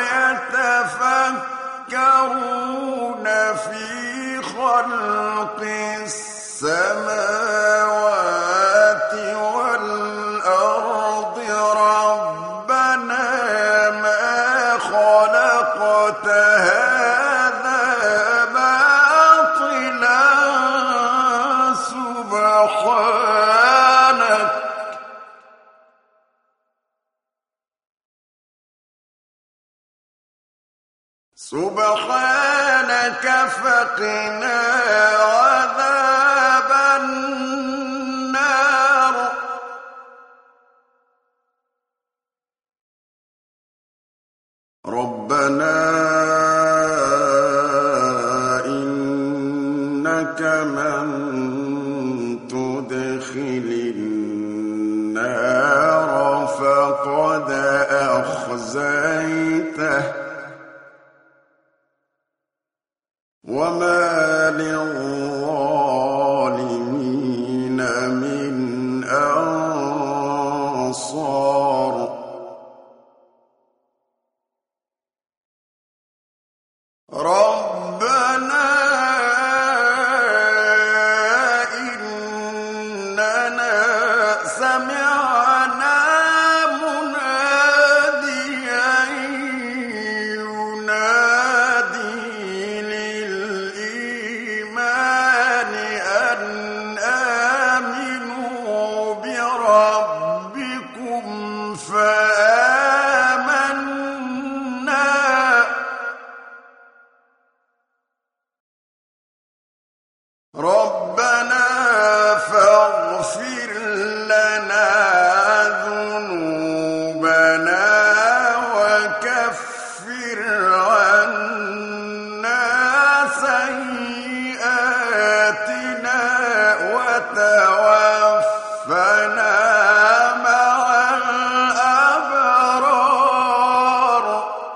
ويتفكرون في خلق السماوات والأرض ربنا ما خلقت هذا باطلا سبحانك فقنا عذاب النار ربنا إنك من تدخل النار فقد أخزيته وما للظالمين من أنصار ربنا إننا سمعنا مناديا ينادي للإيمان أن آمنوا بربكم فآمنا ربنا فاغفر لنا ذنوبنا وكفر عنا سيئاتنا وتوفنا مع الأبرار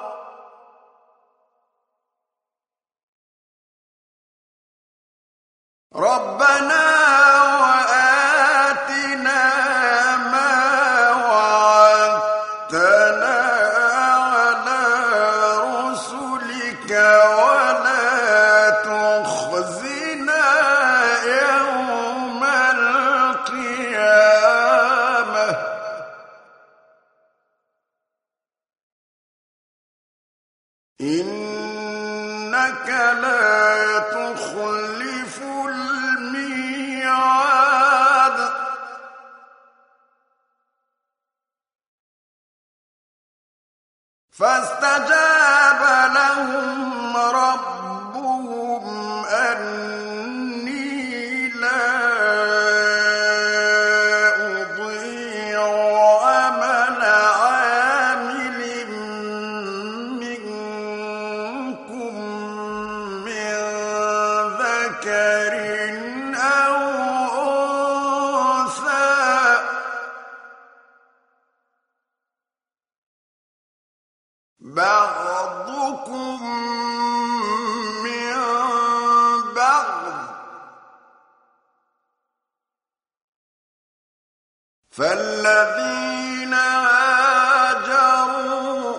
ربنا وآتنا ما وعدتنا على رسلك ولا تخزنا يوم القيامة إنك لا تخلف الميعاد فاستجاب لهم ربهم أني لا أضيع عمل عامل منكم من ذكر أو أنثى بعضكم من بعض فالذين هاجروا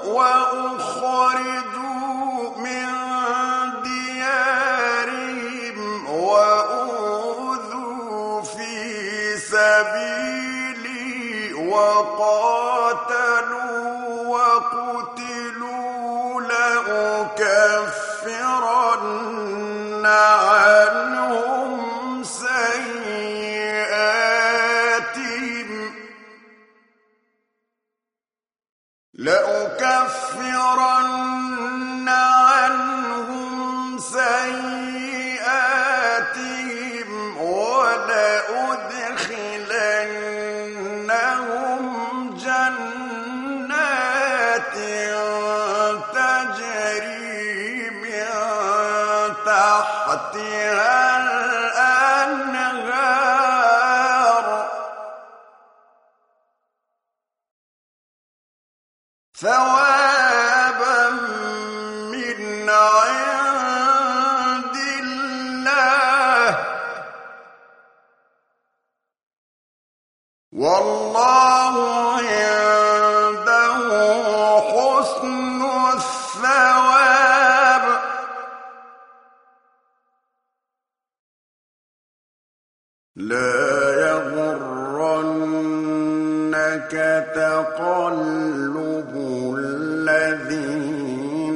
وأخرجوا من ديارهم وأوذوا في سبيلي وقاتلوا وقتلوا لأكفرن عنهم سيئاتهم ولأدخلنهم جنات تجري من تحتها الأنهار ثوابا من عند الله والله عنده حسن الثواب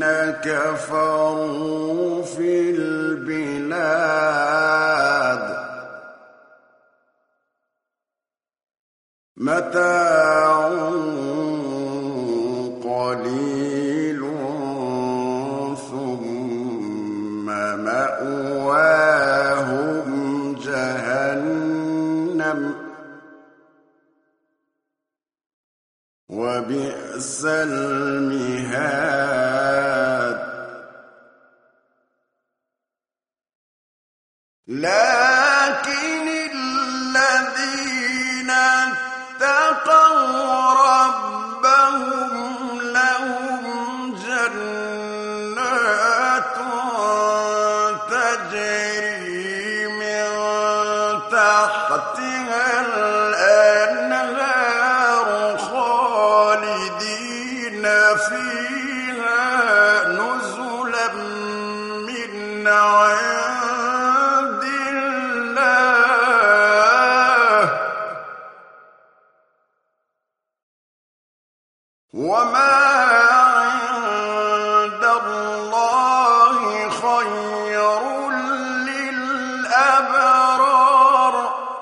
كفروا في البلاد متاع قليل ثم مأواهم جهنم وبئس المهاد لكن الذين اتقوا ربهم لهم جنات تجري من تحتها الأنهار خالدين فيها نزلا من عند الله وما عند الله خير للأبرار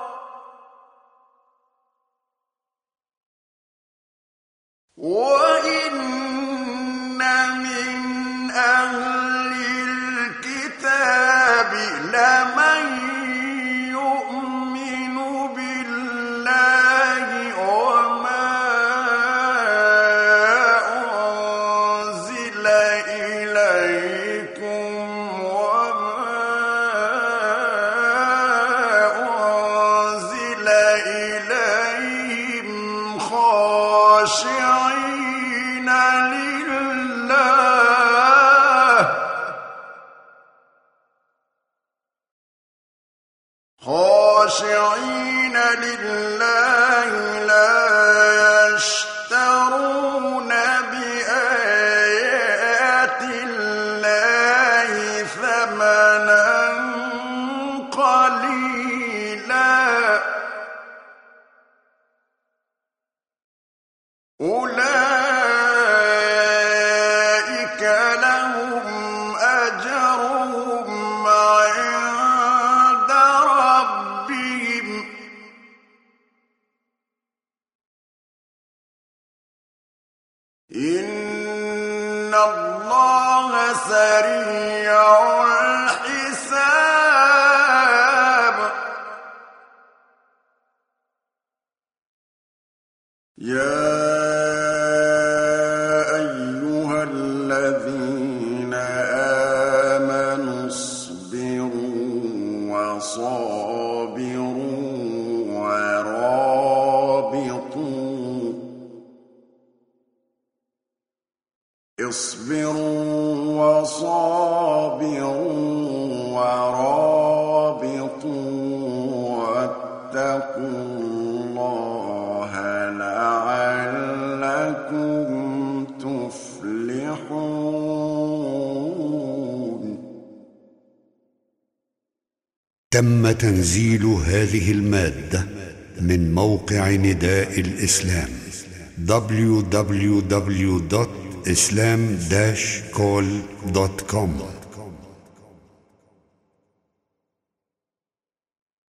وإن من أهل الكتاب لمن يؤمن بالله وما أنزل إليكم وما أنزل إليهم خاشعين لله لا يشترون بآيات الله ثمنا قليلا أولئك لهم أجرهم عند ربهم إن الله سريع الحساب يا أيها الذين آمنوا اصبروا وصابروا ورابطوا اصبروا وصابروا ورابطوا واتقوا الله لعلكم تفلحون. تم تنزيل هذه المادة من موقع نداء الإسلام www.islam-call.com